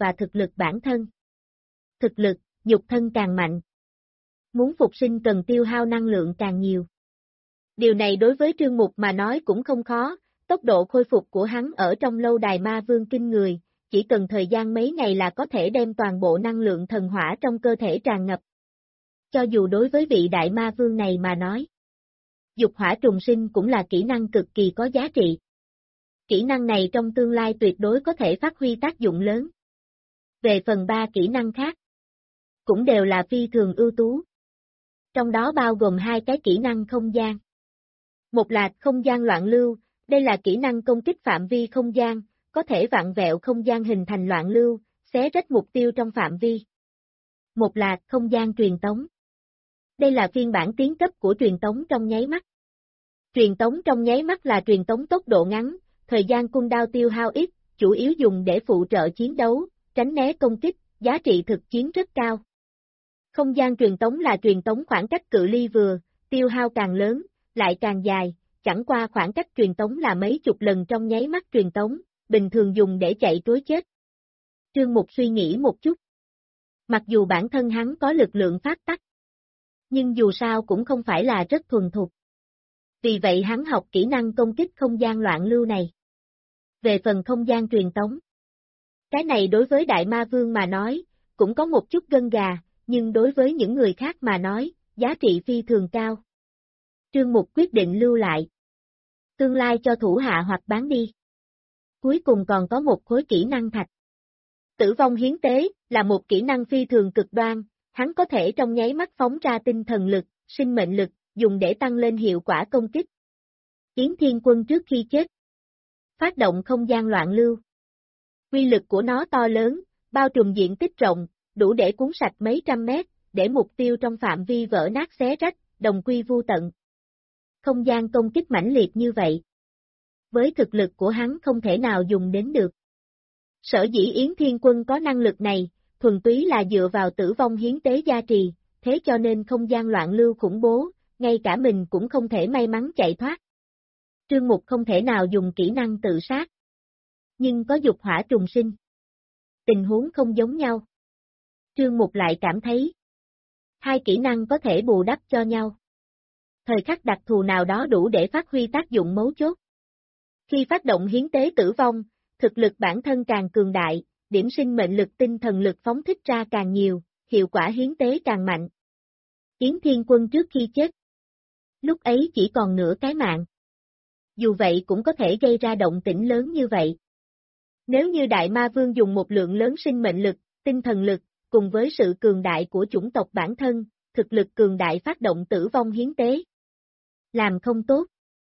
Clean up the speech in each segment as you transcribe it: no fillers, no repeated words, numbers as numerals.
và thực lực bản thân. Thực lực, nhục thân càng mạnh. Muốn phục sinh cần tiêu hao năng lượng càng nhiều. Điều này đối với Trương Mục mà nói cũng không khó, tốc độ khôi phục của hắn ở trong lâu đài ma vương kinh người, chỉ cần thời gian mấy ngày là có thể đem toàn bộ năng lượng thần hỏa trong cơ thể tràn ngập. Cho dù đối với vị đại ma vương này mà nói, dục hỏa trùng sinh cũng là kỹ năng cực kỳ có giá trị. Kỹ năng này trong tương lai tuyệt đối có thể phát huy tác dụng lớn. Về phần 3 kỹ năng khác, cũng đều là phi thường ưu tú. Trong đó bao gồm 2 cái kỹ năng không gian. Một là không gian loạn lưu, đây là kỹ năng công kích phạm vi không gian, có thể vặn vẹo không gian hình thành loạn lưu, xé rách mục tiêu trong phạm vi. Một là không gian truyền tống. Đây là phiên bản tiến cấp của truyền tống trong nháy mắt. Truyền tống trong nháy mắt là truyền tống tốc độ ngắn, thời gian cooldown tiêu hao ít, chủ yếu dùng để phụ trợ chiến đấu, tránh né công kích, giá trị thực chiến rất cao. Không gian truyền tống là truyền tống khoảng cách cự ly vừa, tiêu hao càng lớn, lại càng dài, chẳng qua khoảng cách truyền tống là mấy chục lần trong nháy mắt truyền tống, bình thường dùng để chạy trối chết. Trương Mục suy nghĩ một chút. Mặc dù bản thân hắn có lực lượng phát tắc, nhưng dù sao cũng không phải là rất thuần thục. Vì vậy hắn học kỹ năng công kích không gian loạn lưu này. Về phần không gian truyền tống, cái này đối với Đại Ma Vương mà nói, cũng có một chút gân gà, nhưng đối với những người khác mà nói, giá trị phi thường cao. Trương Mục quyết định lưu lại. Tương lai cho thủ hạ hoặc bán đi. Cuối cùng còn có một khối kỹ năng thạch. Tử vong hiến tế, là một kỹ năng phi thường cực đoan, hắn có thể trong nháy mắt phóng ra tinh thần lực, sinh mệnh lực, dùng để tăng lên hiệu quả công kích. Yến Thiên Quân trước khi chết. Phát động không gian loạn lưu. Quy lực của nó to lớn, bao trùm diện tích rộng, đủ để cuốn sạch mấy trăm mét, để mục tiêu trong phạm vi vỡ nát xé rách, đồng quy vu tận. Không gian công kích mãnh liệt như vậy. Với thực lực của hắn không thể nào dùng đến được. Sở dĩ Yến Thiên Quân có năng lực này, thuần túy là dựa vào tử vong hiến tế gia trì, thế cho nên không gian loạn lưu khủng bố, ngay cả mình cũng không thể may mắn chạy thoát. Trương Mục không thể nào dùng kỹ năng tự sát. Nhưng có dục hỏa trùng sinh. Tình huống không giống nhau. Trương Mục lại cảm thấy 2 kỹ năng có thể bù đắp cho nhau. Thời khắc đặc thù nào đó đủ để phát huy tác dụng mấu chốt. Khi phát động hiến tế tử vong, thực lực bản thân càng cường đại, điểm sinh mệnh lực tinh thần lực phóng thích ra càng nhiều, hiệu quả hiến tế càng mạnh. Yến Thiên Quân trước khi chết. Lúc ấy chỉ còn nửa cái mạng. Dù vậy cũng có thể gây ra động tĩnh lớn như vậy. Nếu như Đại Ma Vương dùng một lượng lớn sinh mệnh lực, tinh thần lực, cùng với sự cường đại của chủng tộc bản thân, thực lực cường đại phát động tử vong hiến tế. Làm không tốt.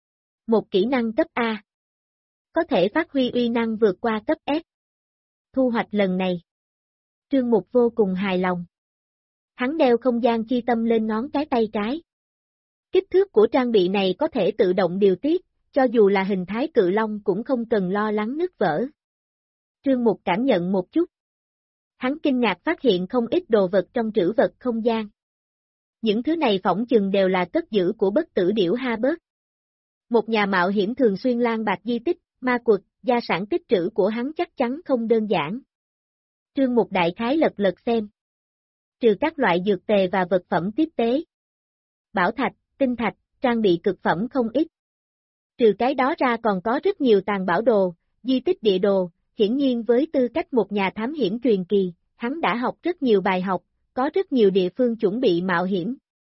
Một kỹ năng cấp A. Có thể phát huy uy năng vượt qua cấp S. Thu hoạch lần này. Trương Mục vô cùng hài lòng. Hắn đeo không gian chi tâm lên ngón cái tay trái. Kích thước của trang bị này có thể tự động điều tiết, cho dù là hình thái cự long cũng không cần lo lắng nứt vỡ. Trương Mục cảm nhận một chút. Hắn kinh ngạc phát hiện không ít đồ vật trong trữ vật không gian. Những thứ này phỏng chừng đều là cất giữ của bất tử điểu Ha Bớt. Một nhà mạo hiểm thường xuyên lang bạc di tích, ma quật, gia sản tích trữ của hắn chắc chắn không đơn giản. Trương Mục đại khái lật xem. Trừ các loại dược tề và vật phẩm tiếp tế. Bảo thạch, tinh thạch, trang bị cực phẩm không ít. Trừ cái đó ra còn có rất nhiều tàn bảo đồ, di tích địa đồ, hiển nhiên với tư cách một nhà thám hiểm truyền kỳ, hắn đã học rất nhiều bài học, có rất nhiều địa phương chuẩn bị mạo hiểm.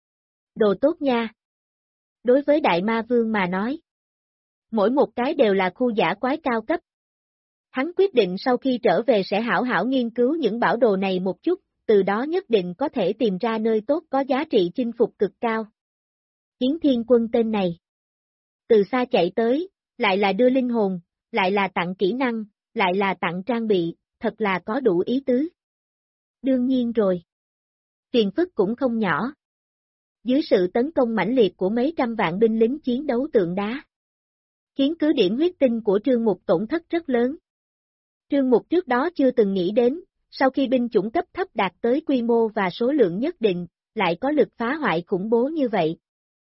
Đồ tốt nha. Đối với Đại Ma Vương mà nói, mỗi một cái đều là khu dã quái cao cấp. Hắn quyết định sau khi trở về sẽ hảo hảo nghiên cứu những bảo đồ này một chút, từ đó nhất định có thể tìm ra nơi tốt có giá trị chinh phục cực cao. Yến Thiên Quân tên này. Từ xa chạy tới, lại là đưa linh hồn, lại là tặng kỹ năng, lại là tặng trang bị, thật là có đủ ý tứ. Đương nhiên rồi. Phiền phức cũng không nhỏ. Dưới sự tấn công mãnh liệt của mấy trăm vạn binh lính chiến đấu tượng đá, khiến cứ điểm huyết tinh của Trương Mục tổn thất rất lớn. Trương Mục trước đó chưa từng nghĩ đến, sau khi binh chủng cấp thấp đạt tới quy mô và số lượng nhất định, lại có lực phá hoại khủng bố như vậy.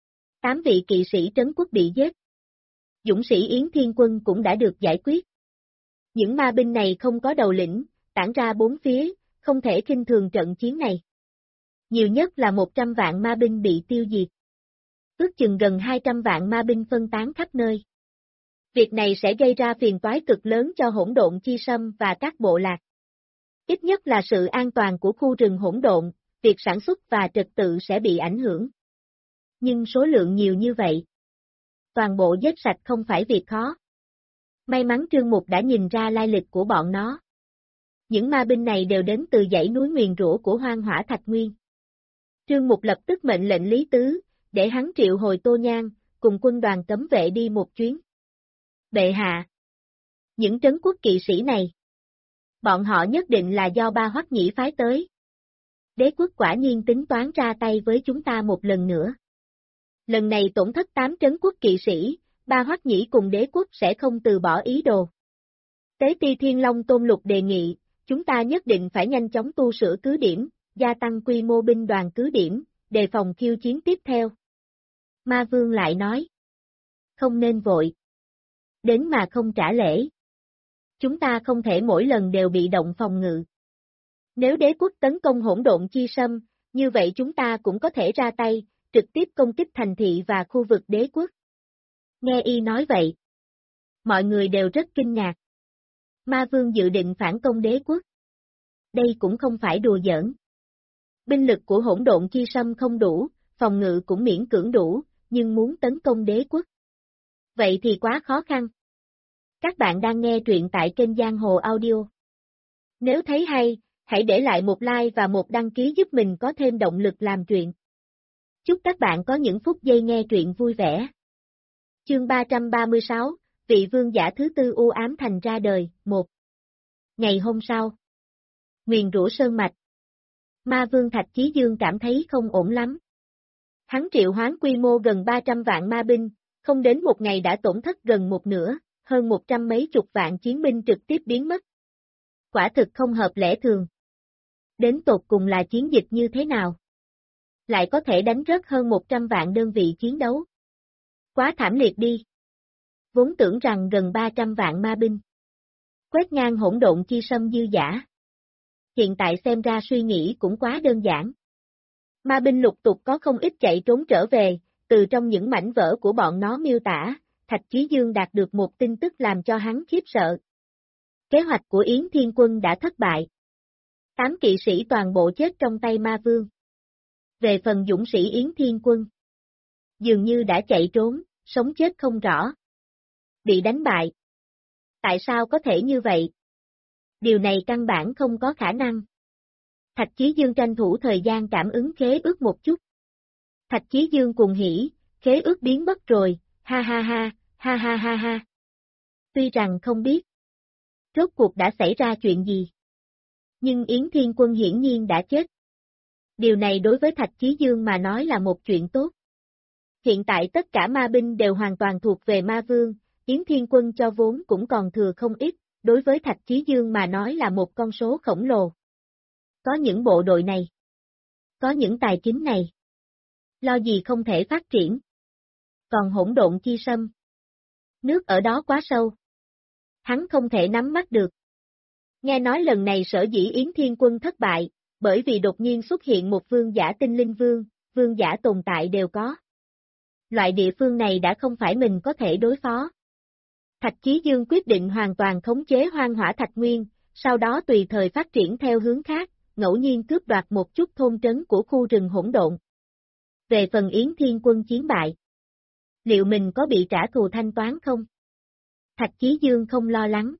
8 vị kỵ sĩ trấn quốc bị giết. Dũng sĩ Yến Thiên Quân cũng đã được giải quyết. Những ma binh này không có đầu lĩnh, tản ra bốn phía, không thể khinh thường trận chiến này. Nhiều nhất là 100 vạn ma binh bị tiêu diệt. Ước chừng gần 200 vạn ma binh phân tán khắp nơi. Việc này sẽ gây ra phiền toái cực lớn cho hỗn độn chi sâm và các bộ lạc. Ít nhất là sự an toàn của khu rừng hỗn độn, việc sản xuất và trật tự sẽ bị ảnh hưởng. Nhưng số lượng nhiều như vậy. Toàn bộ giết sạch không phải việc khó. May mắn Trương Mục đã nhìn ra lai lịch của bọn nó. Những ma binh này đều đến từ dãy núi nguyền rủa của Hoang Hỏa Thạch Nguyên. Trương Mục lập tức mệnh lệnh Lý Tứ, để hắn triệu hồi Tô Nhan, cùng quân đoàn cấm vệ đi một chuyến. Bệ hạ. Những trấn quốc kỵ sĩ này. Bọn họ nhất định là do Ba Hoắc Nhĩ phái tới. Đế quốc quả nhiên tính toán ra tay với chúng ta một lần nữa. Lần này tổn thất 8 trấn quốc kỵ sĩ, Ba Hoắc Nhĩ cùng đế quốc sẽ không từ bỏ ý đồ. Tế Ti Thiên Long Tôn Lục đề nghị, chúng ta nhất định phải nhanh chóng tu sửa cứ điểm, gia tăng quy mô binh đoàn cứ điểm, đề phòng khiêu chiến tiếp theo. Ma Vương lại nói, không nên vội. Đến mà không trả lễ. Chúng ta không thể mỗi lần đều bị động phòng ngự. Nếu đế quốc tấn công hỗn độn chi sâm, như vậy chúng ta cũng có thể ra tay, trực tiếp công kích thành thị và khu vực đế quốc. Nghe y nói vậy. Mọi người đều rất kinh ngạc. Ma Vương dự định phản công đế quốc. Đây cũng không phải đùa giỡn. Binh lực của hỗn độn chi sâm không đủ, phòng ngự cũng miễn cưỡng đủ, nhưng muốn tấn công đế quốc. Vậy thì quá khó khăn. Các bạn đang nghe truyện tại kênh Giang Hồ Audio. Nếu thấy hay, hãy để lại một like và một đăng ký giúp mình có thêm động lực làm truyện. Chúc các bạn có những phút giây nghe truyện vui vẻ. Chương 336, vị vương giả thứ tư u ám thành ra đời, 1. Ngày hôm sau. Nguyền rủa sơn mạch. Ma Vương Thạch Chí Dương cảm thấy không ổn lắm. Hắn triệu hoán quy mô gần 300 vạn ma binh, không đến một ngày đã tổn thất gần một nửa, hơn 100 mấy chục vạn chiến binh trực tiếp biến mất. Quả thực không hợp lẽ thường. Đến tột cùng là chiến dịch như thế nào? Lại có thể đánh rớt hơn 100 vạn đơn vị chiến đấu. Quá thảm liệt đi. Vốn tưởng rằng gần 300 vạn ma binh. Quét ngang hỗn độn chi sâm dư dả. Hiện tại xem ra suy nghĩ cũng quá đơn giản. Ma binh lục tục có không ít chạy trốn trở về, từ trong những mảnh vỡ của bọn nó miêu tả, Thạch Chí Dương đạt được một tin tức làm cho hắn khiếp sợ. Kế hoạch của Yến Thiên Quân đã thất bại. 8 kỵ sĩ toàn bộ chết trong tay Ma Vương. Về phần dũng sĩ Yến Thiên Quân, dường như đã chạy trốn, sống chết không rõ. Bị đánh bại. Tại sao có thể như vậy? Điều này căn bản không có khả năng. Thạch Chí Dương tranh thủ thời gian cảm ứng khế ước một chút. Thạch Chí Dương cuồng hỉ, khế ước biến mất rồi, ha ha ha, ha ha ha ha. Tuy rằng không biết rốt cuộc đã xảy ra chuyện gì. Nhưng Yến Thiên Quân hiển nhiên đã chết. Điều này đối với Thạch Chí Dương mà nói là một chuyện tốt. Hiện tại tất cả ma binh đều hoàn toàn thuộc về Ma Vương, Yến Thiên Quân cho vốn cũng còn thừa không ít, đối với Thạch Chí Dương mà nói là một con số khổng lồ. Có những bộ đội này. Có những tài chính này. Lo gì không thể phát triển. Còn hỗn độn chi sâm. Nước ở đó quá sâu. Hắn không thể nắm bắt được. Nghe nói lần này sở dĩ Yến Thiên Quân thất bại, bởi vì đột nhiên xuất hiện một vương giả tinh linh vương, vương giả tồn tại đều có. Loại địa phương này đã không phải mình có thể đối phó. Thạch Chí Dương quyết định hoàn toàn khống chế Hoang Hỏa Thạch Nguyên, sau đó tùy thời phát triển theo hướng khác, ngẫu nhiên cướp đoạt một chút thôn trấn của khu rừng hỗn độn. Về phần Yến Thiên Quân chiến bại, liệu mình có bị trả thù thanh toán không? Thạch Chí Dương không lo lắng.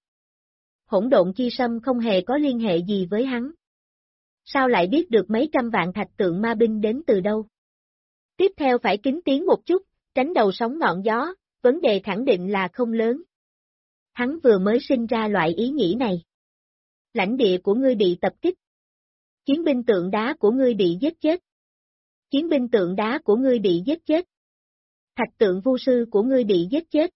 Hỗn độn chi sâm không hề có liên hệ gì với hắn. Sao lại biết được mấy trăm vạn thạch tượng ma binh đến từ đâu? Tiếp theo phải kính tiếng một chút, tránh đầu sóng ngọn gió, vấn đề khẳng định là không lớn. Hắn vừa mới sinh ra loại ý nghĩ này. Lãnh địa của ngươi bị tập kích. Chiến binh tượng đá của ngươi bị giết chết. Chiến binh tượng đá của ngươi bị giết chết. Thạch tượng vu sư của ngươi bị giết chết.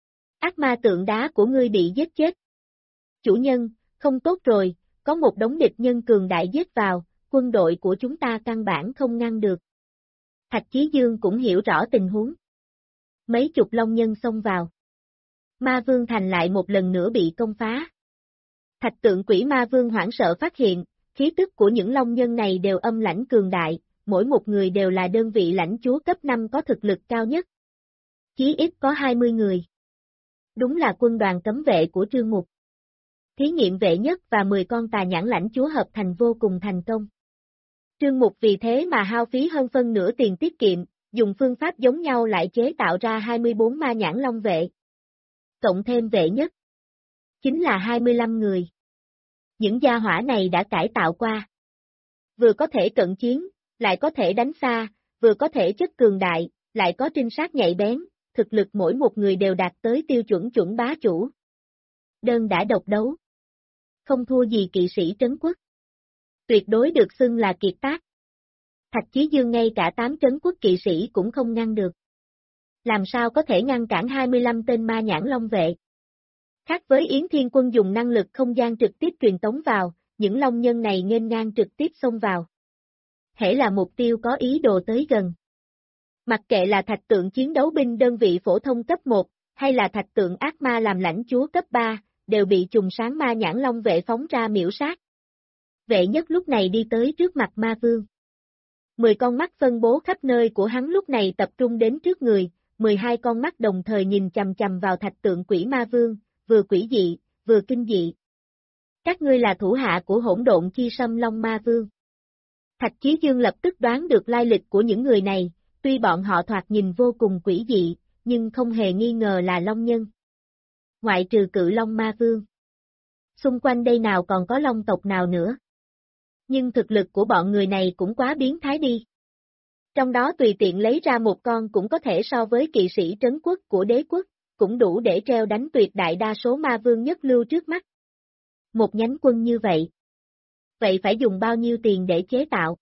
Ác ma tượng đá của ngươi bị giết chết. Chủ nhân, không tốt rồi, có một đống địch nhân cường đại giết vào, quân đội của chúng ta căn bản không ngăn được. Thạch Chí Dương cũng hiểu rõ tình huống. Mấy chục long nhân xông vào. Ma Vương Thành lại một lần nữa bị công phá. Thạch tượng quỷ ma vương hoảng sợ phát hiện, khí tức của những long nhân này đều âm lãnh cường đại, mỗi một người đều là đơn vị lãnh chúa cấp 5 có thực lực cao nhất. Chí ít có 20 người. Đúng là quân đoàn cấm vệ của Trương Mục. Thí nghiệm vệ nhất và 10 con tà nhãn lãnh chúa hợp thành vô cùng thành công. Trương Mục vì thế mà hao phí hơn phân nửa tiền tiết kiệm, dùng phương pháp giống nhau lại chế tạo ra 24 ma nhãn long vệ. Cộng thêm vệ nhất. Chính là 25 người. Những gia hỏa này đã cải tạo qua. Vừa có thể cận chiến, lại có thể đánh xa, vừa có thể chất cường đại, lại có trinh sát nhạy bén, thực lực mỗi một người đều đạt tới tiêu chuẩn bá chủ. Đơn đã độc đấu. Không thua gì kỵ sĩ trấn quốc. Tuyệt đối được xưng là kiệt tác. Thạch Chí Dương ngay cả 8 trấn quốc kỵ sĩ cũng không ngăn được. Làm sao có thể ngăn cản 25 tên ma nhãn long vệ? Khác với Yến Thiên Quân dùng năng lực không gian trực tiếp truyền tống vào, những long nhân này nghênh ngang trực tiếp xông vào. Hễ là mục tiêu có ý đồ tới gần. Mặc kệ là thạch tượng chiến đấu binh đơn vị phổ thông cấp 1, hay là thạch tượng ác ma làm lãnh chúa cấp 3, đều bị trùng sáng ma nhãn long vệ phóng ra miễu sát. Vệ nhất lúc này đi tới trước mặt ma vương. 10 con mắt phân bố khắp nơi của hắn lúc này tập trung đến trước người, 12 con mắt đồng thời nhìn chằm chằm vào thạch tượng quỷ ma vương, vừa quỷ dị, vừa kinh dị. Các ngươi là thủ hạ của hỗn độn chi sâm long ma vương. Thạch Chí Dương lập tức đoán được lai lịch của những người này, tuy bọn họ thoạt nhìn vô cùng quỷ dị, nhưng không hề nghi ngờ là long nhân. Ngoại trừ cự long ma vương. Xung quanh đây nào còn có long tộc nào nữa. Nhưng thực lực của bọn người này cũng quá biến thái đi. Trong đó tùy tiện lấy ra một con cũng có thể so với kỵ sĩ trấn quốc của đế quốc, cũng đủ để treo đánh tuyệt đại đa số ma vương nhất lưu trước mắt. Một nhánh quân như vậy. Vậy phải dùng bao nhiêu tiền để chế tạo?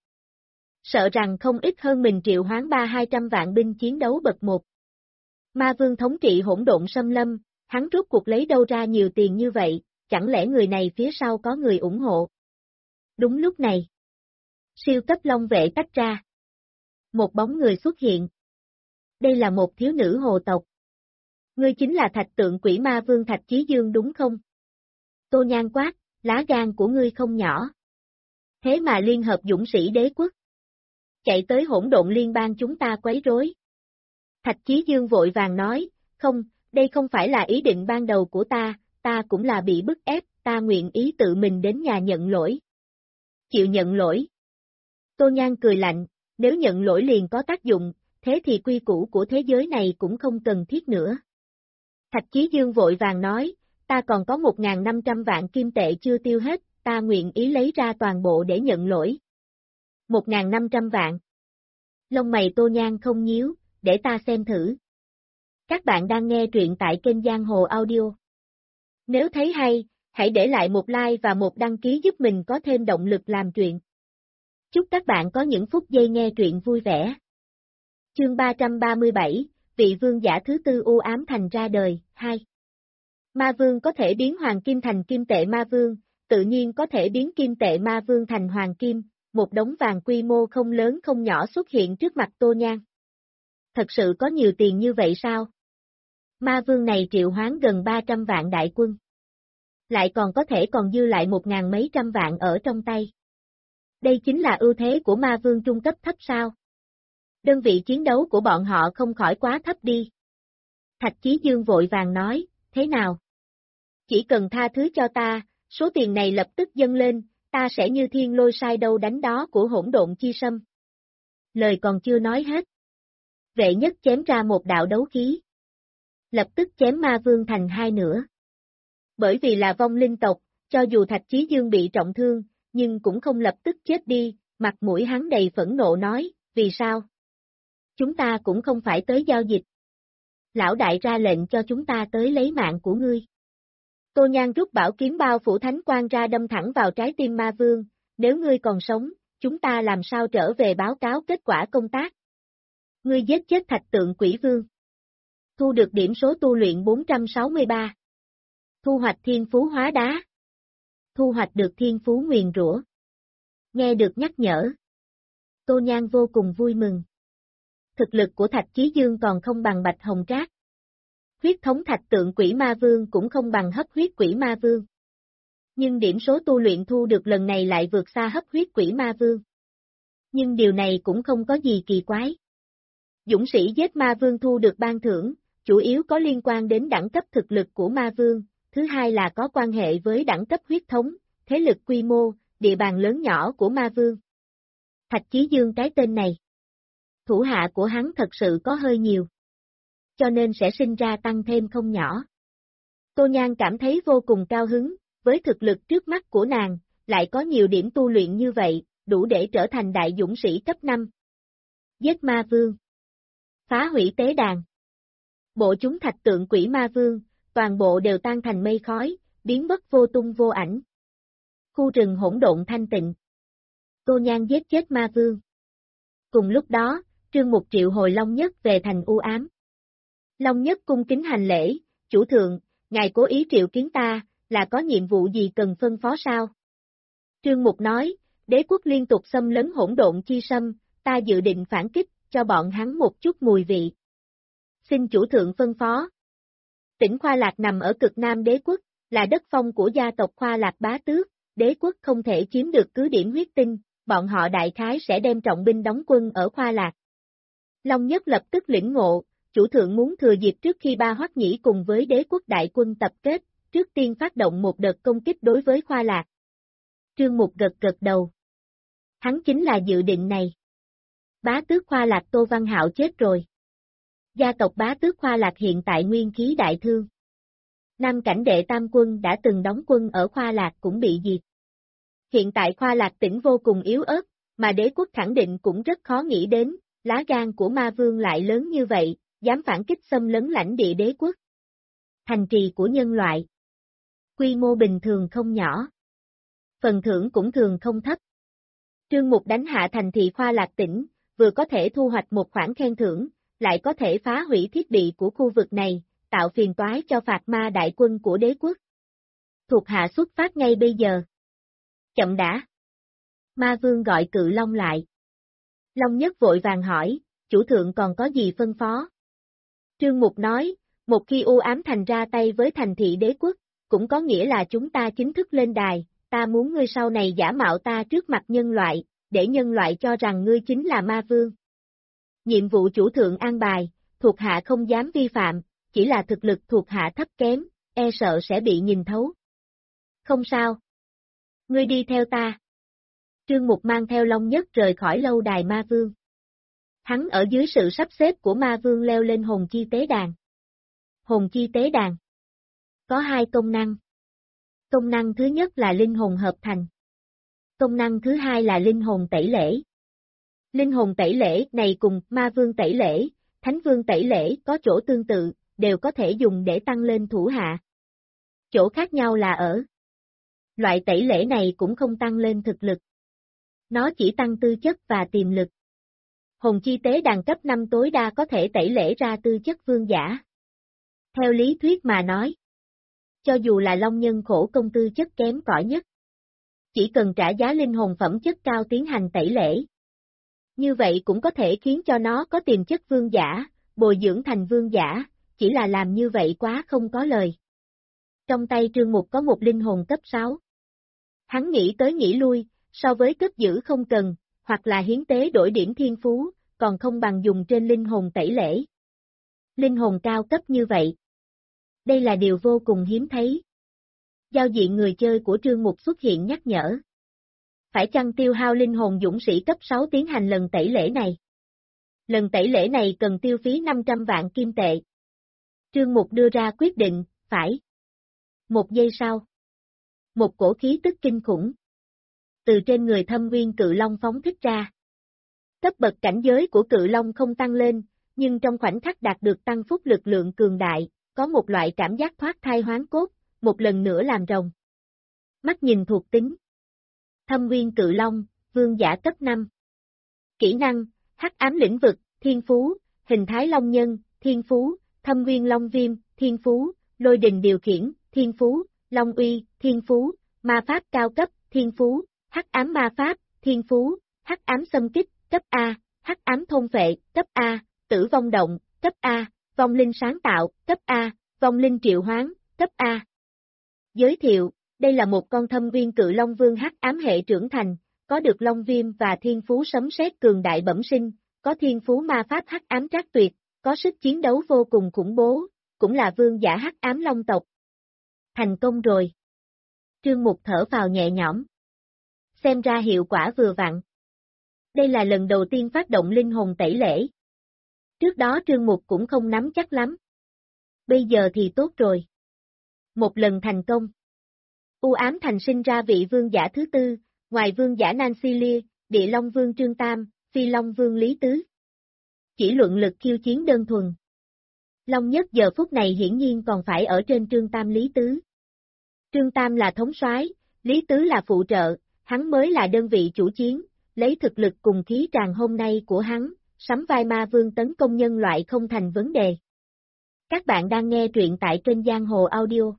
Sợ rằng không ít hơn mình triệu hoán 300-200 vạn binh chiến đấu bậc 1. Ma vương thống trị hỗn độn xâm lâm, hắn rốt cuộc lấy đâu ra nhiều tiền như vậy, chẳng lẽ người này phía sau có người ủng hộ? Đúng lúc này. Siêu cấp long vệ tách ra. Một bóng người xuất hiện. Đây là một thiếu nữ hồ tộc. Ngươi chính là thạch tượng quỷ ma vương Thạch Chí Dương đúng không? Tô Nhan quát, lá gan của ngươi không nhỏ. Thế mà liên hợp dũng sĩ đế quốc. Chạy tới hỗn độn liên bang chúng ta quấy rối. Thạch Chí Dương vội vàng nói, không, đây không phải là ý định ban đầu của ta cũng là bị bức ép, ta nguyện ý tự mình đến nhà nhận lỗi. Chịu nhận lỗi. Tô Nhan cười lạnh, nếu nhận lỗi liền có tác dụng, thế thì quy củ của thế giới này cũng không cần thiết nữa. Thạch Chí Dương vội vàng nói, ta còn có 1.500 vạn kim tệ chưa tiêu hết, ta nguyện ý lấy ra toàn bộ để nhận lỗi. 1.500 vạn. Lông mày Tô Nhan không nhíu, để ta xem thử. Các bạn đang nghe truyện tại kênh Giang Hồ Audio. Nếu thấy hay, hãy để lại một like và một đăng ký giúp mình có thêm động lực làm truyện. Chúc các bạn có những phút giây nghe truyện vui vẻ. Chương 337, vị vương giả thứ tư u ám thành ra đời, 2. Ma vương có thể biến hoàng kim thành kim tệ ma vương, tự nhiên có thể biến kim tệ ma vương thành hoàng kim, một đống vàng quy mô không lớn không nhỏ xuất hiện trước mặt Tô Nhan. Thật sự có nhiều tiền như vậy sao? Ma vương này triệu hoán gần 300 vạn đại quân. Lại còn có thể còn dư lại 1.000 mấy trăm vạn ở trong tay. Đây chính là ưu thế của ma vương trung cấp thấp sao? Đơn vị chiến đấu của bọn họ không khỏi quá thấp đi. Thạch Chí Dương vội vàng nói, thế nào? Chỉ cần tha thứ cho ta, số tiền này lập tức dâng lên, ta sẽ như thiên lôi sai đâu đánh đó của hỗn độn chi sâm. Lời còn chưa nói hết. Vệ nhất chém ra một đạo đấu khí. Lập tức chém ma vương thành hai nửa. Bởi vì là vong linh tộc, cho dù Thạch Chí Dương bị trọng thương, nhưng cũng không lập tức chết đi, mặt mũi hắn đầy phẫn nộ nói, vì sao? Chúng ta cũng không phải tới giao dịch. Lão đại ra lệnh cho chúng ta tới lấy mạng của ngươi. Tô Nhan rút bảo kiếm bao phủ thánh quang ra đâm thẳng vào trái tim ma vương, nếu ngươi còn sống, chúng ta làm sao trở về báo cáo kết quả công tác? Ngươi giết chết thạch tượng quỷ vương. Thu được điểm số tu luyện 463. Thu hoạch thiên phú hóa đá. Thu hoạch được thiên phú nguyền rủa. Nghe được nhắc nhở. Tô Nhan vô cùng vui mừng. Thực lực của Thạch Chí Dương còn không bằng Bạch Hồng Trác. Huyết thống thạch tượng quỷ ma vương cũng không bằng hấp huyết quỷ ma vương. Nhưng điểm số tu luyện thu được lần này lại vượt xa hấp huyết quỷ ma vương. Nhưng điều này cũng không có gì kỳ quái. Dũng sĩ giết ma vương thu được ban thưởng, chủ yếu có liên quan đến đẳng cấp thực lực của ma vương, thứ hai là có quan hệ với đẳng cấp huyết thống, thế lực quy mô, địa bàn lớn nhỏ của ma vương. Thạch Chí Dương cái tên này. Thủ hạ của hắn thật sự có hơi nhiều. Cho nên sẽ sinh ra tăng thêm không nhỏ. Tô Nhan cảm thấy vô cùng cao hứng, với thực lực trước mắt của nàng, lại có nhiều điểm tu luyện như vậy, đủ để trở thành đại dũng sĩ cấp 5. Giết ma vương. Phá hủy tế đàn. Bộ chúng thạch tượng quỷ ma vương, toàn bộ đều tan thành mây khói, biến mất vô tung vô ảnh. Khu rừng hỗn độn thanh tịnh. Tô Nhan giết chết ma vương. Cùng lúc đó, Trương Mục triệu hồi Long Nhất về thành u ám. Long Nhất cung kính hành lễ, chủ thượng, ngài cố ý triệu kiến ta, là có nhiệm vụ gì cần phân phó sao? Trương Mục nói, đế quốc liên tục xâm lấn hỗn độn chi sâm, ta dự định phản kích, cho bọn hắn một chút mùi vị. Xin chủ thượng phân phó. Tỉnh Khoa Lạc nằm ở cực nam đế quốc, là đất phong của gia tộc Khoa Lạc Bá Tước, đế quốc không thể chiếm được cứ điểm huyết tinh, bọn họ đại khái sẽ đem trọng binh đóng quân ở Khoa Lạc. Long Nhất lập tức lĩnh ngộ, chủ thượng muốn thừa dịp trước khi Ba Hoắc Nhĩ cùng với đế quốc đại quân tập kết, trước tiên phát động một đợt công kích đối với Khoa Lạc. Trương Mục gật gật đầu. Hắn chính là dự định này. Bá tước Khoa Lạc Tô Văn Hạo chết rồi. Gia tộc Bá tước Khoa Lạc hiện tại nguyên khí đại thương. Nam cảnh đệ tam quân đã từng đóng quân ở Khoa Lạc cũng bị diệt. Hiện tại Khoa Lạc tỉnh vô cùng yếu ớt, mà đế quốc khẳng định cũng rất khó nghĩ đến, lá gan của ma vương lại lớn như vậy, dám phản kích xâm lấn lãnh địa đế quốc. Thành trì của nhân loại. Quy mô bình thường không nhỏ. Phần thưởng cũng thường không thấp. Trương Mục đánh hạ thành thị Khoa Lạc tỉnh, vừa có thể thu hoạch một khoản khen thưởng, lại có thể phá hủy thiết bị của khu vực này, tạo phiền toái cho phạt ma đại quân của đế quốc. Thuộc hạ xuất phát ngay bây giờ. Chậm đã. Ma vương gọi Cự Long lại. Long Nhất vội vàng hỏi, chủ thượng còn có gì phân phó? Trương Mục nói, một khi u ám thành ra tay với thành thị đế quốc, cũng có nghĩa là chúng ta chính thức lên đài, ta muốn ngươi sau này giả mạo ta trước mặt nhân loại, để nhân loại cho rằng ngươi chính là ma vương. Nhiệm vụ chủ thượng an bài, thuộc hạ không dám vi phạm, chỉ là thực lực thuộc hạ thấp kém, e sợ sẽ bị nhìn thấu. Không sao. Ngươi đi theo ta. Trương Mục mang theo Long Nhất rời khỏi lâu đài ma vương. Hắn ở dưới sự sắp xếp của ma vương leo lên hồn chi tế đàn. Hồn chi tế đàn có hai công năng. Công năng thứ nhất là linh hồn hợp thành. Công năng thứ hai là linh hồn tẩy lễ. Linh hồn tẩy lễ này cùng ma vương tẩy lễ, thánh vương tẩy lễ có chỗ tương tự, đều có thể dùng để tăng lên thủ hạ. Chỗ khác nhau là ở. Loại tẩy lễ này cũng không tăng lên thực lực. Nó chỉ tăng tư chất và tiềm lực. Hồn chi tế đàn cấp 5 tối đa có thể tẩy lễ ra tư chất vương giả. Theo lý thuyết mà nói, cho dù là long nhân khổ công tư chất kém cỏi nhất, chỉ cần trả giá linh hồn phẩm chất cao tiến hành tẩy lễ. Như vậy cũng có thể khiến cho nó có tiềm chất vương giả, bồi dưỡng thành vương giả, chỉ là làm như vậy quá không có lời. Trong tay Trương Mục có một linh hồn cấp 6. Hắn nghĩ tới nghĩ lui, so với cất giữ không cần, hoặc là hiến tế đổi điểm thiên phú, còn không bằng dùng trên linh hồn tẩy lễ. Linh hồn cao cấp như vậy. Đây là điều vô cùng hiếm thấy. Giao diện người chơi của Trương Mục xuất hiện nhắc nhở. Phải chăng tiêu hao linh hồn dũng sĩ cấp 6 tiến hành lần tẩy lễ này? Lần tẩy lễ này cần tiêu phí 500 vạn kim tệ. Trương Mục đưa ra quyết định, phải. Một giây sau. Một cổ khí tức kinh khủng. Từ trên người Thâm Nguyên Cự Long phóng thích ra. Cấp bậc cảnh giới của Cự Long không tăng lên, nhưng trong khoảnh khắc đạt được tăng phúc lực lượng cường đại, có một loại cảm giác thoát thai hoán cốt, một lần nữa làm rồng. Mắt nhìn thuộc tính. Thâm Nguyên Cự Long, vương giả cấp 5. Kỹ năng, Hắc ám lĩnh vực, thiên phú, hình thái long nhân, thiên phú, Thâm Nguyên Long Viêm, thiên phú, lôi đình điều khiển, thiên phú, Long Uy, thiên phú, ma pháp cao cấp, thiên phú, Hắc ám ma pháp, thiên phú, Hắc ám xâm kích, cấp A, Hắc ám thôn phệ, cấp A, tử vong động, cấp A, vong linh sáng tạo, cấp A, vong linh triệu hoán, cấp A. Giới thiệu, Đây là một con thâm viên cự long vương hắc ám hệ trưởng thành, có được long viêm và thiên phú sấm sét cường đại bẩm sinh, có thiên phú ma pháp hắc ám trác tuyệt, có sức chiến đấu vô cùng khủng bố, cũng là vương giả hắc ám long tộc. Thành công rồi. Trương Mục thở vào nhẹ nhõm. Xem ra hiệu quả vừa vặn. Đây là lần đầu tiên phát động linh hồn tẩy lễ. Trước đó Trương Mục cũng không nắm chắc lắm. Bây giờ thì tốt rồi. Một lần thành công. U ám thành sinh ra vị vương giả thứ tư, ngoài vương giả Nancy Lia, địa long vương Trương Tam, phi long vương Lý Tứ. Chỉ luận lực khiêu chiến đơn thuần. Long nhất giờ phút này hiển nhiên còn phải ở trên Trương Tam Lý Tứ. Trương Tam là thống soái, Lý Tứ là phụ trợ, hắn mới là đơn vị chủ chiến, lấy thực lực cùng khí tràng hôm nay của hắn, sắm vai ma vương tấn công nhân loại không thành vấn đề. Các bạn đang nghe truyện tại kênh Giang Hồ Audio.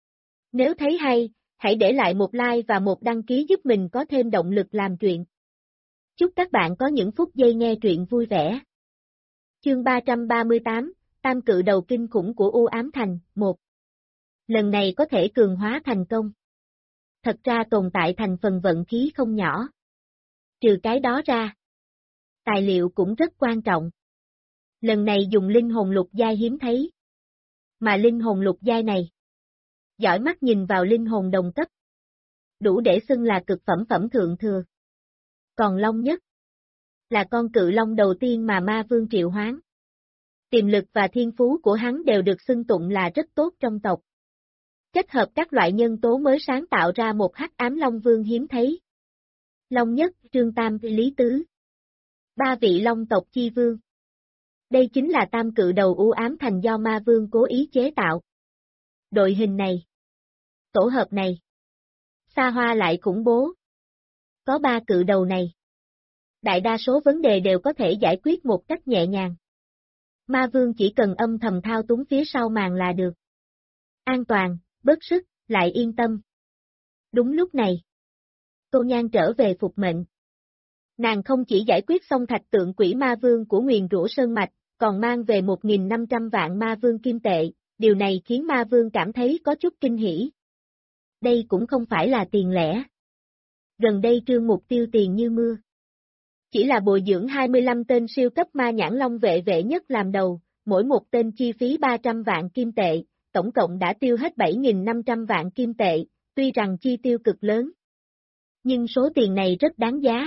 Nếu thấy hay, hãy để lại một like và một đăng ký giúp mình có thêm động lực làm truyện. Chúc các bạn có những phút giây nghe truyện vui vẻ. Chương 338, Tam cự đầu kinh khủng của U Ám Thành, 1. Lần này có thể cường hóa thành công. Thật ra tồn tại thành phần vận khí không nhỏ. Trừ cái đó ra, tài liệu cũng rất quan trọng. Lần này dùng linh hồn lục giai hiếm thấy. Mà linh hồn lục giai này, dõi mắt nhìn vào linh hồn đồng cấp, đủ để xưng là cực phẩm thượng thừa. Còn Long Nhất, là con cự long đầu tiên mà ma vương triệu hoán. Tiềm lực và thiên phú của hắn đều được xưng tụng là rất tốt trong tộc. Kết hợp các loại nhân tố mới sáng tạo ra một hắc ám long vương hiếm thấy. Long Nhất, Trương Tam, Lý Tứ. Ba vị long tộc chi vương. Đây chính là tam cự đầu U Ám Thành do ma vương cố ý chế tạo. Đội hình này, tổ hợp này, xa hoa lại khủng bố. Có ba cự đầu này, đại đa số vấn đề đều có thể giải quyết một cách nhẹ nhàng. Ma vương chỉ cần âm thầm thao túng phía sau màn là được. An toàn, bớt sức, lại yên tâm. Đúng lúc này, Tô Nhan trở về phục mệnh. Nàng không chỉ giải quyết xong thạch tượng quỷ ma vương của nguyền rủa sơn mạch, còn mang về 1.500 vạn ma vương kim tệ, điều này khiến ma vương cảm thấy có chút kinh hỉ. Đây cũng không phải là tiền lẻ. Gần đây Trương Mục tiêu tiền như mưa. Chỉ là bồi dưỡng 25 tên siêu cấp ma nhãn long vệ nhất làm đầu, mỗi một tên chi phí 300 vạn kim tệ, tổng cộng đã tiêu hết 7.500 vạn kim tệ, tuy rằng chi tiêu cực lớn. Nhưng số tiền này rất đáng giá.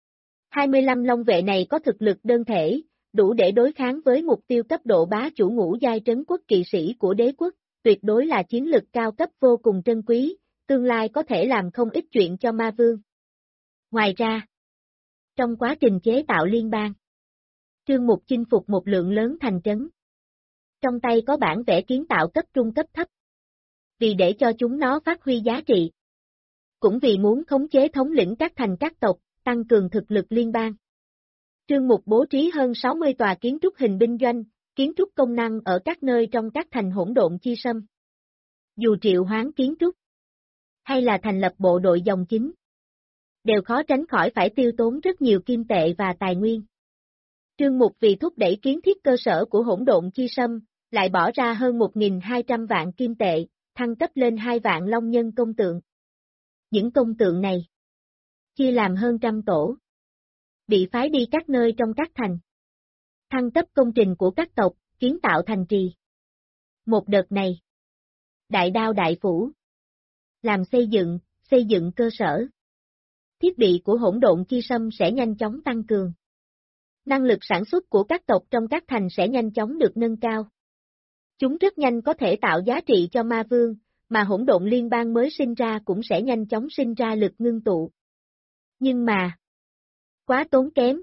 25 long vệ này có thực lực đơn thể, đủ để đối kháng với mục tiêu cấp độ bá chủ ngũ giai trấn quốc kỵ sĩ của đế quốc, tuyệt đối là chiến lực cao cấp vô cùng trân quý, tương lai có thể làm không ít chuyện cho ma vương. Ngoài ra, trong quá trình chế tạo liên bang, Trương Mục chinh phục một lượng lớn thành trấn. Trong tay có bản vẽ kiến tạo cấp trung cấp thấp. Vì để cho chúng nó phát huy giá trị. Cũng vì muốn khống chế thống lĩnh các thành các tộc, tăng cường thực lực liên bang. Trương Mục bố trí hơn 60 tòa kiến trúc hình binh doanh, kiến trúc công năng ở các nơi trong các thành hỗn độn chi sâm. Dù triệu hoán kiến trúc, hay là thành lập bộ đội dòng chính, đều khó tránh khỏi phải tiêu tốn rất nhiều kim tệ và tài nguyên. Trương Mục vì thúc đẩy kiến thiết cơ sở của hỗn độn chi sâm, lại bỏ ra hơn 1.200 vạn kim tệ, thăng cấp lên 2 vạn long nhân công tượng. Những công tượng này, chia làm hơn trăm tổ, bị phái đi các nơi trong các thành. Thăng cấp công trình của các tộc, kiến tạo thành trì. Một đợt này, đại đao đại phủ, làm xây dựng cơ sở. Thiết bị của hỗn độn chi sâm sẽ nhanh chóng tăng cường. Năng lực sản xuất của các tộc trong các thành sẽ nhanh chóng được nâng cao. Chúng rất nhanh có thể tạo giá trị cho ma vương, mà hỗn độn liên bang mới sinh ra cũng sẽ nhanh chóng sinh ra lực ngưng tụ. Nhưng mà, quá tốn kém.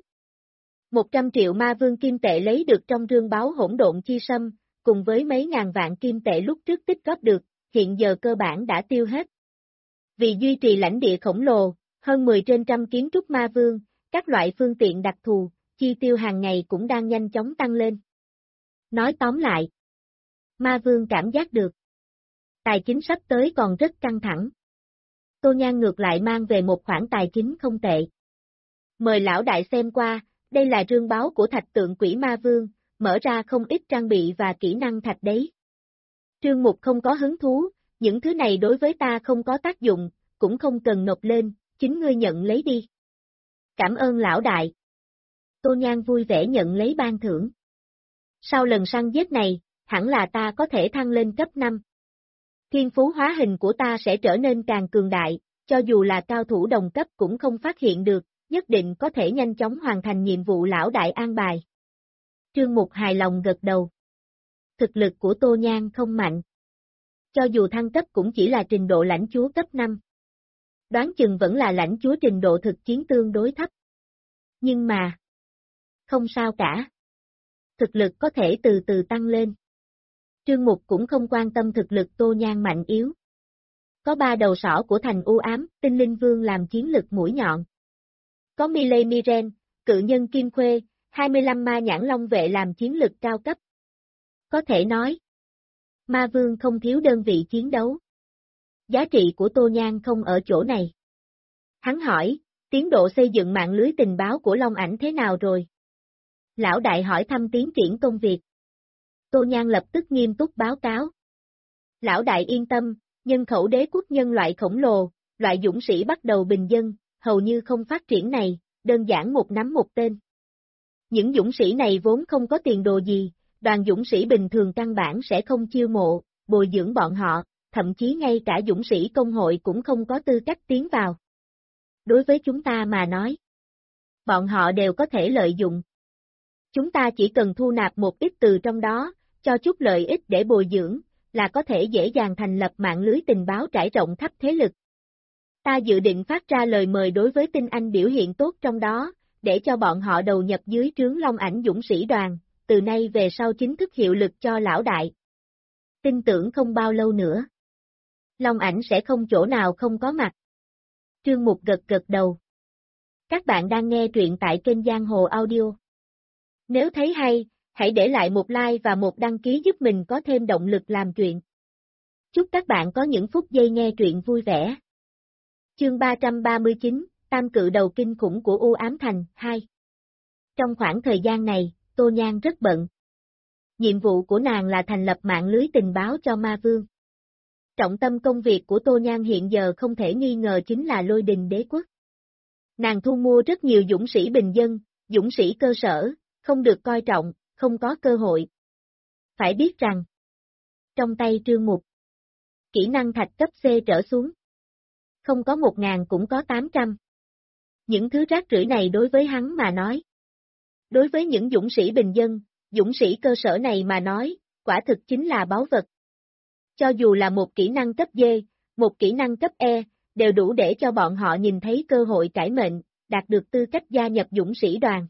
100 triệu ma vương kim tệ lấy được trong rương báu hỗn độn chi sâm, cùng với mấy ngàn vạn kim tệ lúc trước tích góp được, hiện giờ cơ bản đã tiêu hết. Vì duy trì lãnh địa khổng lồ, hơn 10 trên trăm kiến trúc ma vương, các loại phương tiện đặc thù, chi tiêu hàng ngày cũng đang nhanh chóng tăng lên. Nói tóm lại, ma vương cảm giác được. Tài chính sắp tới còn rất căng thẳng. Tô Nhan ngược lại mang về một khoản tài chính không tệ. Mời lão đại xem qua, đây là rương báu của thạch tượng quỷ ma vương, mở ra không ít trang bị và kỹ năng thạch đấy. Trương Mục không có hứng thú, những thứ này đối với ta không có tác dụng, cũng không cần nộp lên, chính ngươi nhận lấy đi. Cảm ơn lão đại. Tô Nhan vui vẻ nhận lấy ban thưởng. Sau lần săn giết này, hẳn là ta có thể thăng lên cấp 5. Thiên phú hóa hình của ta sẽ trở nên càng cường đại, cho dù là cao thủ đồng cấp cũng không phát hiện được, nhất định có thể nhanh chóng hoàn thành nhiệm vụ lão đại an bài. Trương Mục hài lòng gật đầu. Thực lực của Tô Nhan không mạnh. Cho dù thăng cấp cũng chỉ là trình độ lãnh chúa cấp 5. Đoán chừng vẫn là lãnh chúa trình độ thực chiến tương đối thấp. Nhưng mà, không sao cả. Thực lực có thể từ từ tăng lên. Trương Mục cũng không quan tâm thực lực Tô Nhan mạnh yếu. Có 3 đầu sỏ của thành u ám, tinh linh vương làm chiến lực mũi nhọn. Có Miley Miren, cự nhân Kim Khuê, 25 ma nhãn long vệ làm chiến lực cao cấp. Có thể nói, ma vương không thiếu đơn vị chiến đấu. Giá trị của Tô Nhan không ở chỗ này. Hắn hỏi, tiến độ xây dựng mạng lưới tình báo của Long Ảnh thế nào rồi? Lão đại hỏi thăm tiến triển công việc. Tô Nhan lập tức nghiêm túc báo cáo. Lão đại yên tâm, nhân khẩu đế quốc nhân loại khổng lồ, loại dũng sĩ bắt đầu bình dân, hầu như không phát triển này, đơn giản một nắm một tên. Những dũng sĩ này vốn không có tiền đồ gì, đoàn dũng sĩ bình thường căn bản sẽ không chiêu mộ, bồi dưỡng bọn họ, thậm chí ngay cả dũng sĩ công hội cũng không có tư cách tiến vào. Đối với chúng ta mà nói, bọn họ đều có thể lợi dụng. Chúng ta chỉ cần thu nạp một ít từ trong đó, cho chút lợi ích để bồi dưỡng, là có thể dễ dàng thành lập mạng lưới tình báo trải rộng khắp thế lực. Ta dự định phát ra lời mời đối với tinh anh biểu hiện tốt trong đó, để cho bọn họ đầu nhập dưới trướng Long Ảnh dũng sĩ đoàn, từ nay về sau chính thức hiệu lực cho lão đại. Tin tưởng không bao lâu nữa, Long Ảnh sẽ không chỗ nào không có mặt. Trương Mục gật gật đầu. Các bạn đang nghe truyện tại kênh Giang Hồ Audio. Nếu thấy hay, hãy để lại một like và một đăng ký giúp mình có thêm động lực làm truyện. Chúc các bạn có những phút giây nghe truyện vui vẻ. Chương 339, Tam cự đầu kinh khủng của U Ám Thành, 2. Trong khoảng thời gian này, Tô Nhan rất bận. Nhiệm vụ của nàng là thành lập mạng lưới tình báo cho Ma Vương. Trọng tâm công việc của Tô Nhan hiện giờ không thể nghi ngờ chính là Lôi Đình Đế Quốc. Nàng thu mua rất nhiều dũng sĩ bình dân, dũng sĩ cơ sở, không được coi trọng, không có cơ hội. Phải biết rằng, trong tay Trương Mục, kỹ năng thạch cấp C trở xuống. Không có 1.000 cũng có 800. Những thứ rác rưởi này đối với hắn mà nói. Đối với những dũng sĩ bình dân, dũng sĩ cơ sở này mà nói, quả thực chính là báu vật. Cho dù là một kỹ năng cấp D, một kỹ năng cấp E, đều đủ để cho bọn họ nhìn thấy cơ hội cải mệnh, đạt được tư cách gia nhập dũng sĩ đoàn.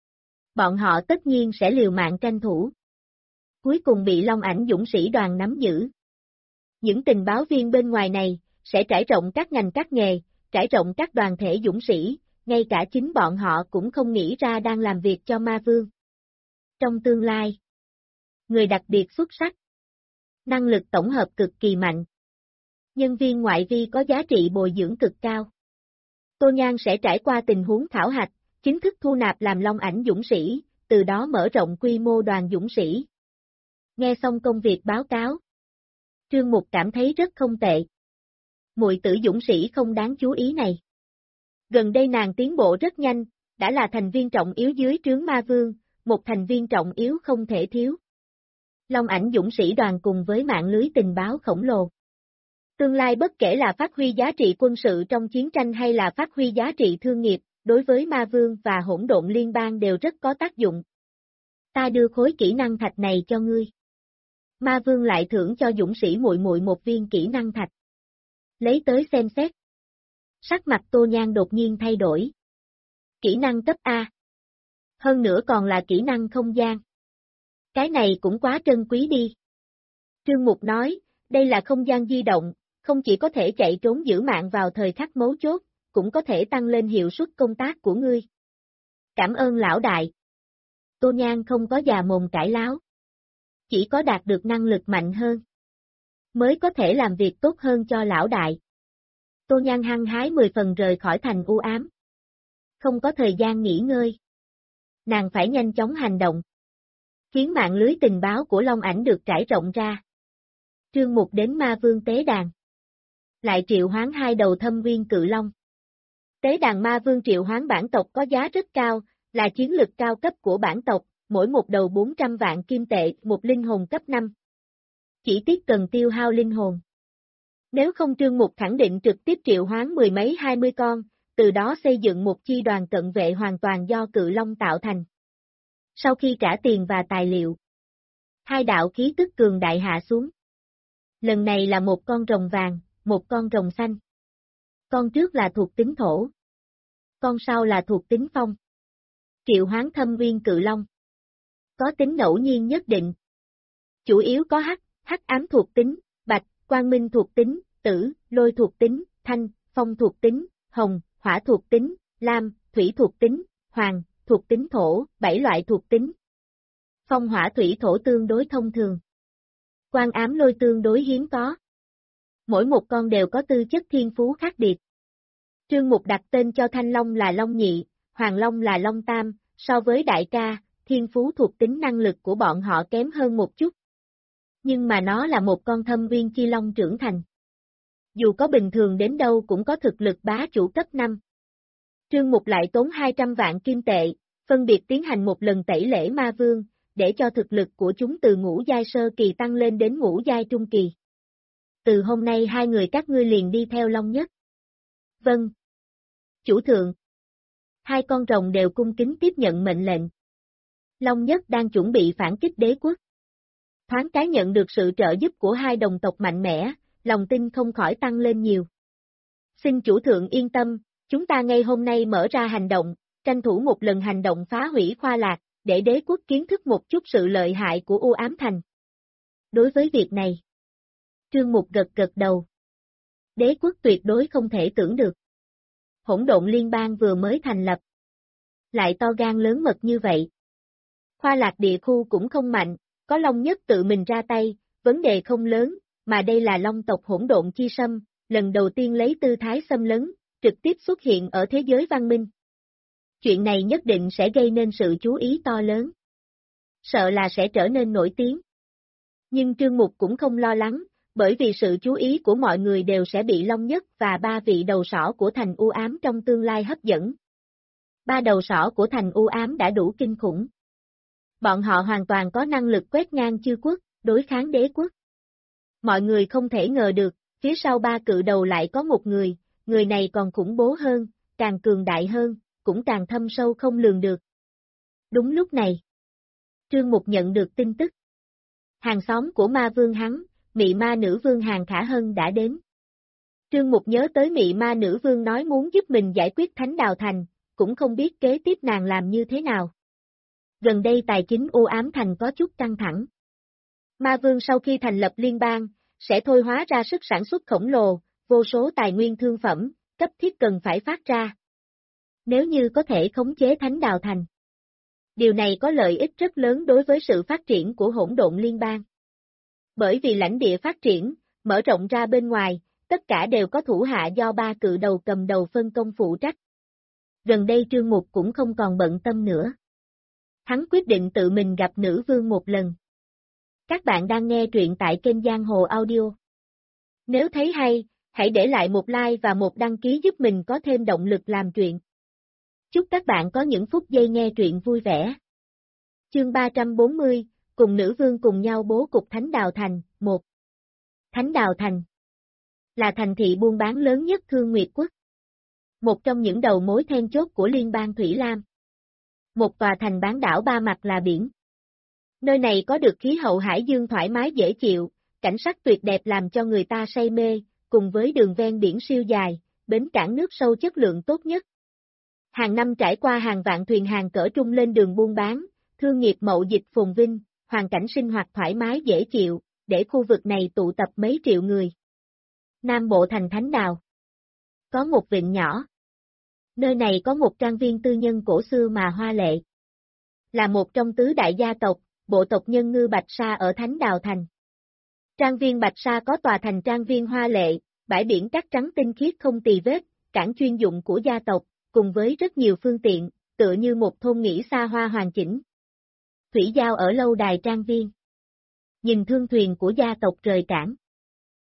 Bọn họ tất nhiên sẽ liều mạng tranh thủ. Cuối cùng bị Long Ảnh dũng sĩ đoàn nắm giữ. Những tình báo viên bên ngoài này, sẽ trải rộng các ngành các nghề, trải rộng các đoàn thể dũng sĩ, ngay cả chính bọn họ cũng không nghĩ ra đang làm việc cho Ma Vương. Trong tương lai, người đặc biệt xuất sắc, năng lực tổng hợp cực kỳ mạnh, nhân viên ngoại vi có giá trị bồi dưỡng cực cao. Tô Nhan sẽ trải qua tình huống khảo hạch, chính thức thu nạp làm Long Ảnh dũng sĩ, từ đó mở rộng quy mô đoàn dũng sĩ. Nghe xong công việc báo cáo, Trương Mục cảm thấy rất không tệ. Muội tử dũng sĩ không đáng chú ý này. Gần đây nàng tiến bộ rất nhanh, đã là thành viên trọng yếu dưới trướng Ma Vương, một thành viên trọng yếu không thể thiếu. Long Ảnh dũng sĩ đoàn cùng với mạng lưới tình báo khổng lồ. Tương lai bất kể là phát huy giá trị quân sự trong chiến tranh hay là phát huy giá trị thương nghiệp, đối với Ma Vương và Hỗn Độn Liên bang đều rất có tác dụng. Ta đưa khối kỹ năng thạch này cho ngươi. Ma Vương lại thưởng cho dũng sĩ muội muội một viên kỹ năng thạch. Lấy tới xem xét. Sắc mặt Tô Nhan đột nhiên thay đổi. Kỹ năng cấp A. Hơn nữa còn là kỹ năng không gian. Cái này cũng quá trân quý đi. Trương Mục nói, đây là không gian di động, không chỉ có thể chạy trốn giữ mạng vào thời khắc mấu chốt, cũng có thể tăng lên hiệu suất công tác của ngươi. Cảm ơn lão đại. Tô Nhan không có già mồm cãi láo. Chỉ có đạt được năng lực mạnh hơn, mới có thể làm việc tốt hơn cho lão đại. Tô Nhan hăng hái 10 phần rời khỏi thành u ám. Không có thời gian nghỉ ngơi. Nàng phải nhanh chóng hành động. Khiến mạng lưới tình báo của Long Ảnh được trải rộng ra. Trương Mục đến Ma Vương tế đàn. Lại triệu hoán hai đầu thâm viên cự long. Tế đàn Ma Vương triệu hoán bản tộc có giá rất cao, là chiến lực cao cấp của bản tộc, mỗi một đầu 400 vạn kim tệ, một linh hồn cấp 5. Chỉ tiếc cần tiêu hao linh hồn. Nếu không Trương Mục khẳng định trực tiếp triệu hoán mười mấy 20 con, từ đó xây dựng một chi đoàn cận vệ hoàn toàn do cự long tạo thành. Sau khi trả tiền và tài liệu, hai đạo khí tức cường đại hạ xuống. Lần này là một con rồng vàng, một con rồng xanh. Con trước là thuộc tính thổ. Con sau là thuộc tính phong. Triệu hoán thâm viên cự long. Có tính ngẫu nhiên nhất định. Chủ yếu có hắc ám thuộc tính, bạch, quang minh thuộc tính, tử, lôi thuộc tính, thanh, phong thuộc tính, hồng, hỏa thuộc tính, lam, thủy thuộc tính, hoàng, thuộc tính thổ, 7 loại thuộc tính. Phong hỏa thủy thổ tương đối thông thường. Quang ám lôi tương đối hiếm có. Mỗi một con đều có tư chất thiên phú khác biệt. Trương Mục đặt tên cho Thanh Long là Long Nhị, Hoàng Long là Long Tam, so với đại ca, thiên phú thuộc tính năng lực của bọn họ kém hơn một chút. Nhưng mà nó là một con thâm viên chi long trưởng thành. Dù có bình thường đến đâu cũng có thực lực bá chủ cấp 5. Trương Mục lại tốn 200 vạn kim tệ, phân biệt tiến hành một lần tẩy lễ ma vương, để cho thực lực của chúng từ ngũ giai sơ kỳ tăng lên đến ngũ giai trung kỳ. Từ hôm nay hai người các ngươi liền đi theo Long Nhất. Vâng. Chủ thượng. Hai con rồng đều cung kính tiếp nhận mệnh lệnh. Long Nhất đang chuẩn bị phản kích đế quốc. Thoáng cái nhận được sự trợ giúp của hai đồng tộc mạnh mẽ, lòng tin không khỏi tăng lên nhiều. Xin chủ thượng yên tâm, chúng ta ngay hôm nay mở ra hành động, tranh thủ một lần hành động phá hủy Khoa Lạc, để đế quốc kiến thức một chút sự lợi hại của U Ám Thành. Đối với việc này, Trương Mục gật gật đầu. Đế quốc tuyệt đối không thể tưởng được. Hỗn độn liên bang vừa mới thành lập. Lại to gan lớn mật như vậy. Khoa Lạc địa khu cũng không mạnh, có Long Nhất tự mình ra tay, vấn đề không lớn, mà đây là Long tộc hỗn độn chi sâm, lần đầu tiên lấy tư thái xâm lấn, trực tiếp xuất hiện ở thế giới văn minh. Chuyện này nhất định sẽ gây nên sự chú ý to lớn. Sợ là sẽ trở nên nổi tiếng. Nhưng Trương Mục cũng không lo lắng, bởi vì sự chú ý của mọi người đều sẽ bị Long Nhất và ba vị đầu sỏ của thành u ám trong tương lai hấp dẫn. Ba đầu sỏ của thành u ám đã đủ kinh khủng. Bọn họ hoàn toàn có năng lực quét ngang chư quốc, đối kháng đế quốc. Mọi người không thể ngờ được, phía sau ba cự đầu lại có một người này còn khủng bố hơn, càng cường đại hơn, cũng càng thâm sâu không lường được. Đúng lúc này, Trương Mục nhận được tin tức. Hàng xóm của ma vương hắn, mị ma nữ vương Hàng Khả Hân đã đến. Trương Mục nhớ tới mị ma nữ vương nói muốn giúp mình giải quyết Thánh Đào Thành, cũng không biết kế tiếp nàng làm như thế nào. Gần đây tài chính u ám thành có chút căng thẳng. Ma vương sau khi thành lập liên bang, sẽ thôi hóa ra sức sản xuất khổng lồ, vô số tài nguyên thương phẩm, cấp thiết cần phải phát ra. Nếu như có thể khống chế Thánh Đào Thành. Điều này có lợi ích rất lớn đối với sự phát triển của hỗn độn liên bang. Bởi vì lãnh địa phát triển, mở rộng ra bên ngoài, tất cả đều có thủ hạ do ba cự đầu cầm đầu phân công phụ trách. Gần đây Trương Mục cũng không còn bận tâm nữa. Hắn quyết định tự mình gặp nữ vương một lần. Các bạn đang nghe truyện tại kênh Giang Hồ Audio. Nếu thấy hay, hãy để lại một like và một đăng ký giúp mình có thêm động lực làm truyện. Chúc các bạn có những phút giây nghe truyện vui vẻ. Chương 340, cùng nữ vương cùng nhau bố cục Thánh Đào Thành, 1. Thánh Đào Thành là thành thị buôn bán lớn nhất Thương Nguyệt Quốc. Một trong những đầu mối then chốt của Liên bang Thủy Lam. Một tòa thành bán đảo ba mặt là biển. Nơi này có được khí hậu hải dương thoải mái dễ chịu, cảnh sắc tuyệt đẹp làm cho người ta say mê, cùng với đường ven biển siêu dài, bến cảng nước sâu chất lượng tốt nhất. Hàng năm trải qua hàng vạn thuyền hàng cỡ trung lên đường buôn bán, thương nghiệp mậu dịch phồn vinh, hoàn cảnh sinh hoạt thoải mái dễ chịu, để khu vực này tụ tập mấy triệu người. Nam bộ thành Thánh Đào. Có một vịnh nhỏ. Nơi này có một trang viên tư nhân cổ xưa mà hoa lệ. Là một trong tứ đại gia tộc, bộ tộc nhân ngư Bạch Sa ở Thánh Đào Thành. Trang viên Bạch Sa có tòa thành trang viên hoa lệ, bãi biển cát trắng tinh khiết không tì vết, cảng chuyên dụng của gia tộc, cùng với rất nhiều phương tiện, tựa như một thôn nghỉ xa hoa hoàn chỉnh. Thủy giao ở lâu đài trang viên. Nhìn thương thuyền của gia tộc rời cảng.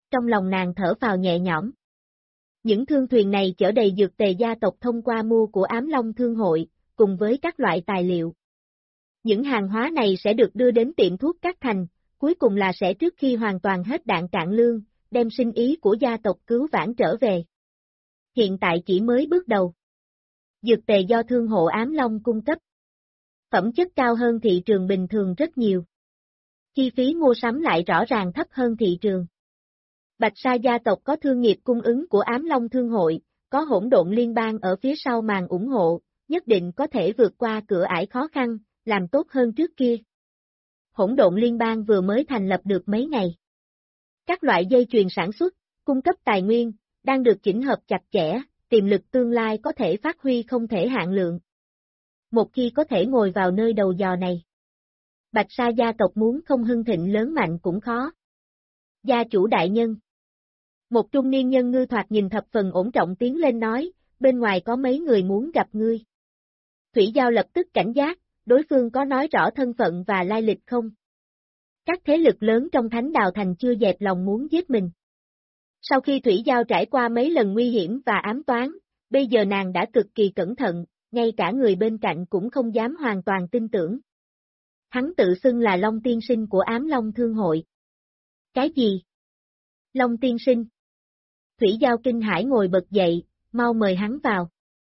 Trong lòng nàng thở phào nhẹ nhõm. Những thương thuyền này chở đầy dược tề gia tộc thông qua mua của Ám Long Thương hội, cùng với các loại tài liệu. Những hàng hóa này sẽ được đưa đến tiệm thuốc các thành, cuối cùng là sẽ trước khi hoàn toàn hết đạn cạn lương, đem sinh ý của gia tộc cứu vãn trở về. Hiện tại chỉ mới bước đầu. Dược tề do thương hộ Ám Long cung cấp. Phẩm chất cao hơn thị trường bình thường rất nhiều. Chi phí mua sắm lại rõ ràng thấp hơn thị trường. Bạch Sa gia tộc có thương nghiệp cung ứng của Ám Long Thương hội, có Hỗn Độn Liên bang ở phía sau màn ủng hộ, nhất định có thể vượt qua cửa ải khó khăn, làm tốt hơn trước kia. Hỗn Độn Liên bang vừa mới thành lập được mấy ngày. Các loại dây chuyền sản xuất, cung cấp tài nguyên, đang được chỉnh hợp chặt chẽ, tiềm lực tương lai có thể phát huy không thể hạn lượng. Một khi có thể ngồi vào nơi đầu giò này, Bạch Sa gia tộc muốn không hưng thịnh lớn mạnh cũng khó. Gia chủ đại nhân. Một trung niên nhân ngư thoạt nhìn thập phần ổn trọng tiến lên nói, bên ngoài có mấy người muốn gặp ngươi. Thủy Giao lập tức cảnh giác, đối phương có nói rõ thân phận và lai lịch không? Các thế lực lớn trong Thánh Đào Thành chưa dẹp lòng muốn giết mình. Sau khi Thủy Giao trải qua mấy lần nguy hiểm và ám toán, bây giờ nàng đã cực kỳ cẩn thận, ngay cả người bên cạnh cũng không dám hoàn toàn tin tưởng. Hắn tự xưng là Long Tiên Sinh của Ám Long Thương hội. Cái gì? Long Tiên Sinh? Thủy Giao kinh hãi ngồi bật dậy, mau mời hắn vào.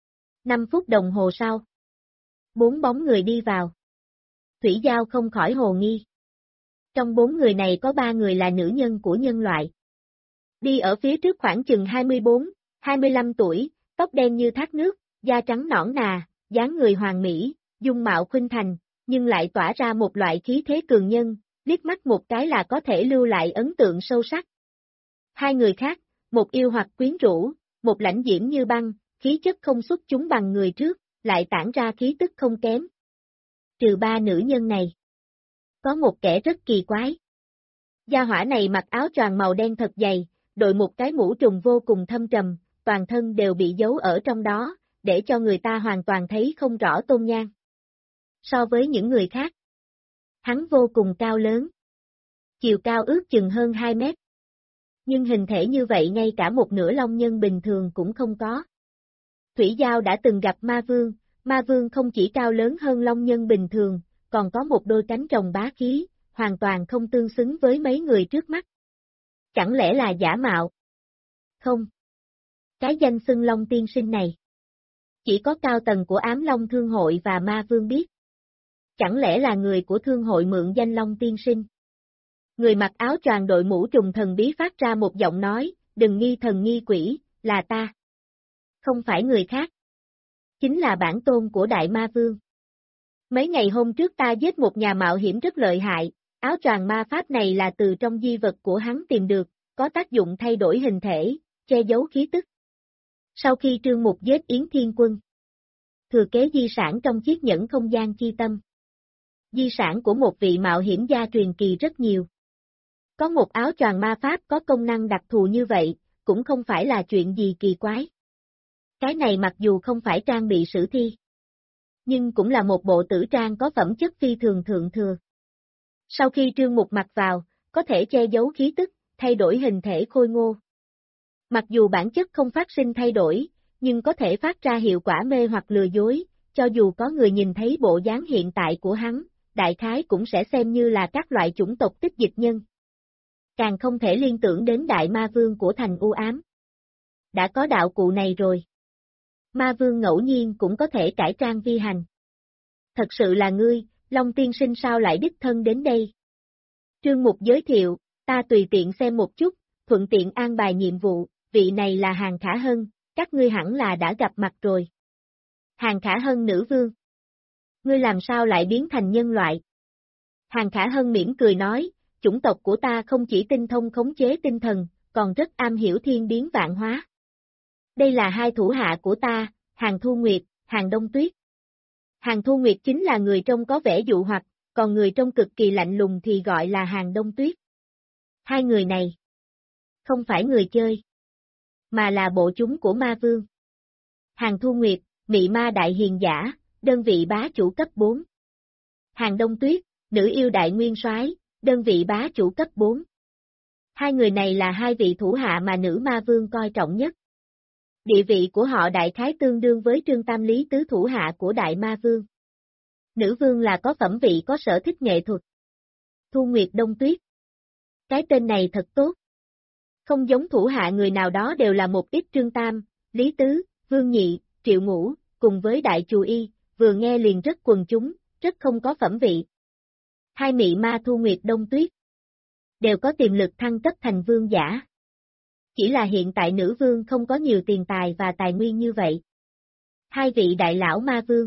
5 phút đồng hồ sau. 4 bóng người đi vào. Thủy Giao không khỏi hồ nghi. Trong 4 người này có 3 người là nữ nhân của nhân loại. Đi ở phía trước khoảng chừng 24, 25 tuổi, tóc đen như thác nước, da trắng nõn nà, dáng người hoàn mỹ, dung mạo khuynh thành, nhưng lại tỏa ra một loại khí thế cường nhân, liếc mắt một cái là có thể lưu lại ấn tượng sâu sắc. 2 người khác, một yêu hoặc quyến rũ, một lãnh diễm như băng, khí chất không xuất chúng bằng người trước, lại tản ra khí tức không kém. Trừ 3 nữ nhân này, có một kẻ rất kỳ quái. Gia hỏa này mặc áo choàng màu đen thật dày, đội một cái mũ trùm vô cùng thâm trầm, toàn thân đều bị giấu ở trong đó, để cho người ta hoàn toàn thấy không rõ tôn nhan. So với những người khác, hắn vô cùng cao lớn. Chiều cao ước chừng hơn 2 mét. Nhưng hình thể như vậy ngay cả một nửa long nhân bình thường cũng không có. Thủy Giao đã từng gặp Ma Vương không chỉ cao lớn hơn long nhân bình thường, còn có một đôi cánh rồng bá khí, hoàn toàn không tương xứng với mấy người trước mắt. Chẳng lẽ là giả mạo? Không. Cái danh xưng Long Tiên Sinh này, chỉ có cao tầng của Ám Long Thương hội và Ma Vương biết. Chẳng lẽ là người của thương hội mượn danh Long Tiên Sinh? Người mặc áo choàng đội mũ trùng thần bí phát ra một giọng nói, đừng nghi thần nghi quỷ, là ta. Không phải người khác. Chính là bản tôn của Đại Ma Vương. Mấy ngày hôm trước ta giết một nhà mạo hiểm rất lợi hại, áo choàng ma pháp này là từ trong di vật của hắn tìm được, có tác dụng thay đổi hình thể, che giấu khí tức. Sau khi Trương Mục giết Yến Thiên Quân, thừa kế di sản trong chiếc nhẫn không gian chi tâm. Di sản của một vị mạo hiểm gia truyền kỳ rất nhiều. Có một áo choàng ma pháp có công năng đặc thù như vậy, cũng không phải là chuyện gì kỳ quái. Cái này mặc dù không phải trang bị sử thi, nhưng cũng là một bộ tử trang có phẩm chất phi thường thượng thừa. Sau khi Trương Mục mặc vào, có thể che giấu khí tức, thay đổi hình thể khôi ngô. Mặc dù bản chất không phát sinh thay đổi, nhưng có thể phát ra hiệu quả mê hoặc lừa dối, cho dù có người nhìn thấy bộ dáng hiện tại của hắn, đại khái cũng sẽ xem như là các loại chủng tộc tích dịch nhân. Càng không thể liên tưởng đến Đại Ma Vương của thành u ám. Đã có đạo cụ này rồi. Ma Vương ngẫu nhiên cũng có thể cải trang vi hành. Thật sự là ngươi, Long Tiên Sinh sao lại đích thân đến đây? Trương Mục giới thiệu, ta tùy tiện xem một chút, thuận tiện an bài nhiệm vụ, vị này là Hàn Khả Hân, các ngươi hẳn là đã gặp mặt rồi. Hàn Khả Hân nữ vương. Ngươi làm sao lại biến thành nhân loại? Hàn Khả Hân mỉm cười nói, chủng tộc của ta không chỉ tinh thông khống chế tinh thần, còn rất am hiểu thiên biến vạn hóa. Đây là 2 thủ hạ của ta, Hàn Thu Nguyệt, Hàn Đông Tuyết. Hàn Thu Nguyệt chính là người trông có vẻ dụ hoặc, còn người trông cực kỳ lạnh lùng thì gọi là Hàn Đông Tuyết. 2 người này không phải người chơi, mà là bộ chúng của Ma Vương. Hàn Thu Nguyệt, Mị Ma Đại Hiền Giả, đơn vị bá chủ cấp 4. Hàn Đông Tuyết, nữ yêu đại nguyên soái, đơn vị bá chủ cấp 4. Hai người này là hai vị thủ hạ mà nữ ma vương coi trọng nhất. Địa vị của họ đại khái tương đương với Trương Tam Lý tứ thủ hạ của đại ma vương. Nữ vương là có phẩm vị có sở thích nghệ thuật. Thu Nguyệt Đông Tuyết. Cái tên này thật tốt. Không giống thủ hạ người nào đó đều là một ít Trương Tam, Lý Tứ, Vương Nhị, Triệu Ngũ, cùng với Đại Chù Y, vừa nghe liền rất quần chúng, rất không có phẩm vị. Hai mị ma Thu Nguyệt Đông Tuyết đều có tiềm lực thăng cấp thành vương giả. Chỉ là hiện tại nữ vương không có nhiều tiền tài và tài nguyên như vậy. Hai vị đại lão ma vương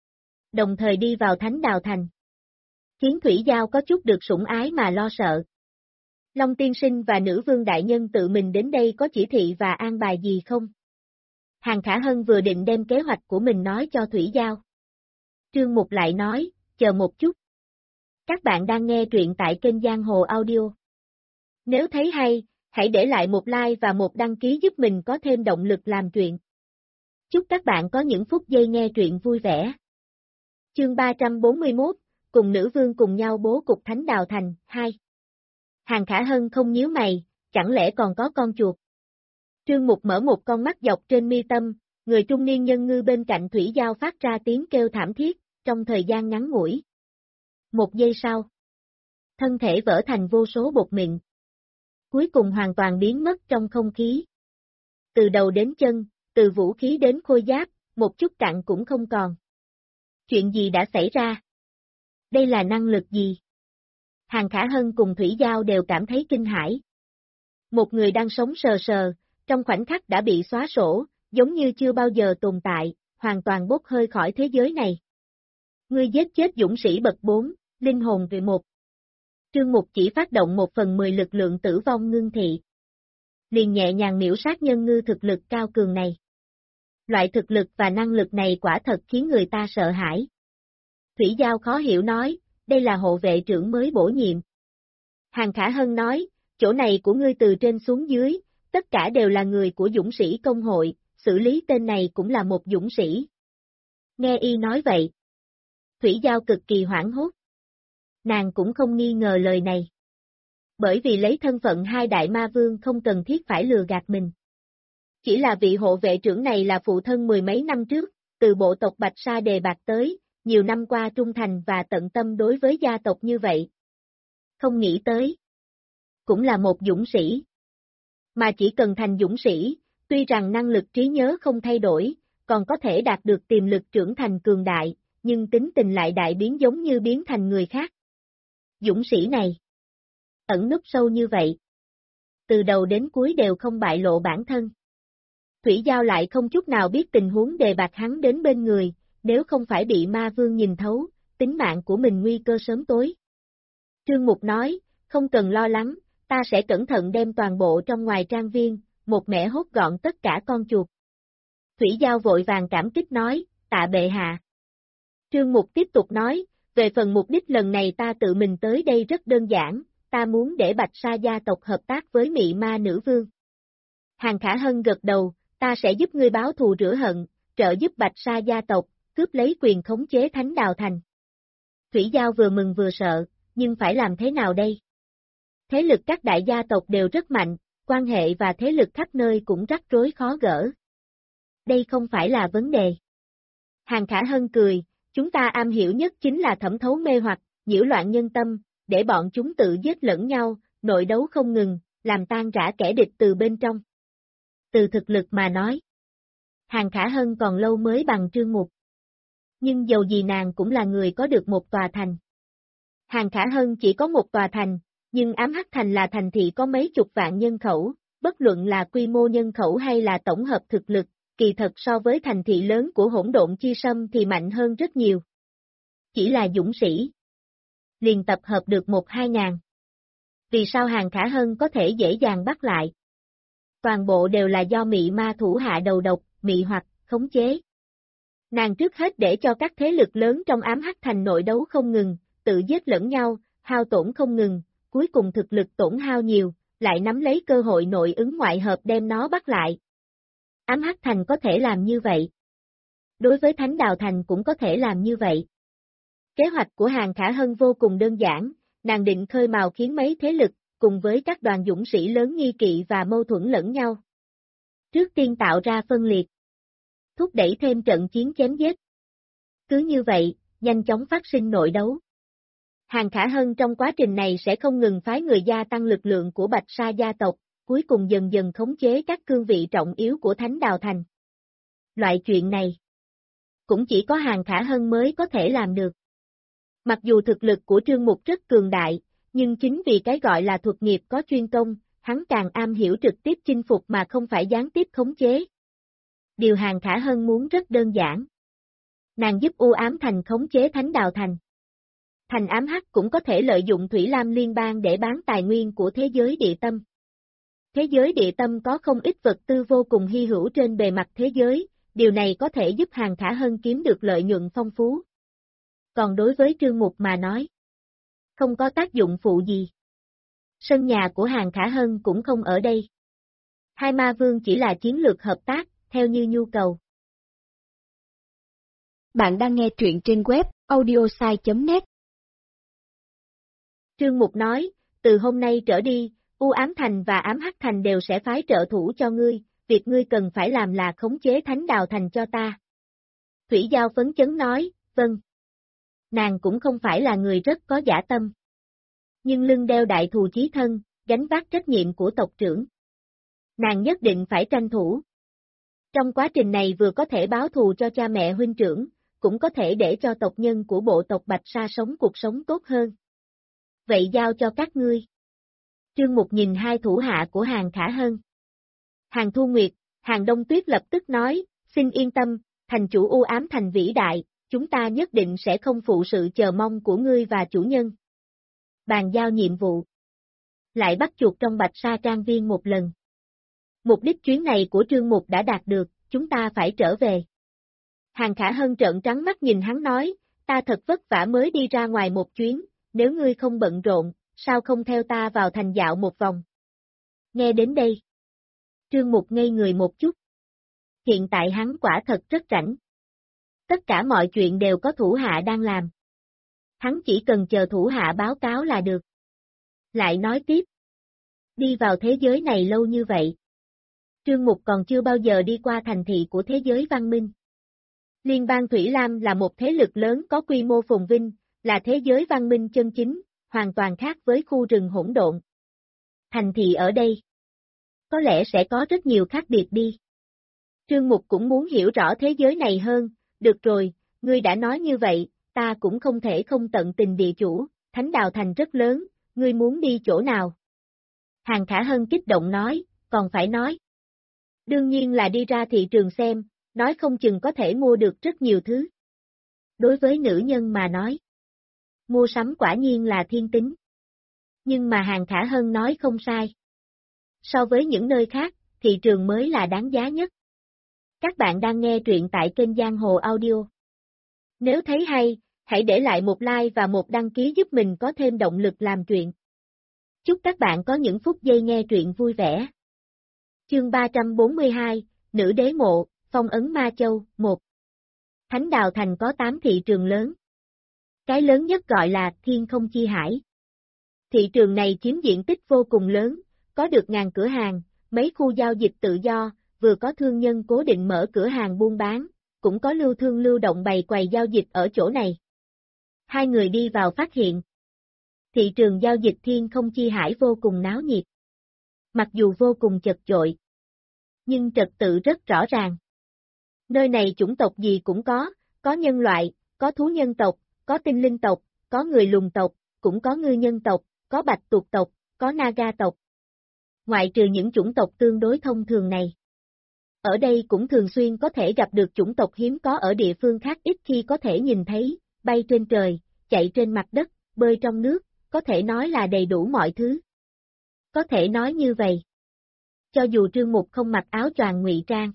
đồng thời đi vào Thánh Đào Thành, khiến Thủy Giao có chút được sủng ái mà lo sợ. Long tiên sinh và nữ vương đại nhân tự mình đến đây có chỉ thị và an bài gì không? Hàng Khả Hân vừa định đem kế hoạch của mình nói cho Thủy Giao. Trương Mục lại nói, chờ một chút. Các bạn đang nghe truyện tại kênh Giang Hồ Audio. Nếu thấy hay, hãy để lại một like và một đăng ký giúp mình có thêm động lực làm truyện. Chúc các bạn có những phút giây nghe truyện vui vẻ. Chương 341, cùng nữ vương cùng nhau bố cục Thánh Đào Thành, 2. Hàng Khả Hân không nhíu mày, chẳng lẽ còn có con chuột? Trương Mục mở một con mắt dọc trên mi tâm, người trung niên nhân ngư bên cạnh Thủy Giao phát ra tiếng kêu thảm thiết, trong thời gian ngắn ngủi. Một giây sau, thân thể vỡ thành vô số bột mịn. Cuối cùng hoàn toàn biến mất trong không khí. Từ đầu đến chân, từ vũ khí đến khôi giáp, một chút cặn cũng không còn. Chuyện gì đã xảy ra? Đây là năng lực gì? Hàng Khả Hân cùng Thủy Giao đều cảm thấy kinh hãi. Một người đang sống sờ sờ, trong khoảnh khắc đã bị xóa sổ, giống như chưa bao giờ tồn tại, hoàn toàn bốc hơi khỏi thế giới này. Ngươi giết chết dũng sĩ bậc 4, linh hồn về 1. Trương Mục chỉ phát động 1/10 lực lượng tử vong ngưng thị. Liền nhẹ nhàng miểu sát nhân ngư thực lực cao cường này. Loại thực lực và năng lực này quả thật khiến người ta sợ hãi. Thủy Giao khó hiểu nói, đây là hộ vệ trưởng mới bổ nhiệm. Hàng Khả Hân nói, chỗ này của ngươi từ trên xuống dưới, tất cả đều là người của dũng sĩ công hội, xử lý tên này cũng là một dũng sĩ. Nghe y nói vậy. Thủy Giao cực kỳ hoảng hốt. Nàng cũng không nghi ngờ lời này. Bởi vì lấy thân phận hai đại ma vương không cần thiết phải lừa gạt mình. Chỉ là vị hộ vệ trưởng này là phụ thân mười mấy năm trước, từ bộ tộc Bạch Sa đề bạt tới, nhiều năm qua trung thành và tận tâm đối với gia tộc như vậy. Không nghĩ tới. Cũng là một dũng sĩ. Mà chỉ cần thành dũng sĩ, tuy rằng năng lực trí nhớ không thay đổi, còn có thể đạt được tiềm lực trưởng thành cường đại, nhưng tính tình lại đại biến giống như biến thành người khác. Dũng sĩ này ẩn núp sâu như vậy. Từ đầu đến cuối đều không bại lộ bản thân. Thủy Giao lại không chút nào biết tình huống đề bạt hắn đến bên người, nếu không phải bị ma vương nhìn thấu, tính mạng của mình nguy cơ sớm tối. Trương Mục nói, không cần lo lắng, ta sẽ cẩn thận đem toàn bộ trong ngoài trang viên, một mẻ hốt gọn tất cả con chuột. Thủy Giao vội vàng cảm kích nói, tạ bệ hạ. Trương Mục tiếp tục nói, về phần mục đích lần này ta tự mình tới đây rất đơn giản, ta muốn để Bạch Sa gia tộc hợp tác với mị ma nữ vương. Hàng Khả Hân gật đầu, ta sẽ giúp ngươi báo thù rửa hận, trợ giúp Bạch Sa gia tộc, cướp lấy quyền khống chế Thánh Đào Thành. Thủy Giao vừa mừng vừa sợ, nhưng phải làm thế nào đây? Thế lực các đại gia tộc đều rất mạnh, quan hệ và thế lực khắp nơi cũng rắc rối khó gỡ. Đây không phải là vấn đề. Hàng Khả Hân cười, chúng ta am hiểu nhất chính là thẩm thấu mê hoặc, nhiễu loạn nhân tâm, để bọn chúng tự giết lẫn nhau, nội đấu không ngừng, làm tan rã kẻ địch từ bên trong. Từ thực lực mà nói, Hàng Khả Hân còn lâu mới bằng Trương Mục. Nhưng dầu gì nàng cũng là người có được một tòa thành. Hàng Khả Hân chỉ có một tòa thành, nhưng Ám Hắc Thành là thành thị có mấy chục vạn nhân khẩu, bất luận là quy mô nhân khẩu hay là tổng hợp thực lực, kỳ thật so với thành thị lớn của Hỗn Độn Chi Sâm thì mạnh hơn rất nhiều. Chỉ là dũng sĩ. Liền tập hợp được 1-2 ngàn. Vì sao Hàng Khả Hân có thể dễ dàng bắt lại? Toàn bộ đều là do mị ma thủ hạ đầu độc, mị hoặc, khống chế. Nàng trước hết để cho các thế lực lớn trong Ám Hắc Thành nội đấu không ngừng, tự giết lẫn nhau, hao tổn không ngừng, cuối cùng thực lực tổn hao nhiều, lại nắm lấy cơ hội nội ứng ngoại hợp đem nó bắt lại. Ám Hắc Thành có thể làm như vậy. Đối với Thánh Đào Thành cũng có thể làm như vậy. Kế hoạch của Hàng Khả Hân vô cùng đơn giản, nàng định khơi mào khiến mấy thế lực, cùng với các đoàn dũng sĩ lớn nghi kỵ và mâu thuẫn lẫn nhau. Trước tiên tạo ra phân liệt, thúc đẩy thêm trận chiến chém giết. Cứ như vậy, nhanh chóng phát sinh nội đấu. Hàng Khả Hân trong quá trình này sẽ không ngừng phái người gia tăng lực lượng của Bạch Sa gia tộc, cuối cùng dần dần khống chế các cương vị trọng yếu của Thánh Đào Thành. Loại chuyện này, cũng chỉ có Hàng Khả Hân mới có thể làm được. Mặc dù thực lực của Trương Mục rất cường đại, nhưng chính vì cái gọi là thuật nghiệp có chuyên công, hắn càng am hiểu trực tiếp chinh phục mà không phải gián tiếp khống chế. Điều Hàng Khả Hân muốn rất đơn giản. Nàng giúp U Ám Thành khống chế Thánh Đào Thành. Thành Ám Hắc cũng có thể lợi dụng Thủy Lam Liên bang để bán tài nguyên của thế giới địa tâm. Thế giới địa tâm có không ít vật tư vô cùng hy hữu trên bề mặt thế giới, điều này có thể giúp Hàng Khả Hân kiếm được lợi nhuận phong phú. Còn đối với Trương Mục mà nói, không có tác dụng phụ gì. Sân nhà của Hàng Khả Hân cũng không ở đây. Hai ma vương chỉ là chiến lược hợp tác, theo như nhu cầu. Bạn đang nghe truyện trên web audiosai.net. Trương Mục nói, từ hôm nay trở đi, U Ám Thành và Ám Hắc Thành đều sẽ phái trợ thủ cho ngươi, việc ngươi cần phải làm là khống chế Thánh Đào Thành cho ta. Thủy Giao phấn chấn nói, vâng. Nàng cũng không phải là người rất có dã tâm. Nhưng lưng đeo đại thù chí thân, gánh vác trách nhiệm của tộc trưởng. Nàng nhất định phải tranh thủ. Trong quá trình này vừa có thể báo thù cho cha mẹ huynh trưởng, cũng có thể để cho tộc nhân của bộ tộc Bạch Sa sống cuộc sống tốt hơn. Vậy giao cho các ngươi. Trương Mục nhìn hai thủ hạ của Hàng Khả Hân. Hàng Thu Nguyệt, Hàng Đông Tuyết lập tức nói, xin yên tâm, thành chủ U Ám Thành vĩ đại, chúng ta nhất định sẽ không phụ sự chờ mong của ngươi và chủ nhân. Bàn giao nhiệm vụ. Lại bắt chuột trong Bạch Sa Trang Viên một lần. Mục đích chuyến này của Trương Mục đã đạt được, chúng ta phải trở về. Hàng Khả Hân trợn trắng mắt nhìn hắn nói, ta thật vất vả mới đi ra ngoài một chuyến, nếu ngươi không bận rộn, sao không theo ta vào thành dạo một vòng. Nghe đến đây, Trương Mục ngây người một chút. Hiện tại hắn quả thật rất rảnh. Tất cả mọi chuyện đều có thủ hạ đang làm. Hắn chỉ cần chờ thủ hạ báo cáo là được. Lại nói tiếp. Đi vào thế giới này lâu như vậy. Trương Mục còn chưa bao giờ đi qua thành thị của thế giới văn minh. Liên bang Thủy Lam là một thế lực lớn có quy mô phồn vinh, là thế giới văn minh chân chính, hoàn toàn khác với khu rừng hỗn độn. Thành thị ở đây, có lẽ sẽ có rất nhiều khác biệt đi. Trương Mục cũng muốn hiểu rõ thế giới này hơn, được rồi, ngươi đã nói như vậy, ta cũng không thể không tận tình địa chủ, Thánh Đào Thành rất lớn, ngươi muốn đi chỗ nào? Hàng Khả Hân kích động nói, còn phải nói. Đương nhiên là đi ra thị trường xem, nói không chừng có thể mua được rất nhiều thứ. Đối với nữ nhân mà nói, mua sắm quả nhiên là thiên tính. Nhưng mà Hàng Khả Hân nói không sai. So với những nơi khác, thị trường mới là đáng giá nhất. Các bạn đang nghe truyện tại kênh Giang Hồ Audio. Nếu thấy hay, hãy để lại một like và một đăng ký giúp mình có thêm động lực làm truyện. Chúc các bạn có những phút giây nghe truyện vui vẻ. Chương 342, Nữ Đế Mộ, Phong ấn Ma Châu, 1. Thánh Đào Thành có 8 thị trường lớn. Cái lớn nhất gọi là Thiên Không Chi Hải. Thị trường này chiếm diện tích vô cùng lớn, có được ngàn cửa hàng, mấy khu giao dịch tự do, vừa có thương nhân cố định mở cửa hàng buôn bán, cũng có lưu thương lưu động bày quầy giao dịch ở chỗ này. Hai người đi vào phát hiện. Thị trường giao dịch Thiên Không Chi Hải vô cùng náo nhiệt. Mặc dù vô cùng chật chội, nhưng trật tự rất rõ ràng. Nơi này chủng tộc gì cũng có nhân loại, có thú nhân tộc, có tinh linh tộc, có người lùn tộc, cũng có ngư nhân tộc, có bạch tuộc tộc, có naga tộc. Ngoại trừ những chủng tộc tương đối thông thường này. Ở đây cũng thường xuyên có thể gặp được chủng tộc hiếm có ở địa phương khác ít khi có thể nhìn thấy, bay trên trời, chạy trên mặt đất, bơi trong nước, có thể nói là đầy đủ mọi thứ. Có thể nói như vậy. Cho dù Trương Mục không mặc áo choàng ngụy trang.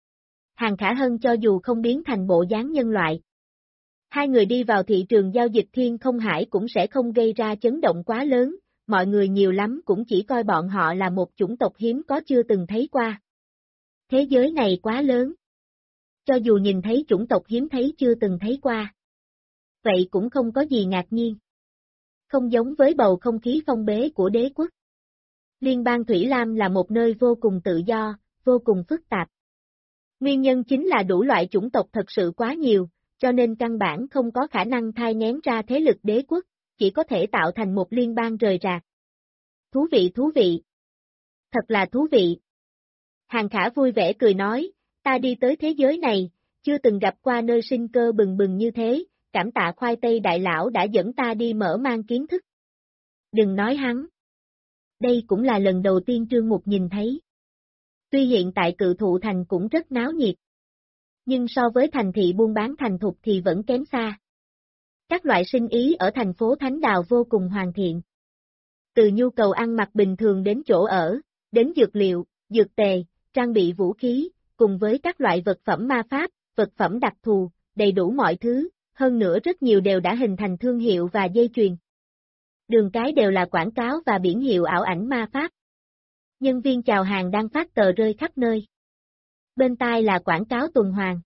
Hàng Khả Hân cho dù không biến thành bộ dáng nhân loại. Hai người đi vào thị trường giao dịch Thiên Không Hải cũng sẽ không gây ra chấn động quá lớn, mọi người nhiều lắm cũng chỉ coi bọn họ là một chủng tộc hiếm có chưa từng thấy qua. Thế giới này quá lớn. Cho dù nhìn thấy chủng tộc hiếm thấy chưa từng thấy qua. Vậy cũng không có gì ngạc nhiên. Không giống với bầu không khí phong bế của đế quốc. Liên bang Thủy Lam là một nơi vô cùng tự do, vô cùng phức tạp. Nguyên nhân chính là đủ loại chủng tộc thật sự quá nhiều, cho nên căn bản không có khả năng thai nghén ra thế lực đế quốc, chỉ có thể tạo thành một liên bang rời rạc. Thú vị. Thật là thú vị. Hàng Khả vui vẻ cười nói, ta đi tới thế giới này, chưa từng gặp qua nơi sinh cơ bừng bừng như thế, cảm tạ khoai tây đại lão đã dẫn ta đi mở mang kiến thức. Đừng nói hắn. Đây cũng là lần đầu tiên Trương Mục nhìn thấy. Tuy hiện tại Cự Thụ Thành cũng rất náo nhiệt, nhưng so với thành thị buôn bán thành thục thì vẫn kém xa. Các loại sinh ý ở thành phố Thánh Đào vô cùng hoàn thiện. Từ nhu cầu ăn mặc bình thường đến chỗ ở, đến dược liệu, dược tề, trang bị vũ khí, cùng với các loại vật phẩm ma pháp, vật phẩm đặc thù, đầy đủ mọi thứ, hơn nữa rất nhiều đều đã hình thành thương hiệu và dây chuyền. Đường cái đều là quảng cáo và biển hiệu ảo ảnh ma pháp. Nhân viên chào hàng đang phát tờ rơi khắp nơi. Bên tai là quảng cáo tuần hoàn.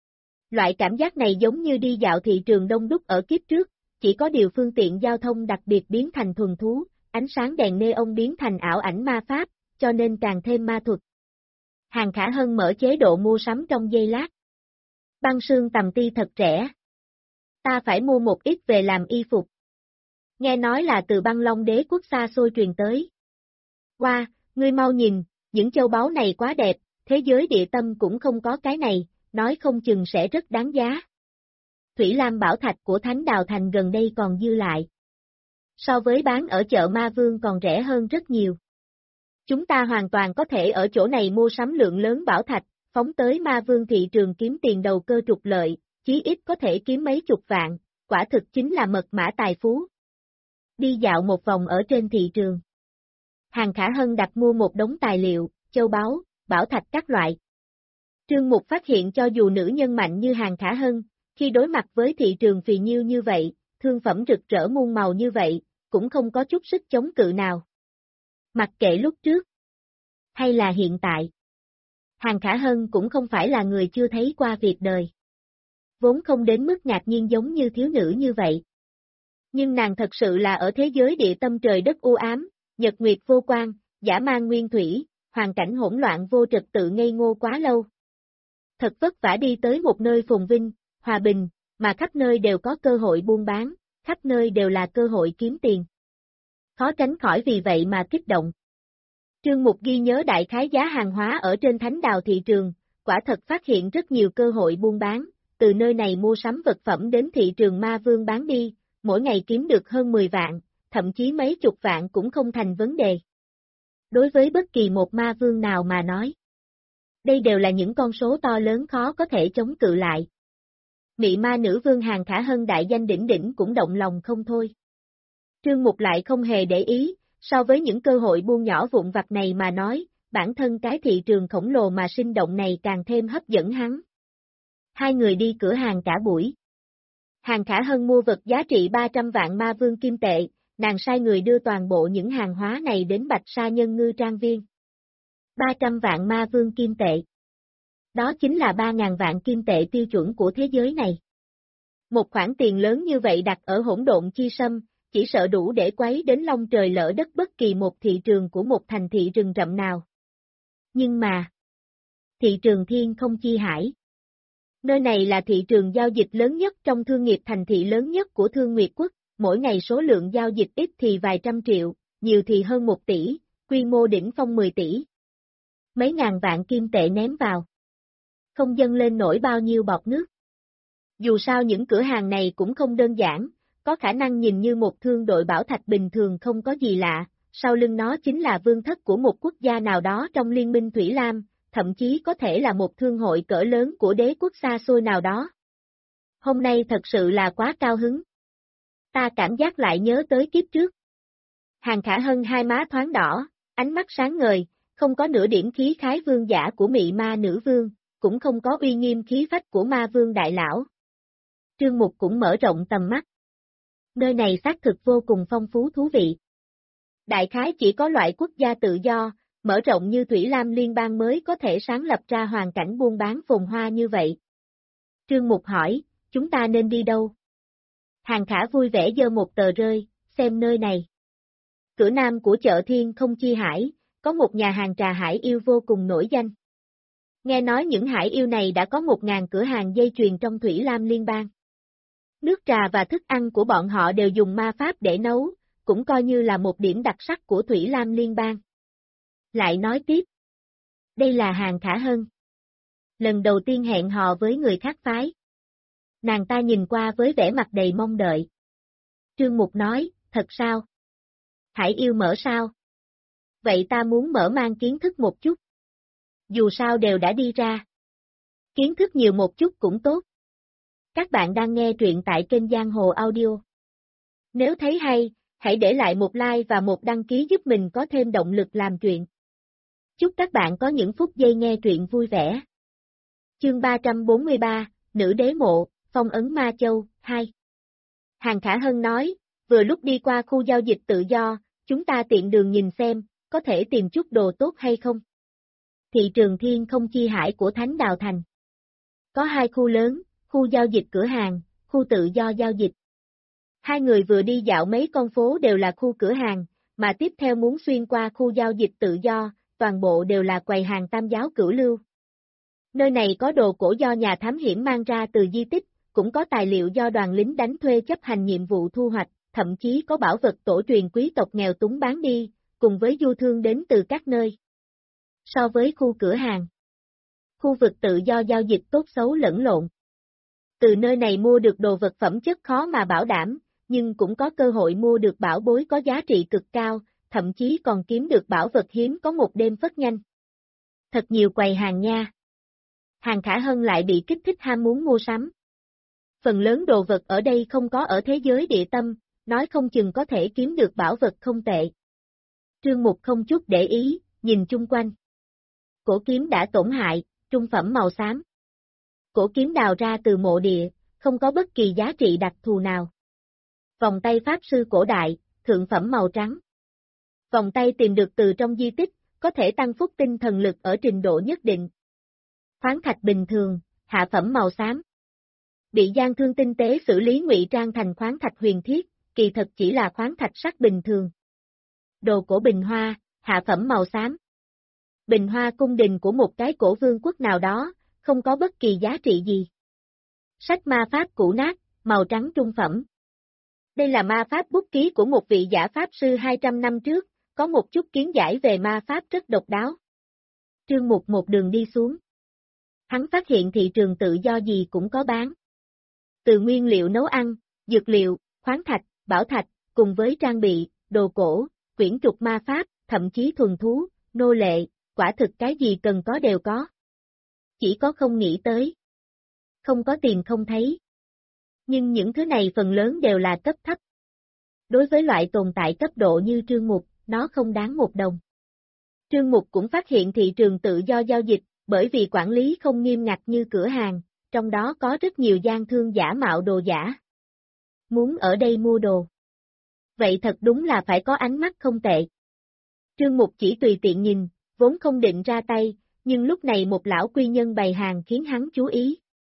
Loại cảm giác này giống như đi dạo thị trường đông đúc ở kiếp trước, chỉ có điều phương tiện giao thông đặc biệt biến thành thuần thú, ánh sáng đèn neon biến thành ảo ảnh ma pháp, cho nên càng thêm ma thuật. Hàng Khả Hân mở chế độ mua sắm trong giây lát. Băng sương tầm ti thật rẻ. Ta phải mua một ít về làm y phục. Nghe nói là từ Băng Long đế quốc xa xôi truyền tới. Wow, ngươi mau nhìn, những châu báu này quá đẹp, thế giới địa tâm cũng không có cái này, nói không chừng sẽ rất đáng giá. Thủy Lam bảo thạch của Thánh Đào Thành gần đây còn dư lại. So với bán ở chợ Ma Vương còn rẻ hơn rất nhiều. Chúng ta hoàn toàn có thể ở chỗ này mua sắm lượng lớn bảo thạch, phóng tới Ma Vương thị trường kiếm tiền đầu cơ trục lợi, chí ít có thể kiếm mấy chục vạn, quả thực chính là mật mã tài phú. Đi dạo một vòng ở trên thị trường. Hàng Khả Hân đặt mua một đống tài liệu, châu báu, bảo thạch các loại. Trương Mục phát hiện cho dù nữ nhân mạnh như Hàng Khả Hân, khi đối mặt với thị trường phì nhiêu như vậy, thương phẩm rực rỡ muôn màu như vậy, cũng không có chút sức chống cự nào. Mặc kệ lúc trước, hay là hiện tại. Hàng Khả Hân cũng không phải là người chưa thấy qua việc đời. Vốn không đến mức ngạc nhiên giống như thiếu nữ như vậy. Nhưng nàng thật sự là ở thế giới địa tâm trời đất u ám, nhật nguyệt vô quang, dã man nguyên thủy, hoàn cảnh hỗn loạn vô trật tự ngây ngô quá lâu. Thật vất vả đi tới một nơi phồn vinh, hòa bình, mà khắp nơi đều có cơ hội buôn bán, khắp nơi đều là cơ hội kiếm tiền. Khó tránh khỏi vì vậy mà kích động. Trương Mục ghi nhớ đại khái giá hàng hóa ở trên Thánh Đào thị trường, quả thật phát hiện rất nhiều cơ hội buôn bán, từ nơi này mua sắm vật phẩm đến thị trường Ma Vương bán đi, mỗi ngày kiếm được hơn 10 vạn, thậm chí mấy chục vạn cũng không thành vấn đề. Đối với bất kỳ một Ma Vương nào mà nói, đây đều là những con số to lớn khó có thể chống cự lại. Mị ma nữ vương Hàng Khả Hân đại danh đỉnh đỉnh cũng động lòng không thôi. Trương Mục lại không hề để ý, so với những cơ hội buôn nhỏ vụn vặt này mà nói, bản thân cái thị trường khổng lồ mà sinh động này càng thêm hấp dẫn hắn. Hai người đi cửa hàng cả buổi. Hàng Khả Hân mua vật giá trị 300 vạn ma vương kim tệ, nàng sai người đưa toàn bộ những hàng hóa này đến Bạch Sa Nhân Ngư Trang Viên. 300 vạn ma vương kim tệ. Đó chính là 3.000 vạn kim tệ tiêu chuẩn của thế giới này. Một khoản tiền lớn như vậy đặt ở hỗn độn chi sâm, chỉ sợ đủ để quấy đến long trời lỡ đất bất kỳ một thị trường của một thành thị rừng rậm nào. Nhưng mà, thị trường Thiên Không Chi Hải. Nơi này là thị trường giao dịch lớn nhất trong thương nghiệp thành thị lớn nhất của Thương Nguyệt Quốc, mỗi ngày số lượng giao dịch ít thì vài trăm triệu, nhiều thì hơn 1 tỷ, quy mô đỉnh phong 10 tỷ. Mấy ngàn vạn kim tệ ném vào. Không dâng lên nổi bao nhiêu bọt nước. Dù sao những cửa hàng này cũng không đơn giản, có khả năng nhìn như một thương đội bảo thạch bình thường không có gì lạ, sau lưng nó chính là vương thất của một quốc gia nào đó trong Liên minh Thủy Lam, thậm chí có thể là một thương hội cỡ lớn của đế quốc xa xôi nào đó. Hôm nay thật sự là quá cao hứng. Ta cảm giác lại nhớ tới kiếp trước. Hàng Khả Hân hai má thoáng đỏ, ánh mắt sáng ngời, không có nửa điểm khí khái vương giả của mị ma nữ vương, cũng không có uy nghiêm khí phách của ma vương đại lão. Trương Mục cũng mở rộng tầm mắt. Nơi này xác thực vô cùng phong phú thú vị. Đại khái chỉ có loại quốc gia tự do, mở rộng như Thủy Lam Liên bang mới có thể sáng lập ra hoàn cảnh buôn bán phồn hoa như vậy. Trương Mục hỏi, chúng ta nên đi đâu? Hàng Khả vui vẻ giơ một tờ rơi, xem nơi này. Cửa nam của chợ Thiên Không Chi Hải, có một nhà hàng trà hải yêu vô cùng nổi danh. Nghe nói những hải yêu này đã có 1.000 cửa hàng dây chuyền trong Thủy Lam Liên bang. Nước trà và thức ăn của bọn họ đều dùng ma pháp để nấu, cũng coi như là một điểm đặc sắc của Thủy Lam Liên bang. Lại nói tiếp. Đây là Hàng Khả Hân. Lần đầu tiên hẹn hò với người khác phái. Nàng ta nhìn qua với vẻ mặt đầy mong đợi. Trương Mục nói, thật sao? Hải yêu mở sao? Vậy ta muốn mở mang kiến thức một chút. Dù sao đều đã đi ra. Kiến thức nhiều một chút cũng tốt. Các bạn đang nghe truyện tại kênh Giang Hồ Audio. Nếu thấy hay, hãy để lại một like và một đăng ký giúp mình có thêm động lực làm truyện. Chúc các bạn có những phút giây nghe truyện vui vẻ. Chương 343, Nữ Đế Mộ, Phong ấn Ma Châu, 2. Hàng Khả Hân nói, vừa lúc đi qua khu giao dịch tự do, chúng ta tiện đường nhìn xem, có thể tìm chút đồ tốt hay không? Thị trường Thiên Không Chi Hải của Thánh Đào Thành. Có 2 khu lớn, khu giao dịch cửa hàng, khu tự do giao dịch. Hai người vừa đi dạo mấy con phố đều là khu cửa hàng, mà tiếp theo muốn xuyên qua khu giao dịch tự do, toàn bộ đều là quầy hàng Tam giáo Cửu Lưu. Nơi này có đồ cổ do nhà thám hiểm mang ra từ di tích, cũng có tài liệu do đoàn lính đánh thuê chấp hành nhiệm vụ thu hoạch, thậm chí có bảo vật tổ truyền quý tộc nghèo túng bán đi, cùng với du thương đến từ các nơi. So với khu cửa hàng, khu vực tự do giao dịch tốt xấu lẫn lộn. Từ nơi này mua được đồ vật phẩm chất khó mà bảo đảm, nhưng cũng có cơ hội mua được bảo bối có giá trị cực cao, thậm chí còn kiếm được bảo vật hiếm có một đêm phất nhanh. Thật nhiều quầy hàng nha. Hàng Khả Hân lại bị kích thích ham muốn mua sắm. Phần lớn đồ vật ở đây không có ở thế giới địa tâm, nói không chừng có thể kiếm được bảo vật không tệ. Trương Mục không chút để ý, nhìn chung quanh. Cổ kiếm đã tổn hại, trung phẩm màu xám. Cổ kiếm đào ra từ mộ địa, không có bất kỳ giá trị đặc thù nào. Vòng tay pháp sư cổ đại, thượng phẩm màu trắng. Vòng tay tìm được từ trong di tích, có thể tăng phúc tinh thần lực ở trình độ nhất định. Khoáng thạch bình thường, hạ phẩm màu xám. Bị gian thương tinh tế xử lý ngụy trang thành khoáng thạch huyền thiết, kỳ thật chỉ là khoáng thạch sắc bình thường. Đồ cổ bình hoa, hạ phẩm màu xám. Bình hoa cung đình của một cái cổ vương quốc nào đó, không có bất kỳ giá trị gì. Sách ma pháp cũ nát, màu trắng trung phẩm. Đây là ma pháp bút ký của một vị giả pháp sư 200 năm trước, có một chút kiến giải về ma pháp rất độc đáo. Trương Mục một đường đi xuống. Hắn phát hiện thị trường tự do gì cũng có bán. Từ nguyên liệu nấu ăn, dược liệu, khoáng thạch, bảo thạch, cùng với trang bị, đồ cổ, quyển trục ma pháp, thậm chí thuần thú, nô lệ, quả thực cái gì cần có đều có. Chỉ có không nghĩ tới. Không có tìm không thấy. Nhưng những thứ này phần lớn đều là cấp thấp. Đối với loại tồn tại cấp độ như Trương Mục, nó không đáng 1 đồng. Trương Mục cũng phát hiện thị trường tự do giao dịch, bởi vì quản lý không nghiêm ngặt như cửa hàng, trong đó có rất nhiều gian thương giả mạo đồ giả. Muốn ở đây mua đồ. Vậy thật đúng là phải có ánh mắt không tệ. Trương Mục chỉ tùy tiện nhìn, vốn không định ra tay, nhưng lúc này một lão quy nhân bày hàng khiến hắn chú ý.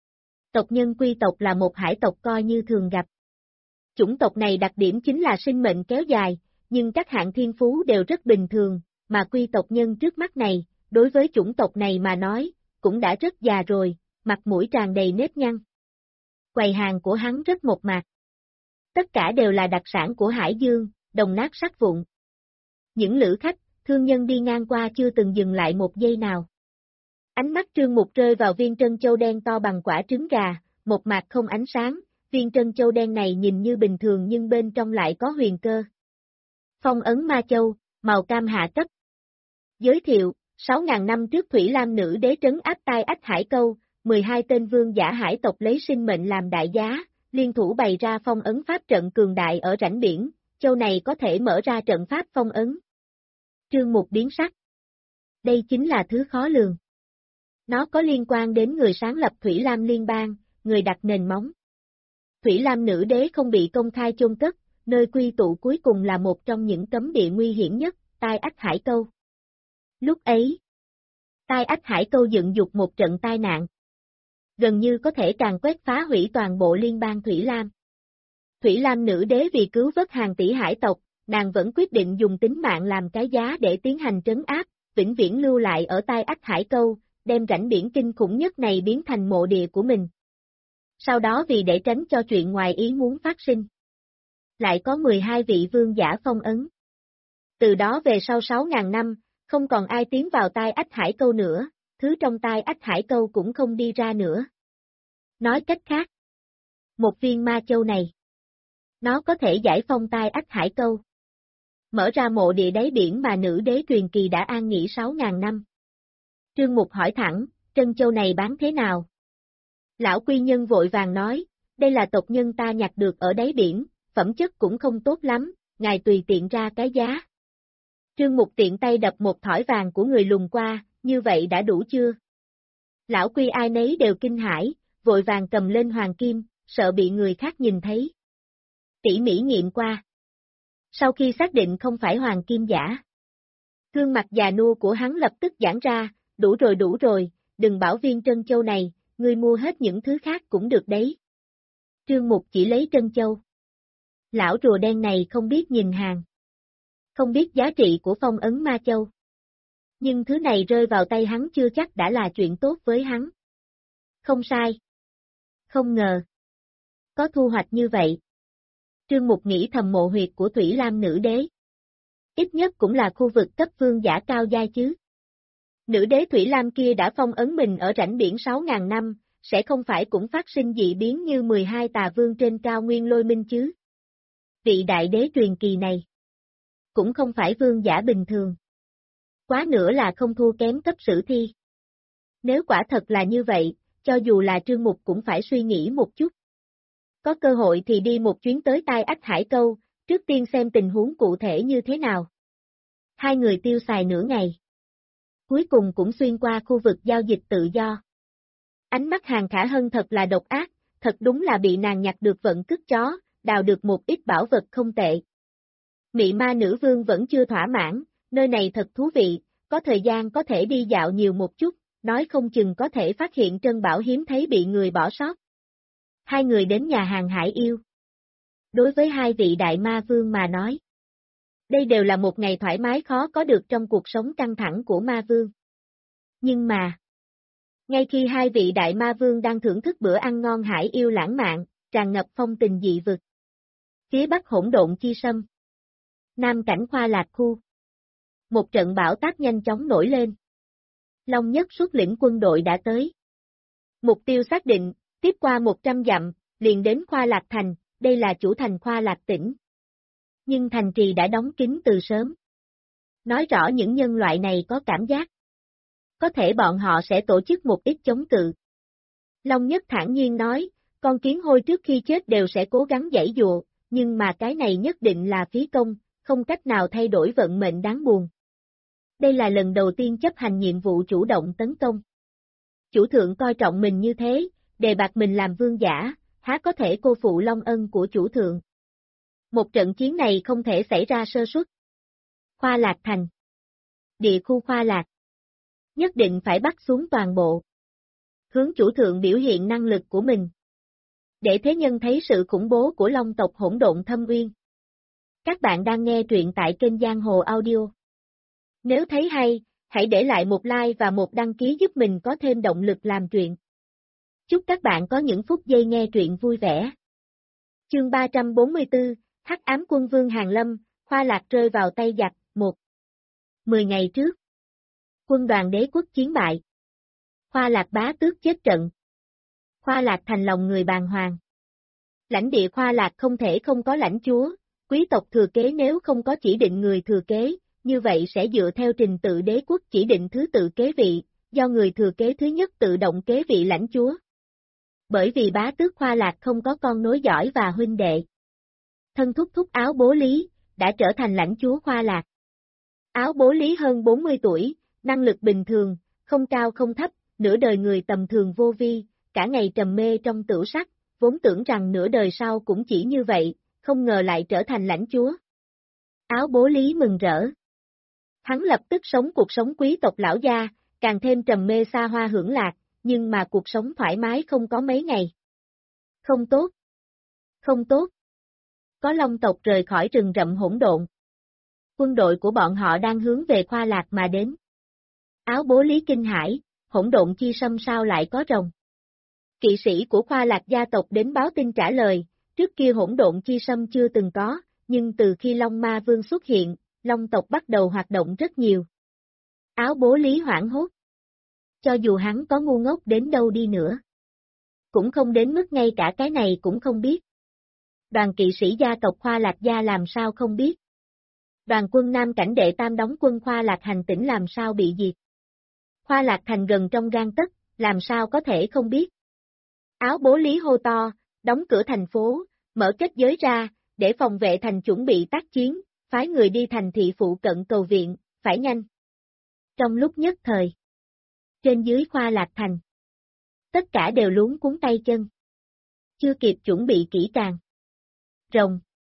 Tộc nhân quy tộc là một hải tộc coi như thường gặp. Chủng tộc này đặc điểm chính là sinh mệnh kéo dài, nhưng các hạng thiên phú đều rất bình thường, mà quy tộc nhân trước mắt này, đối với chủng tộc này mà nói, cũng đã rất già rồi, mặt mũi tràn đầy nếp nhăn. Quầy hàng của hắn rất mộc mạc. Tất cả đều là đặc sản của Hải Dương, đồng nát sắt vụn. Những lữ khách, thương nhân đi ngang qua chưa từng dừng lại một giây nào. Ánh mắt Trương Mục rơi vào viên trân châu đen to bằng quả trứng gà, một mạc không ánh sáng, viên trân châu đen này nhìn như bình thường nhưng bên trong lại có huyền cơ. Phong ấn ma châu, màu cam hạ cấp. Giới thiệu, 6.000 năm trước Thủy Lam nữ đế trấn áp Tai Ách Hải Câu, 12 tên vương giả hải tộc lấy sinh mệnh làm đại giá, liên thủ bày ra phong ấn pháp trận cường đại ở rãnh biển, châu này có thể mở ra trận pháp phong ấn. Trương Mục biến sắc. Đây chính là thứ khó lường. Nó có liên quan đến người sáng lập Thủy Lam Liên bang, người đặt nền móng. Thủy Lam nữ đế không bị công khai chôn cất, nơi quy tụ cuối cùng là một trong những cấm địa nguy hiểm nhất, Tai Ách Hải Câu. Lúc ấy, Tai Ách Hải Câu dựng dục một trận tai nạn. Gần như có thể càn quét phá hủy toàn bộ liên bang Thủy Lam. Thủy Lam nữ đế vì cứu vớt hàng tỷ hải tộc, nàng vẫn quyết định dùng tính mạng làm cái giá để tiến hành trấn áp, vĩnh viễn lưu lại ở tai Ách Hải Câu, đem rãnh biển kinh khủng nhất này biến thành mộ địa của mình. Sau đó vì để tránh cho chuyện ngoài ý muốn phát sinh, lại có 12 vị vương giả phong ấn. Từ đó về sau 6.000 năm, không còn ai tiến vào tai Ách Hải Câu nữa, thứ trong tai Ách Hải Câu cũng không đi ra nữa. Nói cách khác, một viên ma châu này, nó có thể giải phong tai Ách Hải Câu, mở ra mộ địa đáy biển mà nữ đế truyền kỳ đã an nghỉ 6.000 năm. Trương Mục hỏi thẳng, trân châu này bán thế nào? Lão quy nhân vội vàng nói, đây là tộc nhân ta nhặt được ở đáy biển, phẩm chất cũng không tốt lắm, ngài tùy tiện ra cái giá. Trương Mục tiện tay đập một thỏi vàng của người lùn qua, như vậy đã đủ chưa? Lão quy ai nấy đều kinh hãi, vội vàng cầm lên hoàng kim, sợ bị người khác nhìn thấy. Tỉ mỉ nghiệm qua. Sau khi xác định không phải hoàng kim giả, gương mặt già nua của hắn lập tức giãn ra, đủ rồi, đừng bảo viên trân châu này, ngươi mua hết những thứ khác cũng được đấy. Trương Mục chỉ lấy trân châu. Lão rùa đen này không biết nhìn hàng, không biết giá trị của phong ấn ma châu. Nhưng thứ này rơi vào tay hắn chưa chắc đã là chuyện tốt với hắn. Không sai. Không ngờ. Có thu hoạch như vậy. Trương Mục nghĩ thầm mộ huyệt của Thủy Lam nữ đế. Ít nhất cũng là khu vực cấp vương giả cao giai chứ. Nữ đế Thủy Lam kia đã phong ấn mình ở rãnh biển 6.000 năm, sẽ không phải cũng phát sinh dị biến như 12 tà vương trên cao nguyên lôi minh chứ. Vị đại đế truyền kỳ này cũng không phải vương giả bình thường. Quá nữa là không thua kém cấp sử thi. Nếu quả thật là như vậy, cho dù là Trương Mục cũng phải suy nghĩ một chút. Có cơ hội thì đi một chuyến tới tai Ách Hải Câu, trước tiên xem tình huống cụ thể như thế nào. Hai người tiêu xài nửa ngày. Cuối cùng cũng xuyên qua khu vực giao dịch tự do. Ánh mắt Hàng Khả Hân thật là độc ác, thật đúng là bị nàng nhặt được vận cứt chó, đào được một ít bảo vật không tệ. Mị ma nữ vương vẫn chưa thỏa mãn, nơi này thật thú vị, có thời gian có thể đi dạo nhiều một chút, nói không chừng có thể phát hiện trân bảo hiếm thấy bị người bỏ sót. Hai người đến nhà hàng Hải Yêu. Đối với hai vị đại ma vương mà nói, đây đều là một ngày thoải mái khó có được trong cuộc sống căng thẳng của ma vương. Nhưng mà, ngay khi hai vị đại ma vương đang thưởng thức bữa ăn ngon Hải Yêu lãng mạn, tràn ngập phong tình dị vực. Phía bắc hỗn độn chi sâm. Nam cảnh Khoa Lạc khu. Một trận bão táp nhanh chóng nổi lên. Long Nhất xuất lĩnh quân đội đã tới. Mục tiêu xác định, tiếp qua 100 dặm, liền đến Khoa Lạc Thành, đây là chủ thành Khoa Lạc tỉnh. Nhưng thành trì đã đóng kín từ sớm. Nói rõ những nhân loại này có cảm giác. Có thể bọn họ sẽ tổ chức một ít chống cự. Long Nhất thản nhiên nói, con kiến hôi trước khi chết đều sẽ cố gắng giãy dụa, nhưng mà cái này nhất định là phí công, không cách nào thay đổi vận mệnh đáng buồn. Đây là lần đầu tiên chấp hành nhiệm vụ chủ động tấn công. Chủ thượng coi trọng mình như thế, đề bạt mình làm vương giả, há có thể cô phụ long ân của chủ thượng. Một trận chiến này không thể xảy ra sơ suất. Khoa Lạc Thành. Địa khu Khoa Lạc. Nhất định phải bắt xuống toàn bộ. Hướng chủ thượng biểu hiện năng lực của mình. Để thế nhân thấy sự khủng bố của long tộc hỗn độn thâm uyên. Các bạn đang nghe truyện tại kênh Giang Hồ Audio. Nếu thấy hay, hãy để lại một like và một đăng ký giúp mình có thêm động lực làm truyện. Chúc các bạn có những phút giây nghe truyện vui vẻ. Chương 344, Hắc Ám Quân Vương Hàn Lâm, Khoa Lạc rơi vào tay giặc, 1. 10 ngày trước. Quân đoàn đế quốc chiến bại. Khoa Lạc bá tước chết trận. Khoa Lạc thành lòng người bàng hoàng. Lãnh địa Khoa Lạc không thể không có lãnh chúa, quý tộc thừa kế nếu không có chỉ định người thừa kế, như vậy sẽ dựa theo trình tự đế quốc chỉ định thứ tự kế vị, do người thừa kế thứ nhất tự động kế vị lãnh chúa. Bởi vì bá tước Khoa Lạc không có con nối dõi và huynh đệ. Thân thúc thúc Áo Bố Lý, đã trở thành lãnh chúa Khoa Lạc. Áo Bố Lý hơn 40 tuổi, năng lực bình thường, không cao không thấp, nửa đời người tầm thường vô vi, cả ngày trầm mê trong tửu sắc, vốn tưởng rằng nửa đời sau cũng chỉ như vậy, không ngờ lại trở thành lãnh chúa. Áo Bố Lý mừng rỡ. Hắn lập tức sống cuộc sống quý tộc lão gia, càng thêm trầm mê xa hoa hưởng lạc, nhưng mà cuộc sống thoải mái không có mấy ngày. Không tốt. Không tốt. Có long tộc rời khỏi rừng rậm hỗn độn. Quân đội của bọn họ đang hướng về Khoa Lạc mà đến. Áo bố Lý kinh hãi, hỗn độn chi sâm sao lại có rồng? Kỵ sĩ của Khoa Lạc gia tộc đến báo tin trả lời, trước kia hỗn độn chi sâm chưa từng có, nhưng từ khi Long Ma Vương xuất hiện, Long tộc bắt đầu hoạt động rất nhiều. Áo bố Lý hoảng hốt. Cho dù hắn có ngu ngốc đến đâu đi nữa, cũng không đến mức ngay cả cái này cũng không biết. Đoàn kỵ sĩ gia tộc Khoa Lạc gia làm sao không biết? Đoàn quân Nam Cảnh đệ tam đóng quân Khoa Lạc hành tỉnh làm sao bị diệt? Khoa Lạc thành gần trong gang tấc, làm sao có thể không biết? Áo bố Lý hô to, đóng cửa thành phố, mở kết giới ra, để phòng vệ thành chuẩn bị tác chiến, phái người đi thành thị phụ cận cầu viện, phải nhanh. Trong lúc nhất thời, trên dưới Khoa Lạc thành, tất cả đều luống cuống tay chân. Chưa kịp chuẩn bị kỹ càng. Rồng.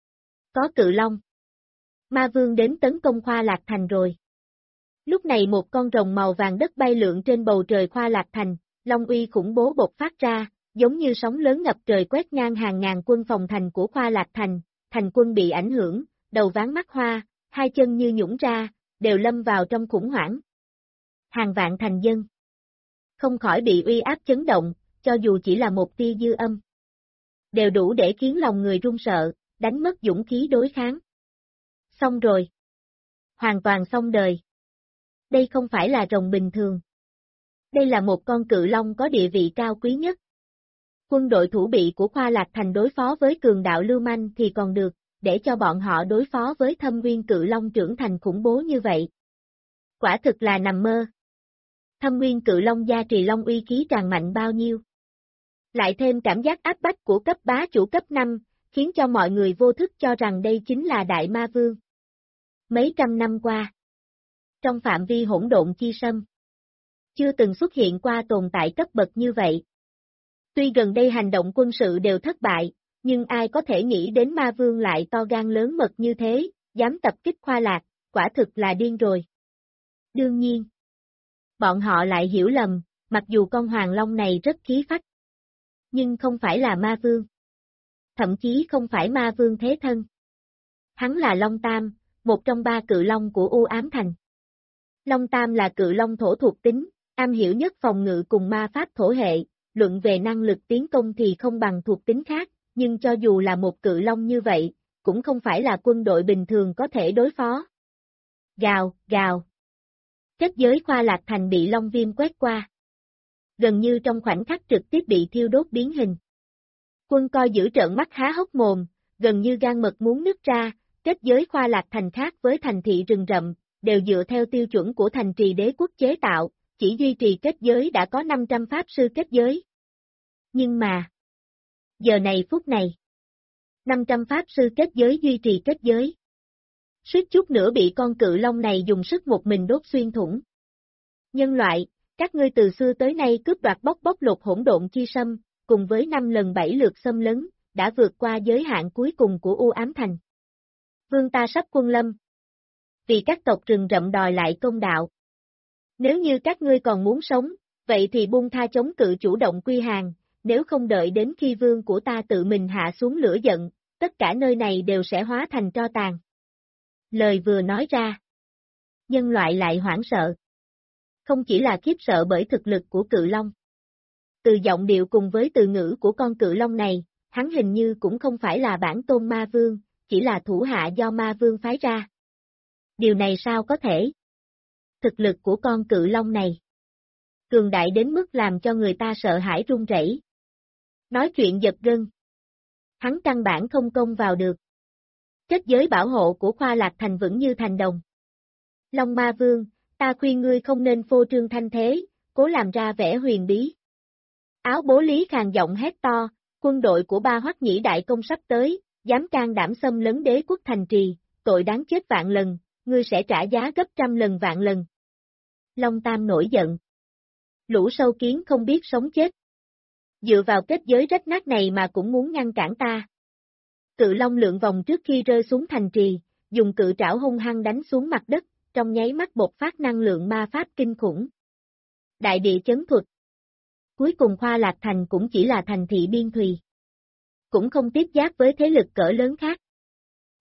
Có cự long. Ma Vương đến tấn công Khoa Lạc thành rồi. Lúc này một con rồng màu vàng đất bay lượn trên bầu trời Khoa Lạc thành, long uy khủng bố bộc phát ra, giống như sóng lớn ngập trời quét ngang hàng ngàn quân phòng thành của Khoa Lạc thành, thành quân bị ảnh hưởng, đầu ván mắt hoa, hai chân như nhũn ra, đều lâm vào trong khủng hoảng. Hàng vạn thành dân không khỏi bị uy áp chấn động, cho dù chỉ là một tia dư âm, đều đủ để khiến lòng người run sợ, đánh mất dũng khí đối kháng. Xong rồi. Hoàn toàn xong đời. Đây không phải là rồng bình thường. Đây là một con cự long có địa vị cao quý nhất. Quân đội thủ bị của Khoa Lạc thành đối phó với cường đạo lưu manh thì còn được, để cho bọn họ đối phó với thâm nguyên cự long trưởng thành khủng bố như vậy. Quả thực là nằm mơ. Thâm nguyên cự long gia trì long uy khí tràn mạnh bao nhiêu. Lại thêm cảm giác áp bách của cấp bá chủ cấp 5, khiến cho mọi người vô thức cho rằng đây chính là Đại Ma Vương. Mấy trăm năm qua, trong phạm vi hỗn độn chi sâm, chưa từng xuất hiện qua tồn tại cấp bậc như vậy. Tuy gần đây hành động quân sự đều thất bại, nhưng ai có thể nghĩ đến Ma Vương lại to gan lớn mật như thế, dám tập kích Khoa Lạc, quả thực là điên rồi. Đương nhiên, bọn họ lại hiểu lầm, mặc dù con Hoàng Long này rất khí phách, nhưng không phải là Ma Vương. Thậm chí không phải Ma Vương thế thân. Hắn là Long Tam, một trong ba cự long của U Ám Thành. Long Tam là cự long thổ thuộc tính, am hiểu nhất phòng ngự cùng ma pháp thổ hệ, luận về năng lực tiến công thì không bằng thuộc tính khác, nhưng cho dù là một cự long như vậy, cũng không phải là quân đội bình thường có thể đối phó. Gào, gào. Kết giới Khoa Lạc thành bị long viêm quét qua. Gần như trong khoảnh khắc trực tiếp bị thiêu đốt biến hình. Quân coi giữ trợn mắt há hốc mồm, gần như gan mật muốn nứt ra, kết giới Khoa Lạc thành khác với thành thị rừng rậm, đều dựa theo tiêu chuẩn của thành trì đế quốc chế tạo, chỉ duy trì kết giới đã có 500 pháp sư kết giới. Nhưng mà, giờ này phút này, 500 pháp sư kết giới duy trì kết giới. Suýt chút nữa bị con cự long này dùng sức một mình đốt xuyên thủng. Nhân loại, các ngươi từ xưa tới nay cướp đoạt bóc lột hỗn độn chi sâm, cùng với 5 lần 7 lượt xâm lấn, đã vượt qua giới hạn cuối cùng của U Ám Thành. Vương ta sắp quân lâm. Vì các tộc rừng rậm đòi lại công đạo. Nếu như các ngươi còn muốn sống, vậy thì buông tha chống cự chủ động quy hàng, nếu không đợi đến khi vương của ta tự mình hạ xuống lửa giận, tất cả nơi này đều sẽ hóa thành tro tàn. Lời vừa nói ra, nhân loại lại hoảng sợ. Không chỉ là khiếp sợ bởi thực lực của cự long. Từ giọng điệu cùng với từ ngữ của con cự long này, hắn hình như cũng không phải là bản tôn ma vương, chỉ là thủ hạ do ma vương phái ra. Điều này sao có thể? Thực lực của con cự long này cường đại đến mức làm cho người ta sợ hãi run rẩy. Nói chuyện giật gân. Hắn căn bản không công vào được. Kết giới bảo hộ của Khoa Lạc thành vững như thành đồng. Long Ma Vương, ta khuyên ngươi không nên phô trương thanh thế, cố làm ra vẻ huyền bí. Áo bố Lý khàn giọng hét to, quân đội của Ba Hoắc Nhĩ đại công sắp tới, dám can đảm xâm lấn đế quốc thành trì, tội đáng chết vạn lần, ngươi sẽ trả giá gấp trăm lần vạn lần. Long Tam nổi giận. Lũ sâu kiến không biết sống chết. Dựa vào kết giới rách nát này mà cũng muốn ngăn cản ta. Cự long lượn vòng trước khi rơi xuống thành trì, dùng cự trảo hung hăng đánh xuống mặt đất, trong nháy mắt bộc phát năng lượng ma pháp kinh khủng. Đại địa chấn thuật. Cuối cùng Khoa Lạc thành cũng chỉ là thành thị biên thùy. Cũng không tiếp giáp với thế lực cỡ lớn khác.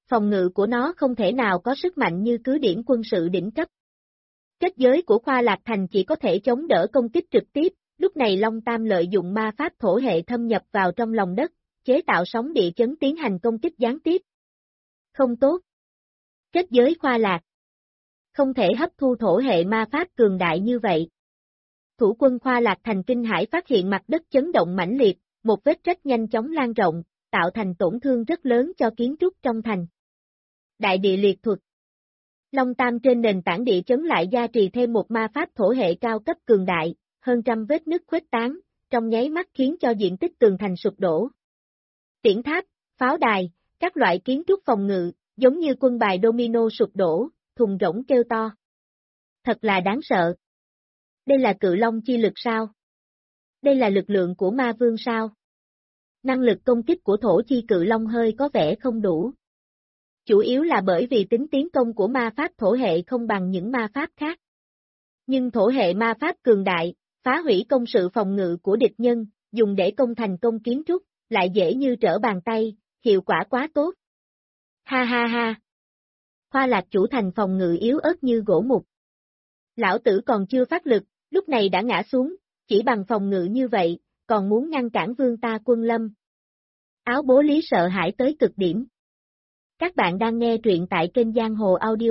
Phòng ngự của nó không thể nào có sức mạnh như cứ điểm quân sự đỉnh cấp. Kết giới của Khoa Lạc Thành chỉ có thể chống đỡ công kích trực tiếp, lúc này Long Tam lợi dụng ma pháp thổ hệ thâm nhập vào trong lòng đất, chế tạo sóng địa chấn tiến hành công kích gián tiếp. Không tốt. Kết giới Khoa Lạc không thể hấp thu thổ hệ ma pháp cường đại như vậy. Thủ quân Khoa Lạc Thành kinh hãi phát hiện mặt đất chấn động mãnh liệt, một vết rách nhanh chóng lan rộng, tạo thành tổn thương rất lớn cho kiến trúc trong thành. Đại địa liệt thuật. Long Tam trên nền tảng địa chấn lại gia trì thêm một ma pháp thổ hệ cao cấp cường đại, hơn trăm vết nứt khuếch tán, trong nháy mắt khiến cho diện tích tường thành sụp đổ. Tiễn tháp, pháo đài, các loại kiến trúc phòng ngự, giống như quân bài domino sụp đổ, thùng rỗng kêu to. Thật là đáng sợ. Đây là cự long chi lực sao? Đây là lực lượng của ma vương sao? Năng lực công kích của thổ chi cự long hơi có vẻ không đủ. Chủ yếu là bởi vì tính tiến công của ma pháp thổ hệ không bằng những ma pháp khác. Nhưng thổ hệ ma pháp cường đại, phá hủy công sự phòng ngự của địch nhân, dùng để công thành công kiến trúc, lại dễ như trở bàn tay, hiệu quả quá tốt. Ha ha ha! Khoa Lạc chủ thành phòng ngự yếu ớt như gỗ mục. Lão tử còn chưa phát lực, lúc này đã ngã xuống, chỉ bằng phòng ngự như vậy, còn muốn ngăn cản vương ta quân lâm. Áo bố lý sợ hãi tới cực điểm. Các bạn đang nghe truyện tại kênh Giang Hồ Audio.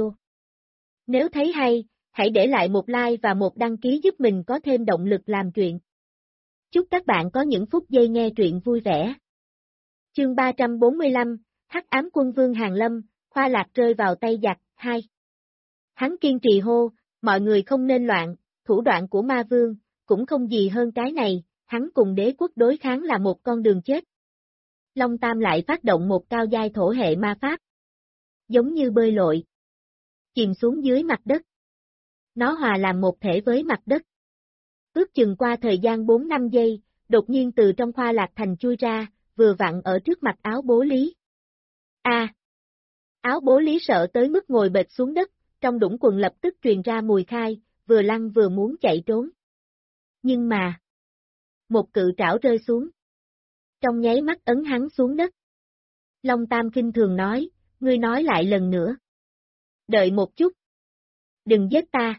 Nếu thấy hay, hãy để lại một like và một đăng ký giúp mình có thêm động lực làm truyện. Chúc các bạn có những phút giây nghe truyện vui vẻ. Chương 345, Hắc ám quân vương Hàn Lâm, Khoa Lạc rơi vào tay giặc, 2. Hắn kiên trì hô, mọi người không nên loạn, thủ đoạn của ma vương, cũng không gì hơn cái này, hắn cùng đế quốc đối kháng là một con đường chết. Long Tam lại phát động một cao giai thổ hệ ma pháp. Giống như bơi lội. Chìm xuống dưới mặt đất. Nó hòa làm một thể với mặt đất. Ước chừng qua thời gian 4-5 giây, đột nhiên từ trong Khoa Lạc Thành chui ra, vừa vặn ở trước mặt áo bố lý. Áo bố lý sợ tới mức ngồi bệt xuống đất, trong đũng quần lập tức truyền ra mùi khai, vừa lăn vừa muốn chạy trốn. Nhưng mà, một cự trảo rơi xuống. Trong nháy mắt ấn hắn xuống đất. Long Tam kinh thường nói, ngươi nói lại lần nữa. Đợi một chút. Đừng giết ta.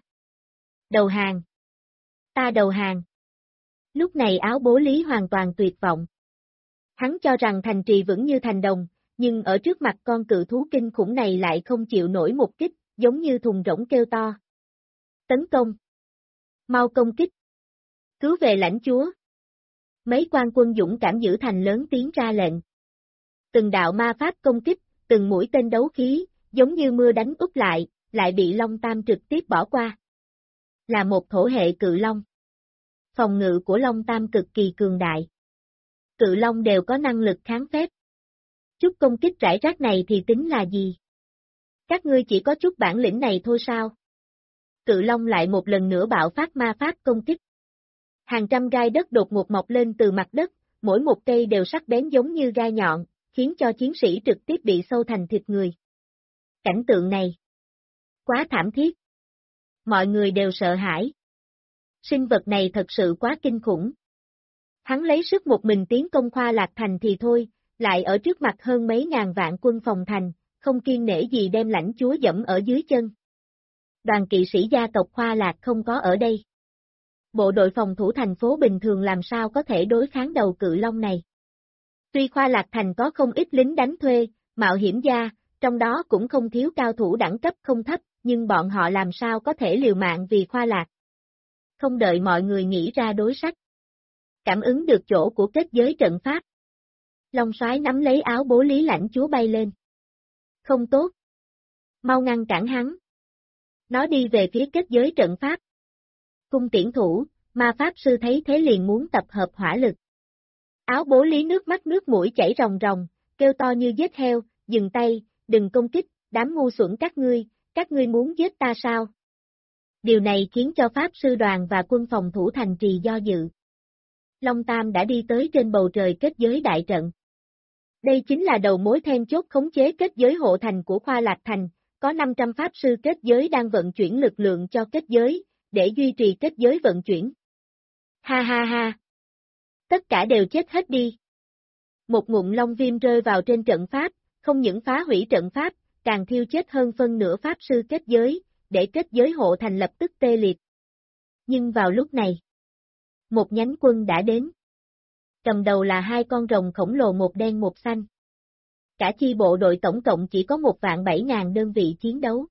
Đầu hàng. Ta đầu hàng. Lúc này áo bố lý hoàn toàn tuyệt vọng. Hắn cho rằng thành trì vững như thành đồng, nhưng ở trước mặt con cự thú kinh khủng này lại không chịu nổi một kích, giống như thùng rỗng kêu to. Tấn công. Mau công kích. Cứu về lãnh chúa. Mấy quan quân dũng cảm giữ thành lớn tiếng ra lệnh. Từng đạo ma pháp công kích, từng mũi tên đấu khí, giống như mưa đánh úp lại bị Long Tam trực tiếp bỏ qua. Là một thổ hệ cự long. Phòng ngự của Long Tam cực kỳ cường đại. Cự long đều có năng lực kháng phép. Chút công kích rải rác này thì tính là gì? Các ngươi chỉ có chút bản lĩnh này thôi sao? Cự long lại một lần nữa bạo phát ma pháp công kích. Hàng trăm gai đất đột ngột mọc lên từ mặt đất, mỗi một cây đều sắc bén giống như gai nhọn, khiến cho chiến sĩ trực tiếp bị sâu thành thịt người. Cảnh tượng này quá thảm thiết. Mọi người đều sợ hãi. Sinh vật này thật sự quá kinh khủng. Hắn lấy sức một mình tiến công Khoa Lạc Thành thì thôi, lại ở trước mặt hơn mấy ngàn vạn quân phòng thành, không kiêng nể gì đem lãnh chúa dẫm ở dưới chân. Đoàn kỵ sĩ gia tộc Khoa Lạc không có ở đây. Bộ đội phòng thủ thành phố bình thường làm sao có thể đối kháng đầu cự long này. Tuy Khoa Lạc Thành có không ít lính đánh thuê, mạo hiểm gia, trong đó cũng không thiếu cao thủ đẳng cấp không thấp, nhưng bọn họ làm sao có thể liều mạng vì Khoa Lạc. Không đợi mọi người nghĩ ra đối sách. Cảm ứng được chỗ của kết giới trận pháp. Long Soái nắm lấy áo bố lý lãnh chúa bay lên. Không tốt. Mau ngăn cản hắn. Nó đi về phía kết giới trận pháp. Cung tiễn thủ, ma pháp sư thấy thế liền muốn tập hợp hỏa lực. Áo bố lý nước mắt nước mũi chảy ròng ròng, kêu to như giết heo, dừng tay, đừng công kích, đám ngu xuẩn các ngươi muốn giết ta sao? Điều này khiến cho pháp sư đoàn và quân phòng thủ thành trì do dự. Long Tam đã đi tới trên bầu trời kết giới đại trận. Đây chính là đầu mối then chốt khống chế kết giới hộ thành của Khoa Lạc Thành, có 500 pháp sư kết giới đang vận chuyển lực lượng cho kết giới, để duy trì kết giới vận chuyển. Ha ha ha! Tất cả đều chết hết đi. Một ngụm long viêm rơi vào trên trận pháp, không những phá hủy trận pháp, càng thiêu chết hơn phân nửa pháp sư kết giới, để kết giới hộ thành lập tức tê liệt. Nhưng vào lúc này, một nhánh quân đã đến. Cầm đầu là hai con rồng khổng lồ một đen một xanh. Cả chi bộ đội tổng cộng chỉ có 1.700.000 đơn vị chiến đấu.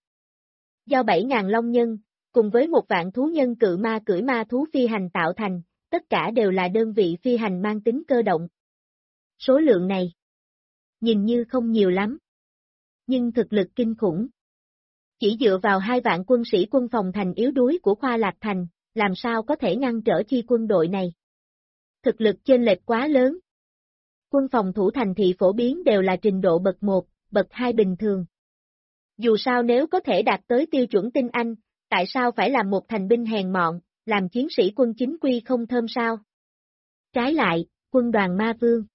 Do 7.000 long nhân, cùng với 1.000 thú nhân cự ma cưỡi ma thú phi hành tạo thành, tất cả đều là đơn vị phi hành mang tính cơ động. Số lượng này, nhìn như không nhiều lắm, nhưng thực lực kinh khủng. Chỉ dựa vào 2.000 quân sĩ quân phòng thành yếu đuối của Khoa Lạc Thành, làm sao có thể ngăn trở chi quân đội này? Thực lực chênh lệch quá lớn. Quân phòng thủ thành thị phổ biến đều là trình độ bậc 1, bậc 2 bình thường. Dù sao nếu có thể đạt tới tiêu chuẩn tinh anh, tại sao phải làm một thành binh hèn mọn, làm chiến sĩ quân chính quy không thơm sao? Trái lại, quân đoàn ma vương.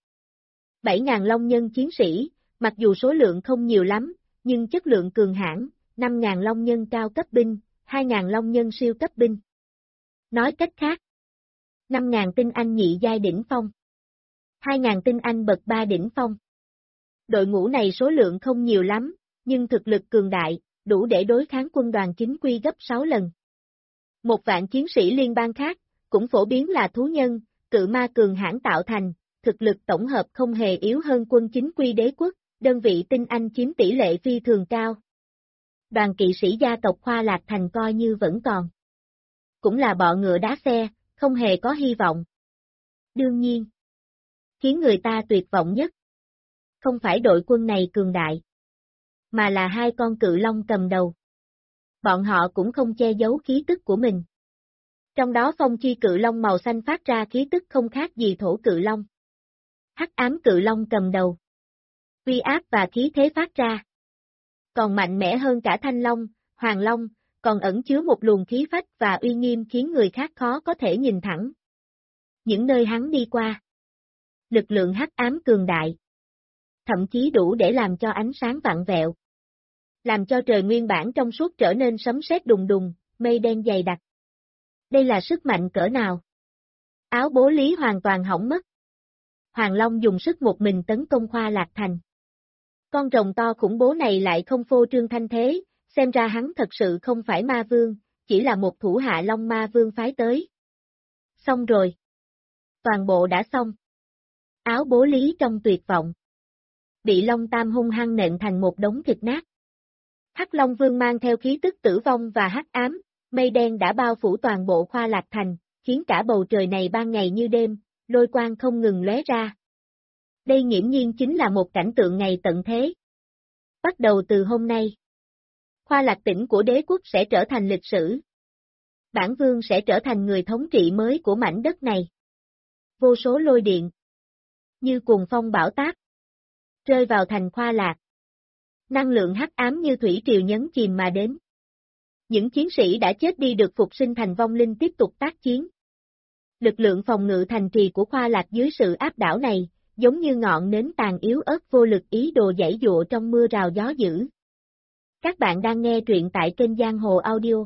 7.000 long nhân chiến sĩ, mặc dù số lượng không nhiều lắm, nhưng chất lượng cường hãn, 5.000 long nhân cao cấp binh, 2.000 long nhân siêu cấp binh. Nói cách khác, 5.000 tinh anh nhị giai đỉnh phong, 2.000 tinh anh bậc 3 đỉnh phong. Đội ngũ này số lượng không nhiều lắm, nhưng thực lực cường đại, đủ để đối kháng quân đoàn chính quy gấp 6 lần. 1.000 chiến sĩ liên bang khác, cũng phổ biến là thú nhân, cự ma cường hãn tạo thành, thực lực tổng hợp không hề yếu hơn quân chính quy đế quốc, đơn vị tinh anh chiếm tỷ lệ phi thường cao. Đoàn kỵ sĩ gia tộc Khoa Lạc Thành coi như vẫn còn. Cũng là bọ ngựa đá xe, không hề có hy vọng. Đương nhiên, khiến người ta tuyệt vọng nhất, không phải đội quân này cường đại, mà là hai con cự long cầm đầu. Bọn họ cũng không che giấu khí tức của mình. Trong đó phong chi cự long màu xanh phát ra khí tức không khác gì thổ cự long. Hắc ám cự long cầm đầu. Uy áp và khí thế phát ra. Còn mạnh mẽ hơn cả thanh long, hoàng long, còn ẩn chứa một luồng khí phách và uy nghiêm khiến người khác khó có thể nhìn thẳng. Những nơi hắn đi qua, lực lượng hắc ám cường đại, thậm chí đủ để làm cho ánh sáng vặn vẹo, làm cho trời nguyên bản trong suốt trở nên sấm sét đùng đùng, mây đen dày đặc. Đây là sức mạnh cỡ nào? Áo bố Lý hoàn toàn hỏng mất. Hoàng Long dùng sức một mình tấn công Khoa Lạc Thành. Con rồng to khủng bố này lại không phô trương thanh thế, xem ra hắn thật sự không phải ma vương, chỉ là một thủ hạ Long Ma Vương phái tới. Xong rồi. Toàn bộ đã xong. Áo bố Lý trong tuyệt vọng. Bị Long Tam hung hăng nện thành một đống thịt nát. Hắc Long Vương mang theo khí tức tử vong và hắc ám, mây đen đã bao phủ toàn bộ Khoa Lạc Thành, khiến cả bầu trời này ban ngày như đêm, lôi quang không ngừng lóe ra. Đây nghiễm nhiên chính là một cảnh tượng ngày tận thế. Bắt đầu từ hôm nay, Khoa Lạc tỉnh của đế quốc sẽ trở thành lịch sử. Bản vương sẽ trở thành người thống trị mới của mảnh đất này. Vô số lôi điện, như cuồng phong bão táp, rơi vào thành Khoa Lạc. Năng lượng hắc ám như thủy triều nhấn chìm mà đến. Những chiến sĩ đã chết đi được phục sinh thành vong linh tiếp tục tác chiến. Lực lượng phòng ngự thành trì của Khoa Lạc dưới sự áp đảo này, giống như ngọn nến tàn yếu ớt vô lực ý đồ giãy giụa trong mưa rào gió dữ. Các bạn đang nghe truyện tại kênh Giang Hồ Audio.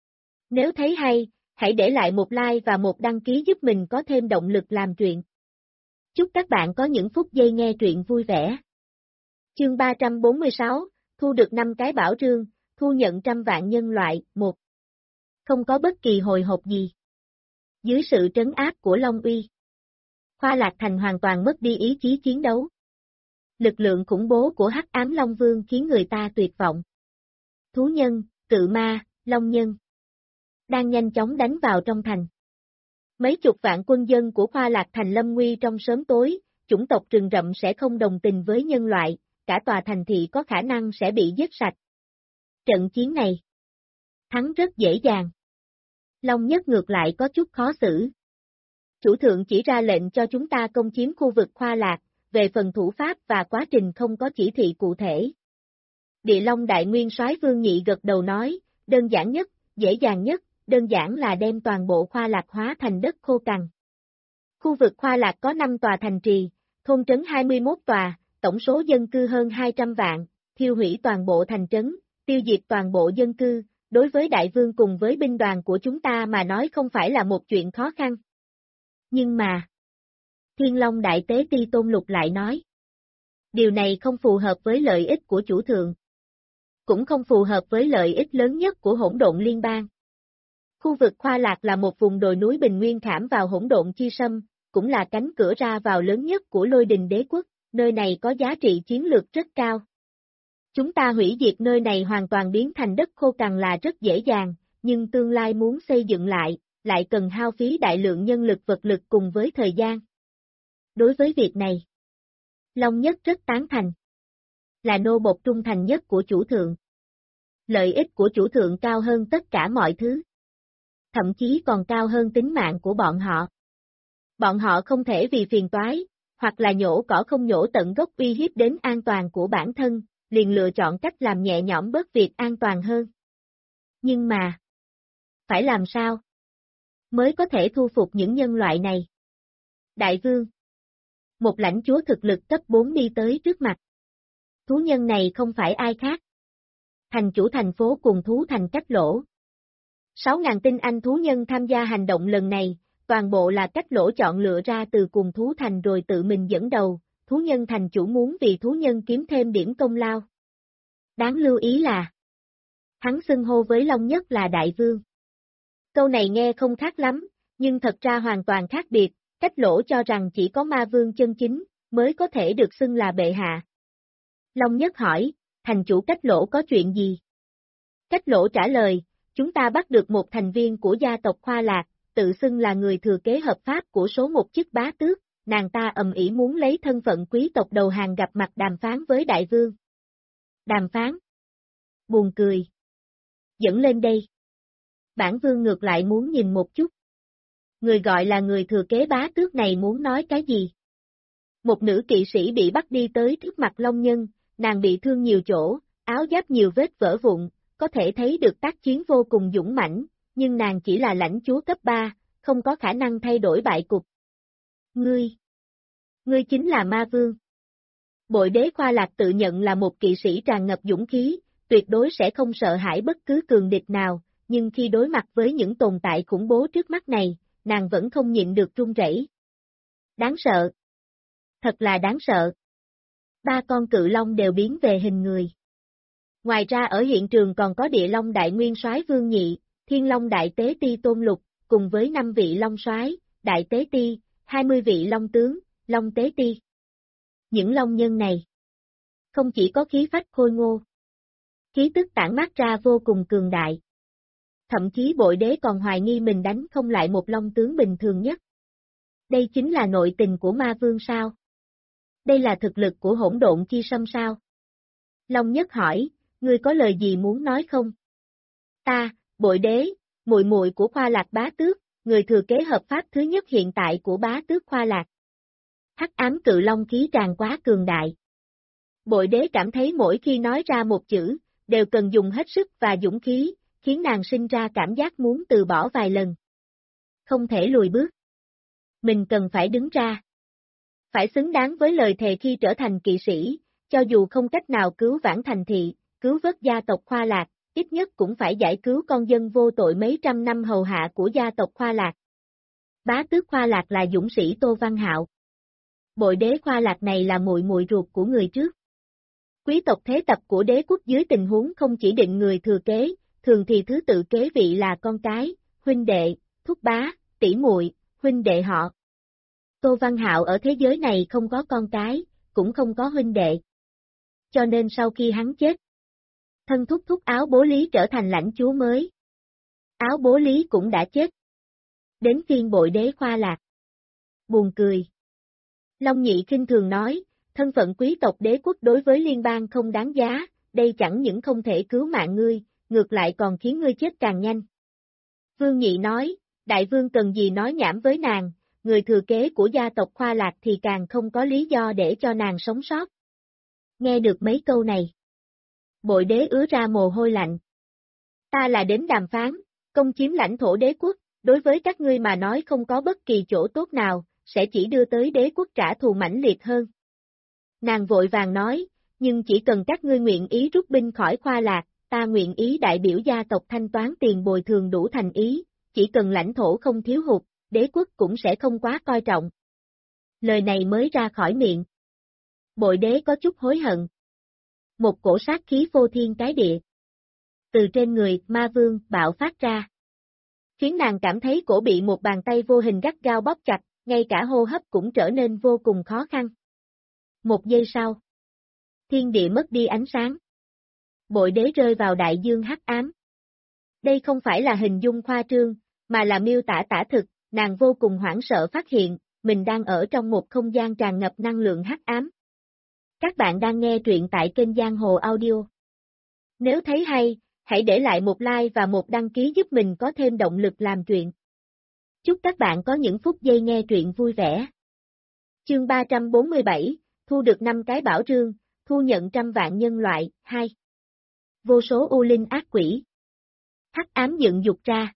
Nếu thấy hay, hãy để lại một like và một đăng ký giúp mình có thêm động lực làm truyện. Chúc các bạn có những phút giây nghe truyện vui vẻ. Chương 346, thu được 5 cái bảo trương, thu nhận 100 vạn nhân loại, 1. Không có bất kỳ hồi hộp gì. Dưới sự trấn áp của Long Uy, Khoa Lạc Thành hoàn toàn mất đi ý chí chiến đấu. Lực lượng khủng bố của Hắc Ám Long Vương khiến người ta tuyệt vọng. Thú nhân, cự ma, long nhân đang nhanh chóng đánh vào trong thành. Mấy chục vạn quân dân của Khoa Lạc Thành lâm nguy trong sớm tối, chủng tộc rừng rậm sẽ không đồng tình với nhân loại, cả tòa thành thị có khả năng sẽ bị giết sạch. Trận chiến này thắng rất dễ dàng. Long Nhất ngược lại có chút khó xử. Chủ thượng chỉ ra lệnh cho chúng ta công chiếm khu vực Khoa Lạc, về phần thủ pháp và quá trình không có chỉ thị cụ thể. Địa Long Đại Nguyên Soái Vương Nhị gật đầu nói, đơn giản nhất, dễ dàng nhất, đơn giản là đem toàn bộ Khoa Lạc hóa thành đất khô cằn. Khu vực Khoa Lạc có 5 tòa thành trì, thôn trấn 21 tòa, tổng số dân cư hơn 200 vạn, thiêu hủy toàn bộ thành trấn, tiêu diệt toàn bộ dân cư, đối với đại vương cùng với binh đoàn của chúng ta mà nói không phải là một chuyện khó khăn. Nhưng mà, Thiên Long Đại Tế Ti Tôn Lục lại nói, Điều này không phù hợp với lợi ích của chủ thượng. Cũng không phù hợp với lợi ích lớn nhất của hỗn độn liên bang. Khu vực Khoa Lạc là một vùng đồi núi bình nguyên khảm vào hỗn độn chi sâm, cũng là cánh cửa ra vào lớn nhất của Lôi Đình Đế quốc, nơi này có giá trị chiến lược rất cao. Chúng ta hủy diệt nơi này hoàn toàn biến thành đất khô cằn là rất dễ dàng, nhưng tương lai muốn xây dựng lại cần hao phí đại lượng nhân lực vật lực cùng với thời gian. Đối với việc này, Long Nhất rất tán thành. Là nô bộc trung thành nhất của chủ thượng. Lợi ích của chủ thượng cao hơn tất cả mọi thứ. Thậm chí còn cao hơn tính mạng của bọn họ. Bọn họ không thể vì phiền toái, hoặc là nhổ cỏ không nhổ tận gốc uy hiếp đến an toàn của bản thân, liền lựa chọn cách làm nhẹ nhõm bớt việc an toàn hơn. Nhưng mà, phải làm sao mới có thể thu phục những nhân loại này? Đại vương, một lãnh chúa thực lực cấp 4 đi tới trước mặt. Thú nhân này không phải ai khác. Thành chủ thành phố cùng thú thành Cách Lỗ. 6.000 tinh anh thú nhân tham gia hành động lần này, toàn bộ là Cách Lỗ chọn lựa ra từ cùng thú thành rồi tự mình dẫn đầu, thú nhân thành chủ muốn vì thú nhân kiếm thêm điểm công lao. Đáng lưu ý là, hắn xưng hô với Long Nhất là đại vương. Câu này nghe không khác lắm, nhưng thật ra hoàn toàn khác biệt, Cách Lỗ cho rằng chỉ có ma vương chân chính, mới có thể được xưng là bệ hạ. Long Nhất hỏi, thành chủ Cách Lỗ có chuyện gì? Cách Lỗ trả lời, chúng ta bắt được một thành viên của gia tộc Khoa Lạc, tự xưng là người thừa kế hợp pháp của số một chức bá tước, nàng ta ầm ĩ muốn lấy thân phận quý tộc đầu hàng gặp mặt đàm phán với đại vương. Đàm phán? Buồn cười. Dẫn lên đây. Bản vương ngược lại muốn nhìn một chút. Người gọi là người thừa kế bá tước này muốn nói cái gì? Một nữ kỵ sĩ bị bắt đi tới trước mặt Long Nhân, nàng bị thương nhiều chỗ, áo giáp nhiều vết vỡ vụn, có thể thấy được tác chiến vô cùng dũng mãnh, nhưng nàng chỉ là lãnh chúa cấp 3, không có khả năng thay đổi bại cục. Ngươi chính là ma vương. Bội đế Khoa Lạc tự nhận là một kỵ sĩ tràn ngập dũng khí, tuyệt đối sẽ không sợ hãi bất cứ cường địch nào, nhưng khi đối mặt với những tồn tại khủng bố trước mắt này, nàng vẫn không nhịn được run rẩy. Đáng sợ. Thật là đáng sợ. 3 con cự long đều biến về hình người. Ngoài ra ở hiện trường còn có địa long đại nguyên soái Vương Nhị, thiên long đại tế ti Tôn Lục, cùng với 5 vị long soái, đại tế ti, 20 vị long tướng, long tế ti. Những long nhân này không chỉ có khí phách khôi ngô, khí tức tản mát ra vô cùng cường đại. Thậm chí bội đế còn hoài nghi mình đánh không lại một long tướng bình thường nhất. Đây chính là nội tình của ma vương sao? Đây là thực lực của hỗn độn chi sâm sao? Long Nhất hỏi, ngươi có lời gì muốn nói không? Ta, bội đế, muội muội của Khoa Lạc bá tước, người thừa kế hợp pháp thứ nhất hiện tại của bá tước Khoa Lạc. Hắc ám cự long khí tràn quá cường đại. Bội đế cảm thấy mỗi khi nói ra một chữ, đều cần dùng hết sức và dũng khí, khiến nàng sinh ra cảm giác muốn từ bỏ vài lần. Không thể lùi bước. Mình cần phải đứng ra. Phải xứng đáng với lời thề khi trở thành kỵ sĩ, cho dù không cách nào cứu vãn thành thị, cứu vớt gia tộc Khoa Lạc, ít nhất cũng phải giải cứu con dân vô tội mấy trăm năm hầu hạ của gia tộc Khoa Lạc. Bá tước Khoa Lạc là dũng sĩ Tô Văn Hạo. Bội đế Khoa Lạc này là muội muội ruột của người trước. Quý tộc thế tập của đế quốc dưới tình huống không chỉ định người thừa kế, thường thì thứ tự kế vị là con cái, huynh đệ, thúc bá, tỷ muội, huynh đệ họ. Tô Văn Hạo ở thế giới này không có con cái, cũng không có huynh đệ. Cho nên sau khi hắn chết, thân thúc thúc Áo Bố Lý trở thành lãnh chúa mới. Áo Bố Lý cũng đã chết. Đến phiên bội đế Khoa Lạc. Buồn cười. Long Nhị khinh thường nói, thân phận quý tộc đế quốc đối với liên bang không đáng giá, đây chẳng những không thể cứu mạng ngươi, ngược lại còn khiến ngươi chết càng nhanh. Vương Nhị nói, đại vương cần gì nói nhảm với nàng, người thừa kế của gia tộc Khoa Lạc thì càng không có lý do để cho nàng sống sót. Nghe được mấy câu này, bội đế ứa ra mồ hôi lạnh. Ta là đến đàm phán, công chiếm lãnh thổ đế quốc, đối với các ngươi mà nói không có bất kỳ chỗ tốt nào, sẽ chỉ đưa tới đế quốc trả thù mãnh liệt hơn. Nàng vội vàng nói, nhưng chỉ cần các ngươi nguyện ý rút binh khỏi Khoa Lạc, ta nguyện ý đại biểu gia tộc thanh toán tiền bồi thường đủ thành ý, chỉ cần lãnh thổ không thiếu hụt, đế quốc cũng sẽ không quá coi trọng. Lời này mới ra khỏi miệng. Bội đế có chút hối hận. Một cổ sát khí phô thiên cái địa từ trên người ma vương bạo phát ra, khiến nàng cảm thấy cổ bị một bàn tay vô hình gắt gao bóp chặt, ngay cả hô hấp cũng trở nên vô cùng khó khăn. Một giây sau, thiên địa mất đi ánh sáng. Bội đế rơi vào đại dương hắc ám. Đây không phải là hình dung khoa trương, mà là miêu tả tả thực, nàng vô cùng hoảng sợ phát hiện, mình đang ở trong một không gian tràn ngập năng lượng hắc ám. Các bạn đang nghe truyện tại kênh Giang Hồ Audio. Nếu thấy hay, hãy để lại một like và một đăng ký giúp mình có thêm động lực làm truyện. Chúc các bạn có những phút giây nghe truyện vui vẻ. Chương 347, thu được 5 cái bảo trương, thu nhận 100 vạn nhân loại, 2. Vô số u linh ác quỷ. Hắc ám dựng dục ra.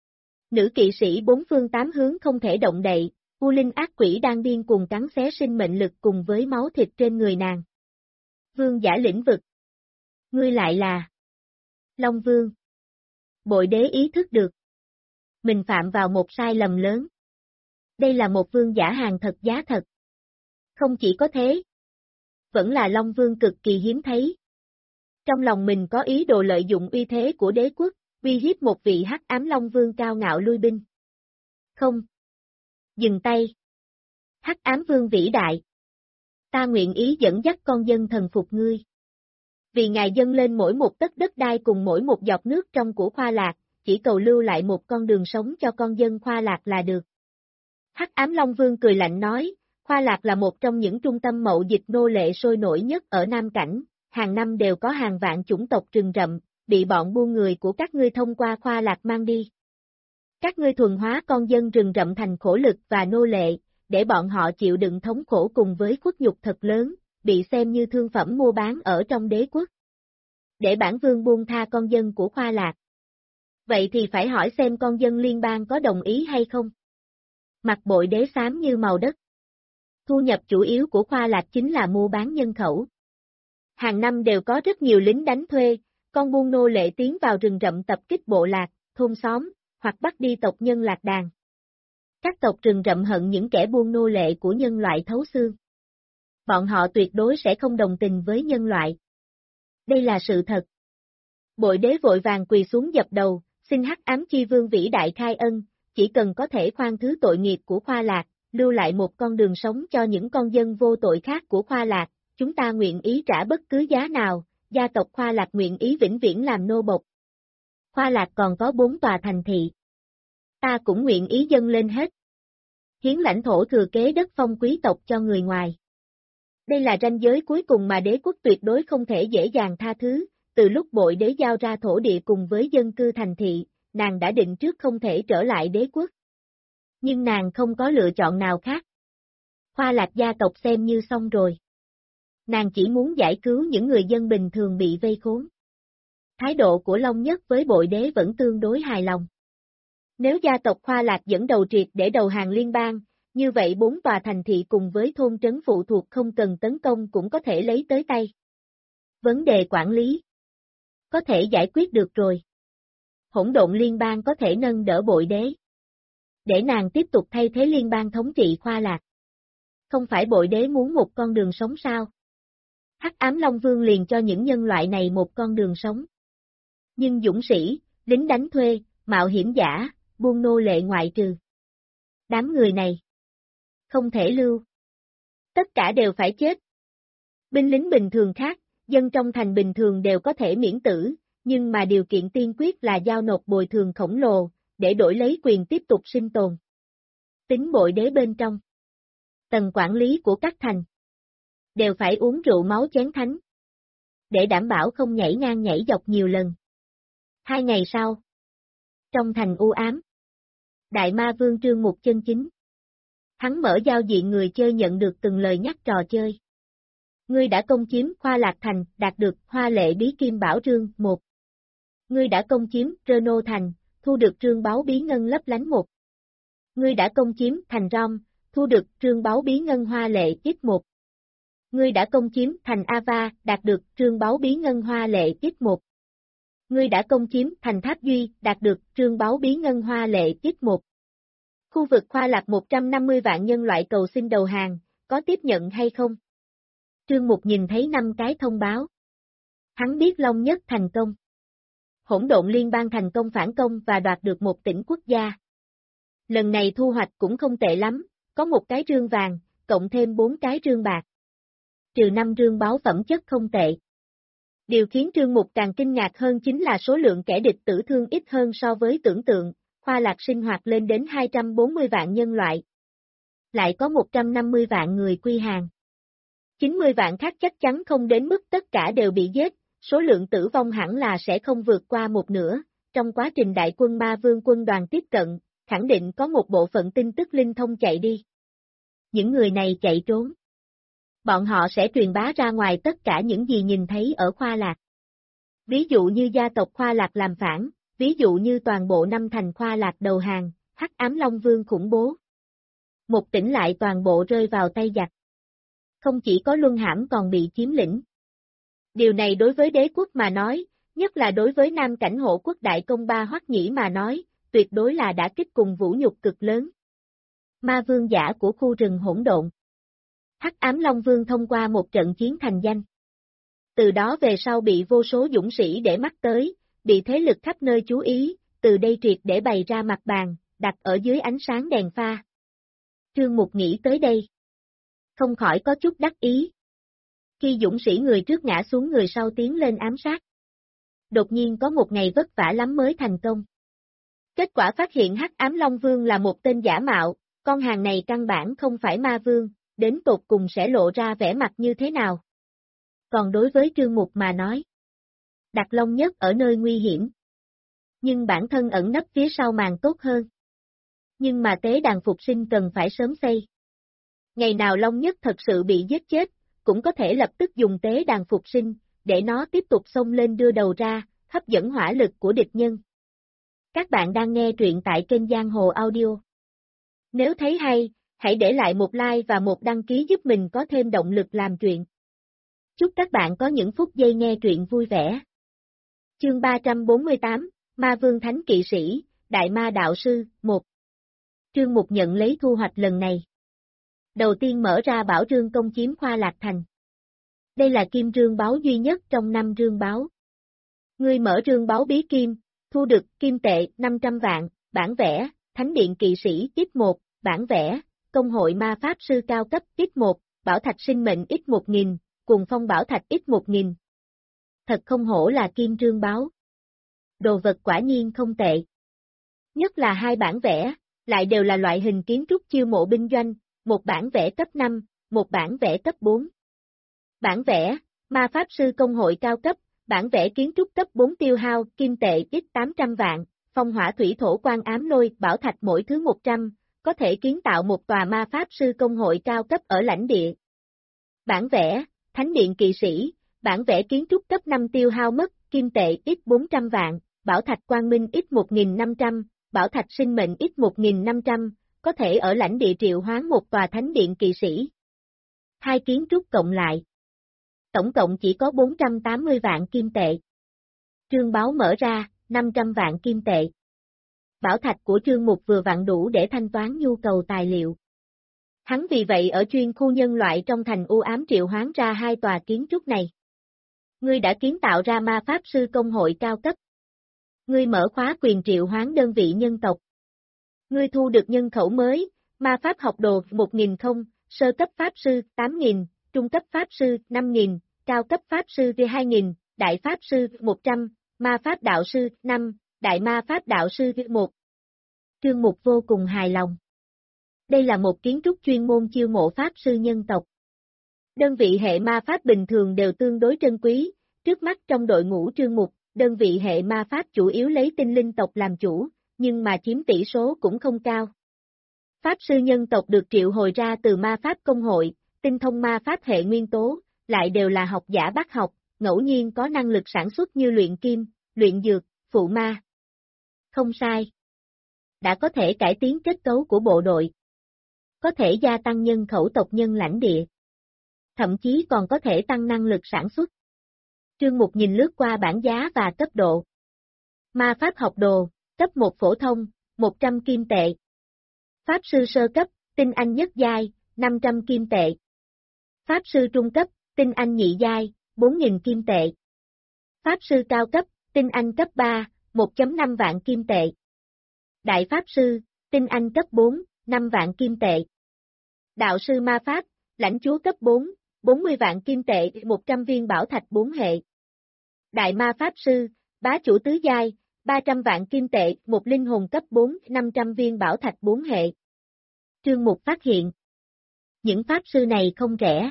Nữ kỵ sĩ bốn phương tám hướng không thể động đậy, u linh ác quỷ đang điên cuồng cắn xé sinh mệnh lực cùng với máu thịt trên người nàng. Vương giả lĩnh vực. Ngươi lại là Long Vương. Bội đế ý thức được. Mình phạm vào một sai lầm lớn. Đây là một vương giả hàng thật giá thật. Không chỉ có thế. Vẫn là Long Vương cực kỳ hiếm thấy. Trong lòng mình có ý đồ lợi dụng uy thế của đế quốc, uy hiếp một vị hắc ám Long Vương cao ngạo lui binh. Không. Dừng tay. Hắc ám Vương vĩ đại. Ta nguyện ý dẫn dắt con dân thần phục ngươi. Vì ngài dâng lên mỗi một tấc đất đai cùng mỗi một giọt nước trong của Khoa Lạc, chỉ cầu lưu lại một con đường sống cho con dân Khoa Lạc là được. Hắc ám Long Vương cười lạnh nói, Khoa Lạc là một trong những trung tâm mậu dịch nô lệ sôi nổi nhất ở Nam Cảnh, hàng năm đều có hàng vạn chủng tộc rừng rậm, bị bọn buôn người của các ngươi thông qua Khoa Lạc mang đi. Các ngươi thuần hóa con dân rừng rậm thành khổ lực và nô lệ, để bọn họ chịu đựng thống khổ cùng với khuất nhục thật lớn, bị xem như thương phẩm mua bán ở trong đế quốc. Để bản vương buông tha con dân của Khoa Lạc. Vậy thì phải hỏi xem con dân liên bang có đồng ý hay không? Mặt bội đế xám như màu đất. Thu nhập chủ yếu của Khoa Lạc chính là mua bán nhân khẩu. Hàng năm đều có rất nhiều lính đánh thuê, con buôn nô lệ tiến vào rừng rậm tập kích bộ lạc, thôn xóm, hoặc bắt đi tộc nhân lạc đàn. Các tộc rừng rậm hận những kẻ buôn nô lệ của nhân loại thấu xương. Bọn họ tuyệt đối sẽ không đồng tình với nhân loại. Đây là sự thật. Bội đế vội vàng quỳ xuống dập đầu, xin hắc ám chi vương vĩ đại khai ân, chỉ cần có thể khoan thứ tội nghiệp của Khoa Lạc, lưu lại một con đường sống cho những con dân vô tội khác của Khoa Lạc, chúng ta nguyện ý trả bất cứ giá nào, gia tộc Khoa Lạc nguyện ý vĩnh viễn làm nô bộc. Khoa Lạc còn có 4 tòa thành thị. Ta cũng nguyện ý dâng lên hết. Hiến lãnh thổ thừa kế đất phong quý tộc cho người ngoài. Đây là ranh giới cuối cùng mà đế quốc tuyệt đối không thể dễ dàng tha thứ, từ lúc bội đế giao ra thổ địa cùng với dân cư thành thị, nàng đã định trước không thể trở lại đế quốc. Nhưng nàng không có lựa chọn nào khác. Khoa Lạc gia tộc xem như xong rồi. Nàng chỉ muốn giải cứu những người dân bình thường bị vây khốn. Thái độ của Long Nhất với bội đế vẫn tương đối hài lòng. Nếu gia tộc Khoa Lạc dẫn đầu triệt để đầu hàng liên bang, như vậy 4 tòa thành thị cùng với thôn trấn phụ thuộc không cần tấn công cũng có thể lấy tới tay. Vấn đề quản lý có thể giải quyết được rồi. Hỗn độn liên bang có thể nâng đỡ bội đế. Để nàng tiếp tục thay thế liên bang thống trị Khoa Lạc. Không phải bội đế muốn một con đường sống sao? Hắc ám Long Vương liền cho những nhân loại này một con đường sống. Nhưng dũng sĩ, lính đánh thuê, mạo hiểm giả, buôn nô lệ ngoại trừ. Đám người này không thể lưu. Tất cả đều phải chết. Binh lính bình thường khác, dân trong thành bình thường đều có thể miễn tử, nhưng mà điều kiện tiên quyết là giao nộp bồi thường khổng lồ, để đổi lấy quyền tiếp tục sinh tồn. Tính bội đế bên trong. Tầng quản lý của các thành đều phải uống rượu máu chén thánh. Để đảm bảo không nhảy ngang nhảy dọc nhiều lần. 2 ngày sau. Trong thành u ám. Đại ma vương Trương Mục chân chính. Hắn mở giao diện người chơi nhận được từng lời nhắc trò chơi. Ngươi đã công chiếm Khoa Lạc Thành, đạt được Hoa Lệ Bí Kim Bảo Trương 1. Ngươi đã công chiếm Reno Thành, thu được trương báu bí ngân lấp lánh 1. Ngươi đã công chiếm Thành Rom, thu được trương báu bí ngân Hoa Lệ X1. Ngươi đã công chiếm Thành Ava, đạt được trương báu bí ngân Hoa Lệ X1. Ngươi đã công chiếm Thành Tháp Duy, đạt được trương báu bí ngân Hoa Lệ X1. Khu vực Khoa Lạc 150 vạn nhân loại cầu xin đầu hàng, có tiếp nhận hay không? Trương Mục nhìn thấy 5 cái thông báo. Hắn biết Long Nhất thành công. Hỗn độn liên bang thành công phản công và đoạt được một tỉnh quốc gia. Lần này thu hoạch cũng không tệ lắm, có một cái rương vàng, cộng thêm 4 cái rương bạc. Trừ 5 rương báu phẩm chất không tệ. Điều khiến Trương Mục càng kinh ngạc hơn chính là số lượng kẻ địch tử thương ít hơn so với tưởng tượng, Khoa Lạc sinh hoạt lên đến 240 vạn nhân loại. Lại có 150 vạn người quy hàng. 90 vạn khác chắc chắn không đến mức tất cả đều bị giết, số lượng tử vong hẳn là sẽ không vượt qua một nửa. Trong quá trình đại quân Ma Vương quân đoàn tiếp cận, khẳng định có một bộ phận tin tức linh thông chạy đi. Những người này chạy trốn. Bọn họ sẽ truyền bá ra ngoài tất cả những gì nhìn thấy ở Khoa Lạc. Ví dụ như gia tộc Khoa Lạc làm phản, ví dụ như toàn bộ 5 thành Khoa Lạc đầu hàng, Hắc Ám Long Vương khủng bố. Một tỉnh lại toàn bộ rơi vào tay giặc. Không chỉ có Luân Hãm còn bị chiếm lĩnh. Điều này đối với đế quốc mà nói, nhất là đối với Nam Cảnh Hộ quốc đại công ba Hoắc Nhĩ mà nói, tuyệt đối là đả kích cùng vũ nhục cực lớn. Ma vương giả của khu rừng hỗn độn. Hắc Ám Long Vương thông qua một trận chiến thành danh. Từ đó về sau bị vô số dũng sĩ để mắt tới, bị thế lực khắp nơi chú ý, từ đây triệt để bày ra mặt bàn, đặt ở dưới ánh sáng đèn pha. Trương Mục nghĩ tới đây. Không khỏi có chút đắc ý. Khi dũng sĩ người trước ngã xuống người sau tiến lên ám sát. Đột nhiên có một ngày vất vả lắm mới thành công. Kết quả phát hiện Hắc Ám Long Vương là một tên giả mạo, con hàng này căn bản không phải ma vương, đến tột cùng sẽ lộ ra vẻ mặt như thế nào. Còn đối với Trương Mục mà nói, đặt Long Nhất ở nơi nguy hiểm. Nhưng bản thân ẩn nấp phía sau màn tốt hơn. Nhưng mà tế đàn phục sinh cần phải sớm xây. Ngày nào Long Nhất thật sự bị giết chết, cũng có thể lập tức dùng tế đàn phục sinh, để nó tiếp tục xông lên đưa đầu ra, hấp dẫn hỏa lực của địch nhân. Các bạn đang nghe truyện tại kênh Giang Hồ Audio. Nếu thấy hay, hãy để lại một like và một đăng ký giúp mình có thêm động lực làm truyện. Chúc các bạn có những phút giây nghe truyện vui vẻ. Chương 348, Ma Vương Thánh Kỵ Sĩ, Đại Ma Đạo Sư, 1. Trương Mục nhận lấy thu hoạch lần này. Đầu tiên mở ra bảo rương công chiếm Khoa Lạc Thành. Đây là kim rương báu duy nhất trong 5 rương báu. Ngươi mở rương báu bí kim, thu được kim tệ 500 vạn, bản vẽ, Thánh Điện Kỵ Sĩ X1, bản vẽ, Công hội Ma Pháp Sư cao cấp X1, Bảo Thạch Sinh Mệnh X1000, Cuồng Phong Bảo Thạch X1000. Thật không hổ là kim rương báu. Đồ vật quả nhiên không tệ. Nhất là 2 bản vẽ, lại đều là loại hình kiến trúc chiêu mộ binh doanh, một bản vẽ cấp 5, một bản vẽ cấp 4. Bản vẽ, Ma Pháp Sư Công hội cao cấp, bản vẽ kiến trúc cấp 4 tiêu hao, kim tệ X800 vạn, phong hỏa thủy thổ quan ám lôi, bảo thạch mỗi thứ 100, có thể kiến tạo một tòa Ma Pháp Sư Công hội cao cấp ở lãnh địa. Bản vẽ, Thánh Điện Kỵ Sĩ, bản vẽ kiến trúc cấp 5 tiêu hao mất, kim tệ X400 vạn, bảo thạch quang minh X1500, bảo thạch sinh mệnh X1500, có thể ở lãnh địa triệu hoán một tòa Thánh Điện Kỵ Sĩ. 2 kiến trúc cộng lại. Tổng cộng chỉ có 480 vạn kim tệ. Trương báu mở ra, 500 vạn kim tệ. Bảo thạch của Trương Mục vừa vặn đủ để thanh toán nhu cầu tài liệu. Hắn vì vậy ở chuyên khu nhân loại trong thành u ám triệu hoán ra 2 tòa kiến trúc này. Ngươi đã kiến tạo ra Ma Pháp Sư Công hội cao cấp. Ngươi mở khóa quyền triệu hoán đơn vị nhân tộc. Ngươi thu được nhân khẩu mới, Ma Pháp học đồ 1000 không, sơ cấp Pháp Sư 8000, trung cấp Pháp Sư 5000, cao cấp Pháp Sư 2000, đại Pháp Sư 100, Ma Pháp Đạo Sư 5, đại Ma Pháp Đạo Sư 1. Trương Mục vô cùng hài lòng. Đây là một kiến trúc chuyên môn chiêu mộ Pháp Sư nhân tộc. Đơn vị hệ ma Pháp bình thường đều tương đối trân quý, trước mắt trong đội ngũ Trương Mục, đơn vị hệ ma Pháp chủ yếu lấy tinh linh tộc làm chủ, nhưng mà chiếm tỷ số cũng không cao. Pháp Sư nhân tộc được triệu hồi ra từ ma Pháp công hội, tinh thông ma Pháp hệ nguyên tố, lại đều là học giả bác học, ngẫu nhiên có năng lực sản xuất như luyện kim, luyện dược, phụ ma. Không sai. Đã có thể cải tiến kết cấu của bộ đội. Có thể gia tăng nhân khẩu tộc nhân lãnh địa. Thậm chí còn có thể tăng năng lực sản xuất. Trương Mục nhìn lướt qua bảng giá và cấp độ. Ma Pháp học đồ, cấp 1 phổ thông, 100 kim tệ. Pháp sư sơ cấp, tinh anh nhất giai, 500 kim tệ. Pháp sư trung cấp, tinh anh nhị giai, 4.000 kim tệ. Pháp sư cao cấp, tinh anh cấp 3, 1.5 vạn kim tệ. Đại Pháp sư, tinh anh cấp 4, 5 vạn kim tệ. Đạo sư ma pháp, lãnh chúa cấp 4, 40 vạn kim tệ, 100 viên bảo thạch 4 hệ. Đại ma pháp sư, bá chủ tứ giai, 300 vạn kim tệ, một linh hồn cấp 4, 500 viên bảo thạch 4 hệ. Trương Mục phát hiện, những pháp sư này không rẻ.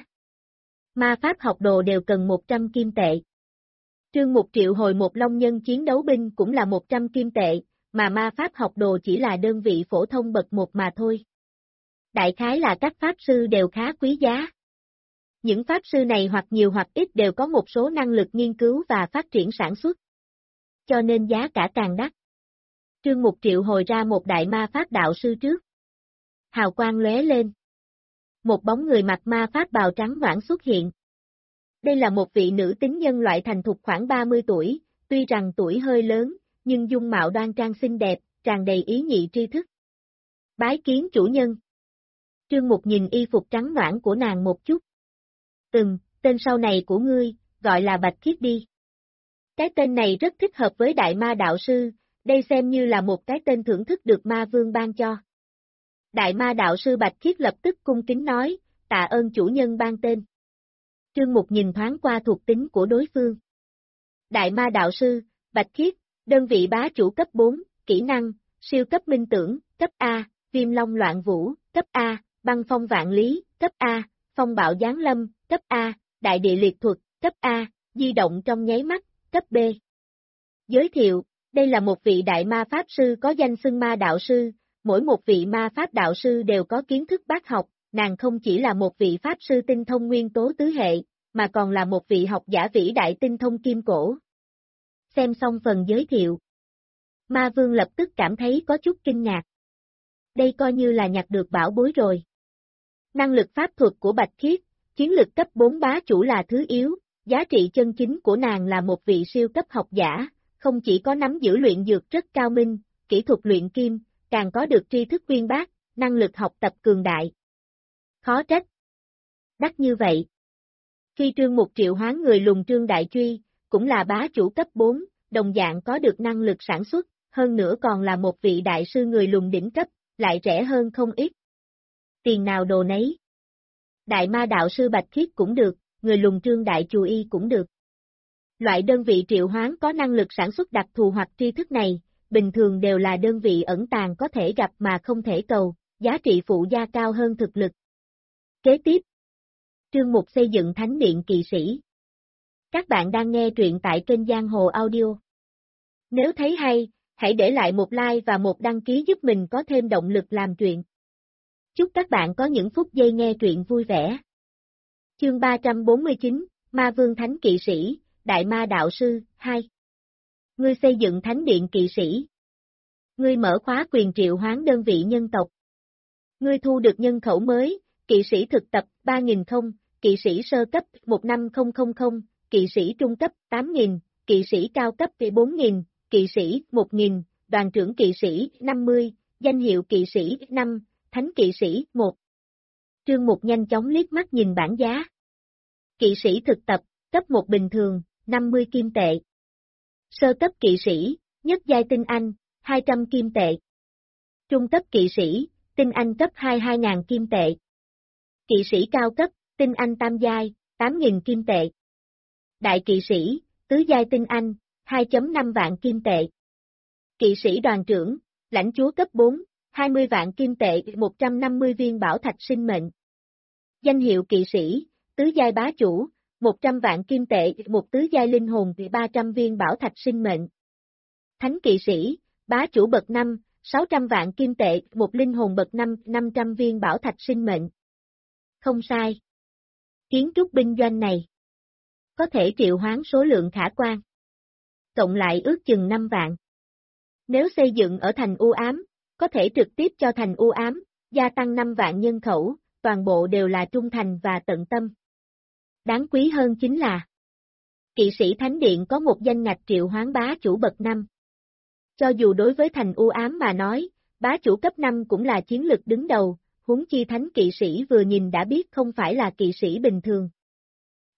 Ma pháp học đồ đều cần 100 kim tệ. Trương Mục triệu hồi một long nhân chiến đấu binh cũng là 100 kim tệ, mà ma pháp học đồ chỉ là đơn vị phổ thông bậc 1 mà thôi. Đại khái là các pháp sư đều khá quý giá. Những pháp sư này hoặc nhiều hoặc ít đều có một số năng lực nghiên cứu và phát triển sản xuất. Cho nên giá cả càng đắt. Trương Mục triệu hồi ra một đại ma pháp đạo sư trước. Hào quang lóe lên. Một bóng người mặc ma pháp bào trắng noãn xuất hiện. Đây là một vị nữ tính nhân loại thành thục khoảng 30 tuổi, tuy rằng tuổi hơi lớn, nhưng dung mạo đoan trang xinh đẹp, tràn đầy ý nhị tri thức. Bái kiến chủ nhân. Trương Mục nhìn y phục trắng noãn của nàng một chút. Tên sau này của ngươi, gọi là Bạch Khiết đi. Cái tên này rất thích hợp với đại ma đạo sư, đây xem như là một cái tên thưởng thức được ma vương ban cho. Đại ma đạo sư Bạch Khiết lập tức cung kính nói, tạ ơn chủ nhân ban tên. Trương Mục nhìn thoáng qua thuộc tính của đối phương. Đại ma đạo sư, Bạch Khiết, đơn vị bá chủ cấp 4, kỹ năng, siêu cấp minh tưởng, cấp A, viêm long loạn vũ, cấp A, băng phong vạn lý, cấp A, phong bạo giáng lâm, cấp A, đại địa liệt thuật, cấp A, di động trong nháy mắt, cấp B. Giới thiệu, đây là một vị đại ma pháp sư có danh xưng ma đạo sư, mỗi một vị ma pháp đạo sư đều có kiến thức bác học, nàng không chỉ là một vị pháp sư tinh thông nguyên tố tứ hệ, mà còn là một vị học giả vĩ đại tinh thông kim cổ. Xem xong phần giới thiệu. Ma vương lập tức cảm thấy có chút kinh ngạc. Đây coi như là nhặt được bảo bối rồi. Năng lực pháp thuật của Bạch Khiết, chiến lực cấp 4 bá chủ là thứ yếu, giá trị chân chính của nàng là một vị siêu cấp học giả, không chỉ có nắm giữ luyện dược rất cao minh, kỹ thuật luyện kim, càng có được tri thức uyên bác, năng lực học tập cường đại. Khó trách. Đắt như vậy. Khi Trương Mục triệu hoán người lùn Trương Đại Truy, cũng là bá chủ cấp 4, đồng dạng có được năng lực sản xuất, hơn nữa còn là một vị đại sư người lùn đỉnh cấp, lại rẻ hơn không ít. Tiền nào đồ nấy. Đại ma đạo sư Bạch Khiết cũng được, người lùn Trương Đại Chù Y cũng được. Loại đơn vị triệu hoán có năng lực sản xuất đặc thù hoặc tri thức này, bình thường đều là đơn vị ẩn tàng có thể gặp mà không thể cầu, giá trị phụ gia cao hơn thực lực. Kế tiếp, Trương Mục xây dựng Thánh Điện Kỵ Sĩ. Các bạn đang nghe truyện tại kênh Giang Hồ Audio. Nếu thấy hay, hãy để lại một like và một đăng ký giúp mình có thêm động lực làm truyện. Chúc các bạn có những phút giây nghe truyện vui vẻ. Chương 349, Ma Vương Thánh Kỵ Sĩ, Đại Ma Đạo Sư, 2. Ngươi xây dựng Thánh Điện Kỵ Sĩ. Ngươi mở khóa quyền triệu hoán đơn vị nhân tộc. Ngươi thu được nhân khẩu mới, kỵ sĩ thực tập 3.000 không, kỵ sĩ sơ cấp 15000, kỵ sĩ trung cấp 8.000, kỵ sĩ cao cấp 4.000, kỵ sĩ 1.000, đoàn trưởng kỵ sĩ 50, danh hiệu kỵ sĩ 5, thánh kỵ sĩ 1. Trương Mục nhanh chóng liếc mắt nhìn bảng giá. Kỵ sĩ thực tập, cấp 1 bình thường, 50 kim tệ. Sơ cấp kỵ sĩ, nhất giai tinh anh, 200 kim tệ. Trung cấp kỵ sĩ, tinh anh cấp 2 2.000 kim tệ. Kỵ sĩ cao cấp, tinh anh tam giai, 8.000 kim tệ. Đại kỵ sĩ, tứ giai tinh anh, 2.5 vạn kim tệ. Kỵ sĩ đoàn trưởng, lãnh chúa cấp 4, 20 vạn kim tệ, 150 viên bảo thạch sinh mệnh. Danh hiệu kỵ sĩ, tứ giai bá chủ, 100 vạn kim tệ, một tứ giai linh hồn, 300 viên bảo thạch sinh mệnh. Thánh kỵ sĩ, bá chủ bậc 5, 600 vạn kim tệ, một linh hồn bậc 5, 500 viên bảo thạch sinh mệnh. Không sai. Kiến trúc binh doanh này có thể triệu hoán số lượng khả quan. Cộng lại ước chừng 5 vạn. Nếu xây dựng ở thành u ám, có thể trực tiếp cho thành u ám, gia tăng 5 vạn nhân khẩu, toàn bộ đều là trung thành và tận tâm. Đáng quý hơn chính là kỵ sĩ Thánh Điện có một danh ngạch triệu hoán bá chủ bậc 5. Cho dù đối với thành u ám mà nói, bá chủ cấp 5 cũng là chiến lực đứng đầu, huống chi thánh kỵ sĩ vừa nhìn đã biết không phải là kỵ sĩ bình thường.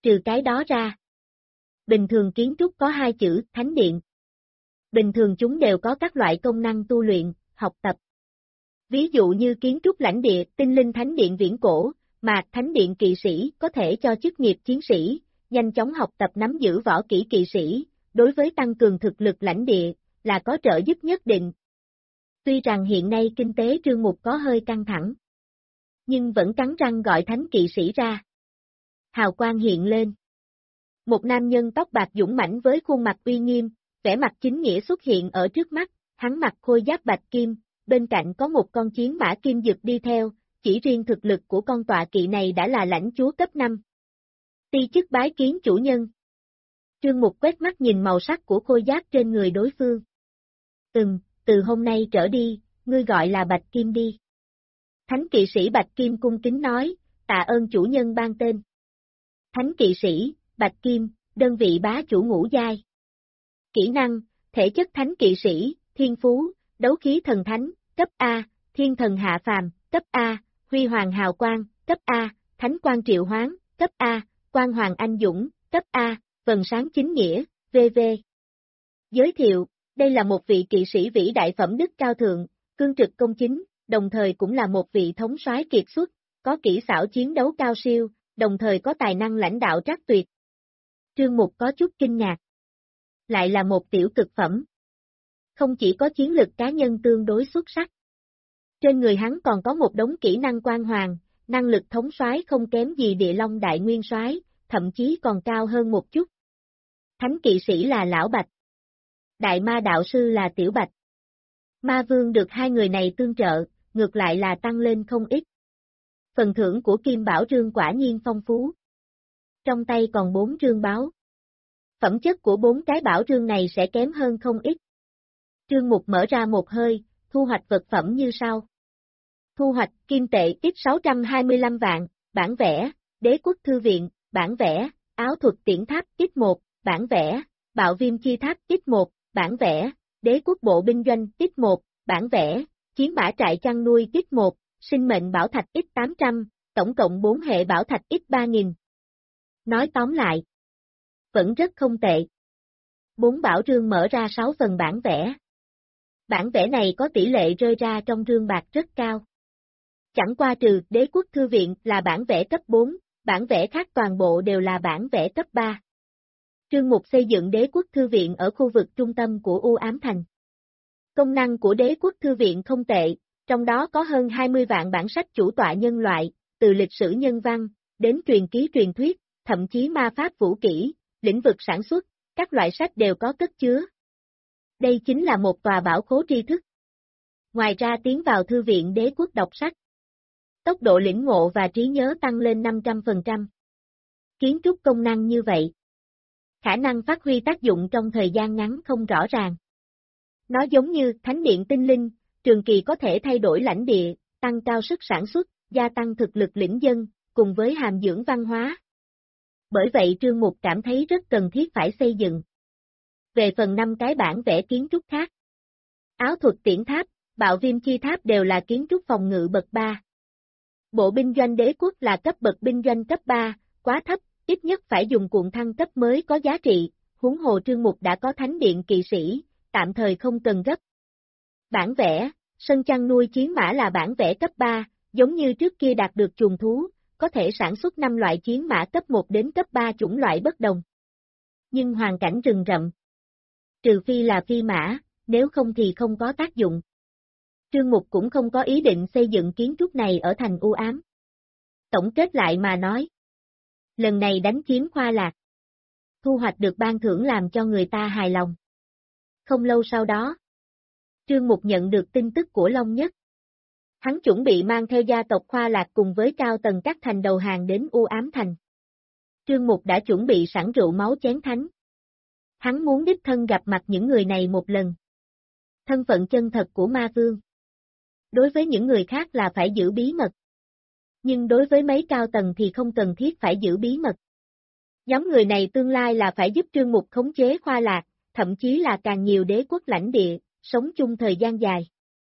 Trừ cái đó ra, bình thường kiến trúc có hai chữ Thánh Điện. Bình thường chúng đều có các loại công năng tu luyện, học tập. Ví dụ như kiến trúc lãnh địa, tinh linh thánh điện viễn cổ, mạc thánh điện kỵ sĩ có thể cho chức nghiệp chiến sĩ, nhanh chóng học tập nắm giữ võ kỹ kỵ sĩ, đối với tăng cường thực lực lãnh địa, là có trợ giúp nhất định. Tuy rằng hiện nay kinh tế Trương Mục có hơi căng thẳng, nhưng vẫn cắn răng gọi thánh kỵ sĩ ra. Hào quang hiện lên. Một nam nhân tóc bạc dũng mãnh với khuôn mặt uy nghiêm, vẻ mặt chính nghĩa xuất hiện ở trước mắt, hắn mặc khôi giáp bạch kim, bên cạnh có một con chiến mã kim dực đi theo, chỉ riêng thực lực của con tọa kỵ này đã là lãnh chúa cấp 5. Ti chức bái kiến chủ nhân. Trương Mục quét mắt nhìn màu sắc của khôi giáp trên người đối phương. Từ hôm nay trở đi, ngươi gọi là Bạch Kim đi. Thánh kỵ sĩ Bạch Kim cung kính nói, tạ ơn chủ nhân ban tên. Thánh kỵ sĩ, Bạch Kim, đơn vị bá chủ ngũ giai. Kỹ năng, thể chất thánh kỵ sĩ, thiên phú, đấu khí thần thánh, cấp A, thiên thần hạ phàm, cấp A, huy hoàng hào quang, cấp A, thánh quang triệu hoán, cấp A, quang hoàng anh dũng, cấp A, vầng sáng chính nghĩa, VV. Giới thiệu, đây là một vị kỵ sĩ vĩ đại phẩm đức cao thượng, cương trực công chính, đồng thời cũng là một vị thống soái kiệt xuất, có kỹ xảo chiến đấu cao siêu, đồng thời có tài năng lãnh đạo trắc tuyệt. Trương Mục có chút kinh ngạc. Lại là một tiểu cực phẩm. Không chỉ có chiến lực cá nhân tương đối xuất sắc. Trên người hắn còn có một đống kỹ năng quang hoàng, năng lực thống soái không kém gì Địa Long Đại Nguyên Soái, thậm chí còn cao hơn một chút. Thánh kỵ sĩ là Lão Bạch. Đại ma đạo sư là Tiểu Bạch. Ma vương được hai người này tương trợ, ngược lại là tăng lên không ít. Phần thưởng của Kim Bảo Rương quả nhiên phong phú. Trong tay còn 4 rương báo. Phẩm chất của 4 cái bảo rương này sẽ kém hơn không ít. Trương Mục mở ra một hơi, thu hoạch vật phẩm như sau. Thu hoạch kim tệ ít 625 vạn, bản vẽ, Đế quốc thư viện, bản vẽ, áo thuật tiễn tháp ít 1, bản vẽ, bạo viêm chi tháp ít 1, bản vẽ, Đế quốc bộ binh doanh ít 1, bản vẽ, chiến mã trại chăn nuôi ít 1, sinh mệnh bảo thạch ít 800, tổng cộng 4 hệ bảo thạch ít 3000. Nói tóm lại, vẫn rất không tệ. 4 bảo rương mở ra 6 phần bản vẽ. Bản vẽ này có tỷ lệ rơi ra trong rương bạc rất cao. Chẳng qua trừ Đế quốc thư viện là bản vẽ cấp 4, bản vẽ khác toàn bộ đều là bản vẽ cấp 3. Trương Mục xây dựng Đế quốc thư viện ở khu vực trung tâm của U Ám Thành. Công năng của Đế quốc thư viện không tệ, trong đó có hơn 20 vạn bản sách chủ tọa nhân loại, từ lịch sử nhân văn, đến truyền ký truyền thuyết, thậm chí ma pháp vũ kỹ, lĩnh vực sản xuất, các loại sách đều có cất chứa. Đây chính là một tòa bảo khố tri thức. Ngoài ra tiến vào thư viện Đế quốc đọc sách, tốc độ lĩnh ngộ và trí nhớ tăng lên 500%. Kiến trúc công năng như vậy, khả năng phát huy tác dụng trong thời gian ngắn không rõ ràng. Nó giống như thánh điện tinh linh, trường kỳ có thể thay đổi lãnh địa, tăng cao sức sản xuất, gia tăng thực lực lĩnh dân, cùng với hàm dưỡng văn hóa. Bởi vậy Trương Mục cảm thấy rất cần thiết phải xây dựng. Về phần 5 cái bản vẽ kiến trúc khác, áo thuật tiễn tháp, bạo viêm chi tháp đều là kiến trúc phòng ngự bậc 3. Bộ binh doanh Đế quốc là cấp bậc binh doanh cấp 3, quá thấp, ít nhất phải dùng cuộn thăng cấp mới có giá trị, huống hồ Trương Mục đã có thánh điện kỵ sĩ, tạm thời không cần gấp. Bản vẽ, sân chăn nuôi chiến mã là bản vẽ cấp 3, giống như trước kia đạt được chuồng thú, có thể sản xuất 5 loại chiến mã cấp 1 đến cấp 3 chủng loại bất đồng. Nhưng hoàn cảnh rừng rậm, trừ phi là phi mã, nếu không thì không có tác dụng. Trương Mục cũng không có ý định xây dựng kiến trúc này ở thành U Ám. Tổng kết lại mà nói, lần này đánh chiếm Khoa Lạc, thu hoạch được ban thưởng làm cho người ta hài lòng. Không lâu sau đó, Trương Mục nhận được tin tức của Long Nhất. Hắn chuẩn bị mang theo gia tộc Khoa Lạc cùng với cao tầng các thành đầu hàng đến U Ám Thành. Trương Mục đã chuẩn bị sẵn rượu máu chén thánh. Hắn muốn đích thân gặp mặt những người này một lần. Thân phận chân thật của ma vương. Đối với những người khác là phải giữ bí mật. Nhưng đối với mấy cao tầng thì không cần thiết phải giữ bí mật. Nhóm người này tương lai là phải giúp Trương Mục khống chế Khoa Lạc, thậm chí là càng nhiều đế quốc lãnh địa, sống chung thời gian dài.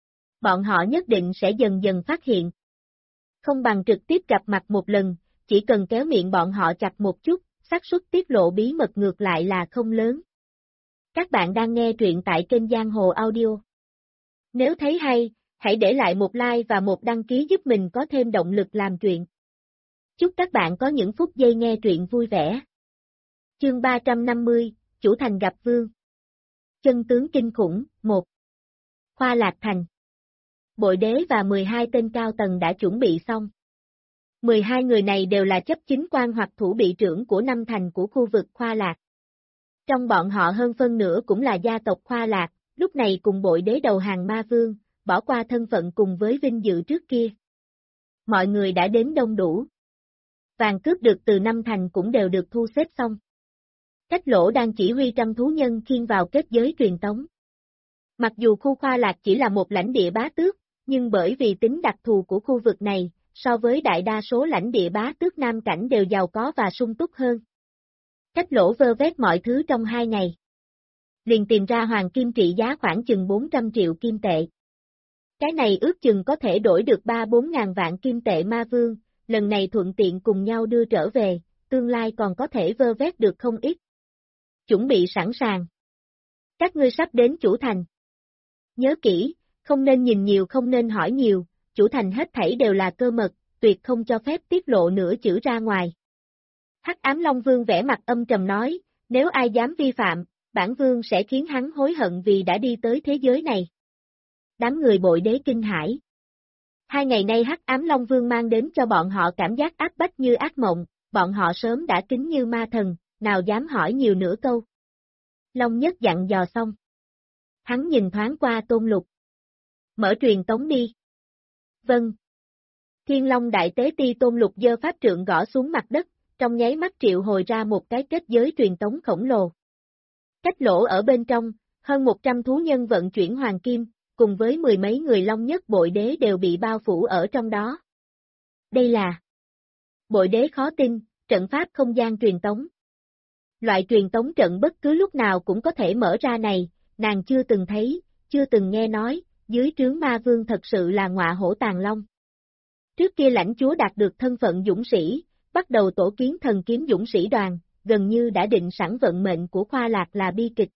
Bọn họ nhất định sẽ dần dần phát hiện. Không bằng trực tiếp gặp mặt một lần, chỉ cần kéo miệng bọn họ chặt một chút, xác suất tiết lộ bí mật ngược lại là không lớn. Các bạn đang nghe truyện tại kênh Giang Hồ Audio. Nếu thấy hay, hãy để lại một like và một đăng ký giúp mình có thêm động lực làm truyện. Chúc các bạn có những phút giây nghe truyện vui vẻ. Chương 350, Chủ Thành gặp Vương. Chân tướng kinh khủng, 1. Khoa Lạc Thành. Bội đế và 12 tên cao tầng đã chuẩn bị xong. 12 người này đều là chấp chính quan hoặc thủ bị trưởng của 5 thành của khu vực Khoa Lạc. Trong bọn họ hơn phân nửa cũng là gia tộc Khoa Lạc, lúc này cùng bội đế đầu hàng ma vương, bỏ qua thân phận cùng với vinh dự trước kia. Mọi người đã đến đông đủ. Vàng cướp được từ 5 thành cũng đều được thu xếp xong. Cách Lỗ đang chỉ huy trăm thú nhân khiêng vào kết giới truyền tống. Mặc dù khu Khoa Lạc chỉ là một lãnh địa bá tước, nhưng bởi vì tính đặc thù của khu vực này, so với đại đa số lãnh địa bá tước Nam Cảnh đều giàu có và sung túc hơn. Cách Lỗ vơ vét mọi thứ trong 2 ngày. Liền tìm ra hoàng kim trị giá khoảng chừng 400 triệu kim tệ. Cái này ước chừng có thể đổi được 3-4 ngàn vạn kim tệ ma vương, lần này thuận tiện cùng nhau đưa trở về, tương lai còn có thể vơ vét được không ít. Chuẩn bị sẵn sàng. Các ngươi sắp đến chủ thành. Nhớ kỹ, không nên nhìn nhiều không nên hỏi nhiều, chủ thành hết thảy đều là cơ mật, tuyệt không cho phép tiết lộ nửa chữ ra ngoài. Hắc Ám Long Vương vẽ mặt âm trầm nói, nếu ai dám vi phạm, bản vương sẽ khiến hắn hối hận vì đã đi tới thế giới này. Đám người bội đế kinh hãi. 2 ngày nay Hắc Ám Long Vương mang đến cho bọn họ cảm giác áp bách như ác mộng, bọn họ sớm đã kính như ma thần, nào dám hỏi nhiều nửa câu. Long Nhất dặn dò xong. Hắn nhìn thoáng qua Tôn Lục. Mở truyền tống đi. Vâng. Thiên Long Đại Tế Ti Tôn Lục giơ pháp trượng gõ xuống mặt đất, trong nháy mắt triệu hồi ra một cái kết giới truyền tống khổng lồ. Cách Lỗ ở bên trong, hơn 100 thú nhân vận chuyển hoàng kim, cùng với 10 mấy người Long Nhất bội đế đều bị bao phủ ở trong đó. Đây là bội đế khó tin, trận pháp không gian truyền tống. Loại truyền tống trận bất cứ lúc nào cũng có thể mở ra này, nàng chưa từng thấy, chưa từng nghe nói, dưới trướng ma vương thật sự là ngọa hổ tàng long. Trước kia lãnh chúa đạt được thân phận dũng sĩ, bắt đầu tổ kiến thần kiếm dũng sĩ đoàn, gần như đã định sẵn vận mệnh của Khoa Lạc là bi kịch.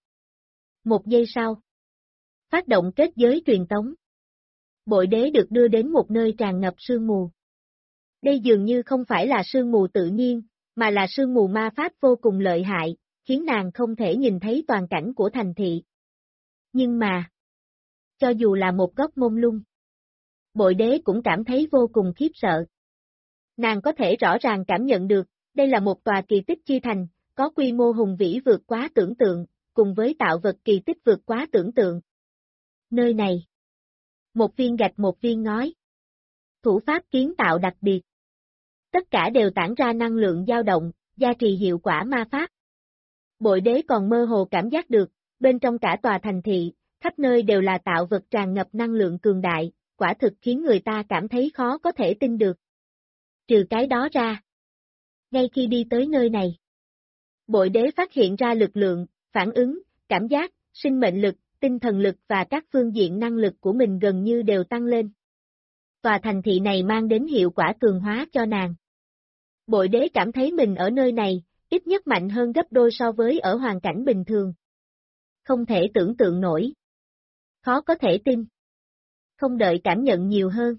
1 giây sau. Phát động kết giới truyền tống. Bội đế được đưa đến một nơi tràn ngập sương mù. Đây dường như không phải là sương mù tự nhiên, mà là sương mù ma pháp vô cùng lợi hại, khiến nàng không thể nhìn thấy toàn cảnh của thành thị. Nhưng mà, cho dù là một góc mông lung, bội đế cũng cảm thấy vô cùng khiếp sợ. Nàng có thể rõ ràng cảm nhận được, đây là một tòa kỳ tích chi thành, có quy mô hùng vĩ vượt quá tưởng tượng, cùng với tạo vật kỳ tích vượt quá tưởng tượng. Nơi này, một viên gạch một viên ngói. Thủ pháp kiến tạo đặc biệt. Tất cả đều tản ra năng lượng dao động, gia trì hiệu quả ma pháp. Bội đế còn mơ hồ cảm giác được, bên trong cả tòa thành thị, khắp nơi đều là tạo vật tràn ngập năng lượng cường đại, quả thực khiến người ta cảm thấy khó có thể tin được. Trừ cái đó ra, ngay khi đi tới nơi này, bội đế phát hiện ra lực lượng, phản ứng, cảm giác, sinh mệnh lực, tinh thần lực và các phương diện năng lực của mình gần như đều tăng lên. Tòa thành thị này mang đến hiệu quả cường hóa cho nàng. Bội đế cảm thấy mình ở nơi này, ít nhất mạnh hơn gấp đôi so với ở hoàn cảnh bình thường. Không thể tưởng tượng nổi. Khó có thể tin. Không đợi cảm nhận nhiều hơn.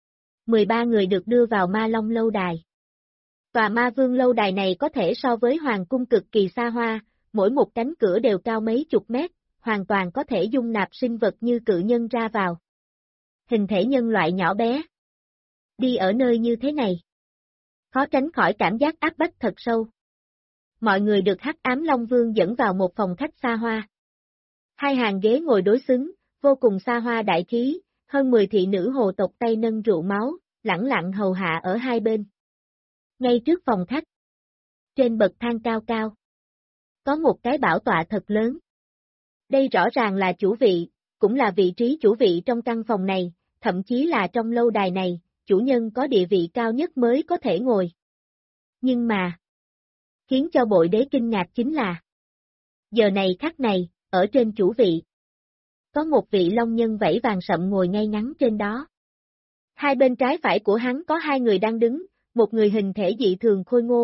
13 người được đưa vào Ma Long lâu đài. Tòa Ma Vương lâu đài này có thể so với hoàng cung cực kỳ xa hoa, mỗi một cánh cửa đều cao mấy chục mét, hoàn toàn có thể dung nạp sinh vật như cự nhân ra vào. Hình thể nhân loại nhỏ bé. Đi ở nơi như thế này, khó tránh khỏi cảm giác áp bách thật sâu. Mọi người được Hắc Ám Long Vương dẫn vào một phòng khách xa hoa. 2 hàng ghế ngồi đối xứng, vô cùng xa hoa đại khí, hơn 10 thị nữ hồ tộc tay nâng rượu máu, lẳng lặng hầu hạ ở hai bên. Ngay trước phòng khách, trên bậc thang cao cao, có một cái bảo tọa thật lớn. Đây rõ ràng là chủ vị, cũng là vị trí chủ vị trong căn phòng này, thậm chí là trong lâu đài này, chủ nhân có địa vị cao nhất mới có thể ngồi. Nhưng mà, khiến cho bội đế kinh ngạc chính là, giờ này khắc này, ở trên chủ vị, có một vị long nhân vảy vàng sậm ngồi ngay ngắn trên đó. Hai bên trái phải của hắn có 2 người đang đứng, một người hình thể dị thường khôi ngô,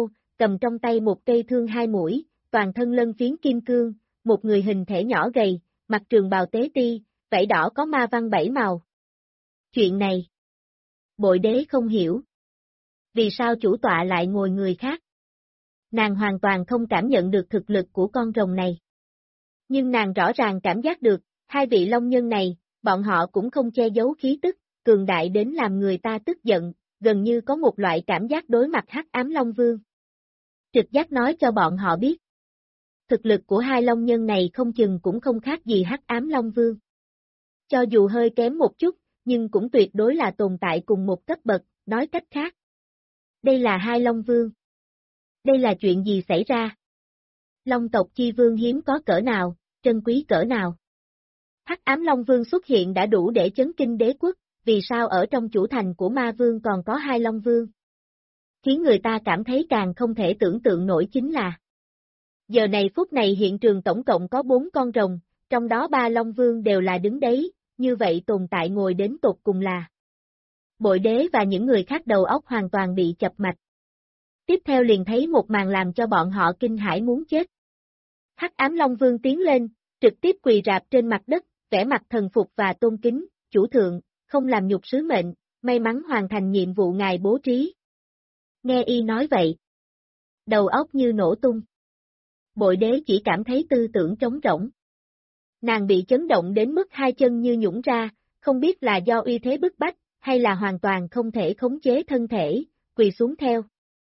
cầm trong tay một cây thương hai mũi, toàn thân lân phiến kim cương, một người hình thể nhỏ gầy, mặc trường bào tế ti, vảy đỏ có ma văn 7 màu. Chuyện này, Bội Đế không hiểu. Vì sao chủ tọa lại ngồi người khác? Nàng hoàn toàn không cảm nhận được thực lực của con rồng này. Nhưng nàng rõ ràng cảm giác được, hai vị long nhân này, bọn họ cũng không che giấu khí tức, cường đại đến làm người ta tức giận, gần như có một loại cảm giác đối mặt Hắc Ám Long Vương. Trực giác nói cho bọn họ biết. Thực lực của hai long nhân này không chừng cũng không khác gì Hắc Ám Long Vương. Cho dù hơi kém một chút, nhưng cũng tuyệt đối là tồn tại cùng một cấp bậc, nói cách khác. Đây là hai Long Vương. Đây là chuyện gì xảy ra? Long tộc chi vương hiếm có cỡ nào, trân quý cỡ nào? Hắc Ám Long Vương xuất hiện đã đủ để chấn kinh đế quốc, vì sao ở trong chủ thành của ma vương còn có hai Long Vương? Khiến người ta cảm thấy càng không thể tưởng tượng nổi chính là giờ này phút này hiện trường tổng cộng có 4 con rồng, trong đó 3 Long Vương đều là đứng đấy, như vậy tồn tại ngồi đến tột cùng là Bội Đế và những người khác đầu óc hoàn toàn bị chập mạch. Tiếp theo liền thấy một màn làm cho bọn họ kinh hãi muốn chết. Hắc Ám Long Vương tiến lên, trực tiếp quỳ rạp trên mặt đất, vẻ mặt thần phục và tôn kính, chủ thượng, không làm nhục sứ mệnh, may mắn hoàn thành nhiệm vụ ngài bố trí. Nghe y nói vậy, đầu óc như nổ tung. Bội Đế chỉ cảm thấy tư tưởng trống rỗng. Nàng bị chấn động đến mức hai chân như nhũn ra, không biết là do uy thế bức bách, hay là hoàn toàn không thể khống chế thân thể, quỳ xuống theo.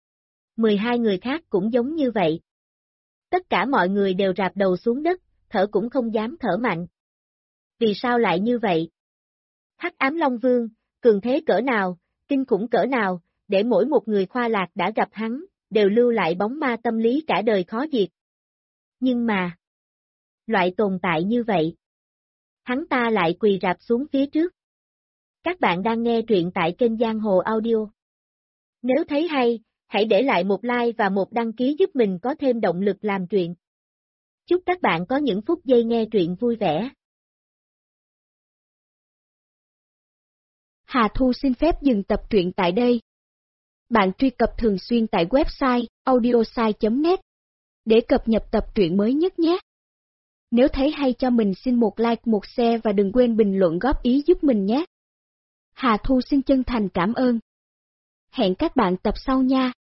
12 người khác cũng giống như vậy. Tất cả mọi người đều rạp đầu xuống đất, thở cũng không dám thở mạnh. Vì sao lại như vậy? Hắc Ám Long Vương, cường thế cỡ nào, kinh khủng cỡ nào, để mỗi một người khoa lạc đã gặp hắn, đều lưu lại bóng ma tâm lý cả đời khó diệt. Nhưng mà, loại tồn tại như vậy, hắn ta lại quỳ rạp xuống phía trước. Các bạn đang nghe truyện tại kênh Giang Hồ Audio. Nếu thấy hay, hãy để lại một like và một đăng ký giúp mình có thêm động lực làm truyện. Chúc các bạn có những phút giây nghe truyện vui vẻ. Hà Thu xin phép dừng tập truyện tại đây. Bạn truy cập thường xuyên tại website audiosai.net để cập nhật tập truyện mới nhất nhé. Nếu thấy hay cho mình xin một like, một share và đừng quên bình luận góp ý giúp mình nhé. Hà Thu xin chân thành cảm ơn. Hẹn các bạn tập sau nha.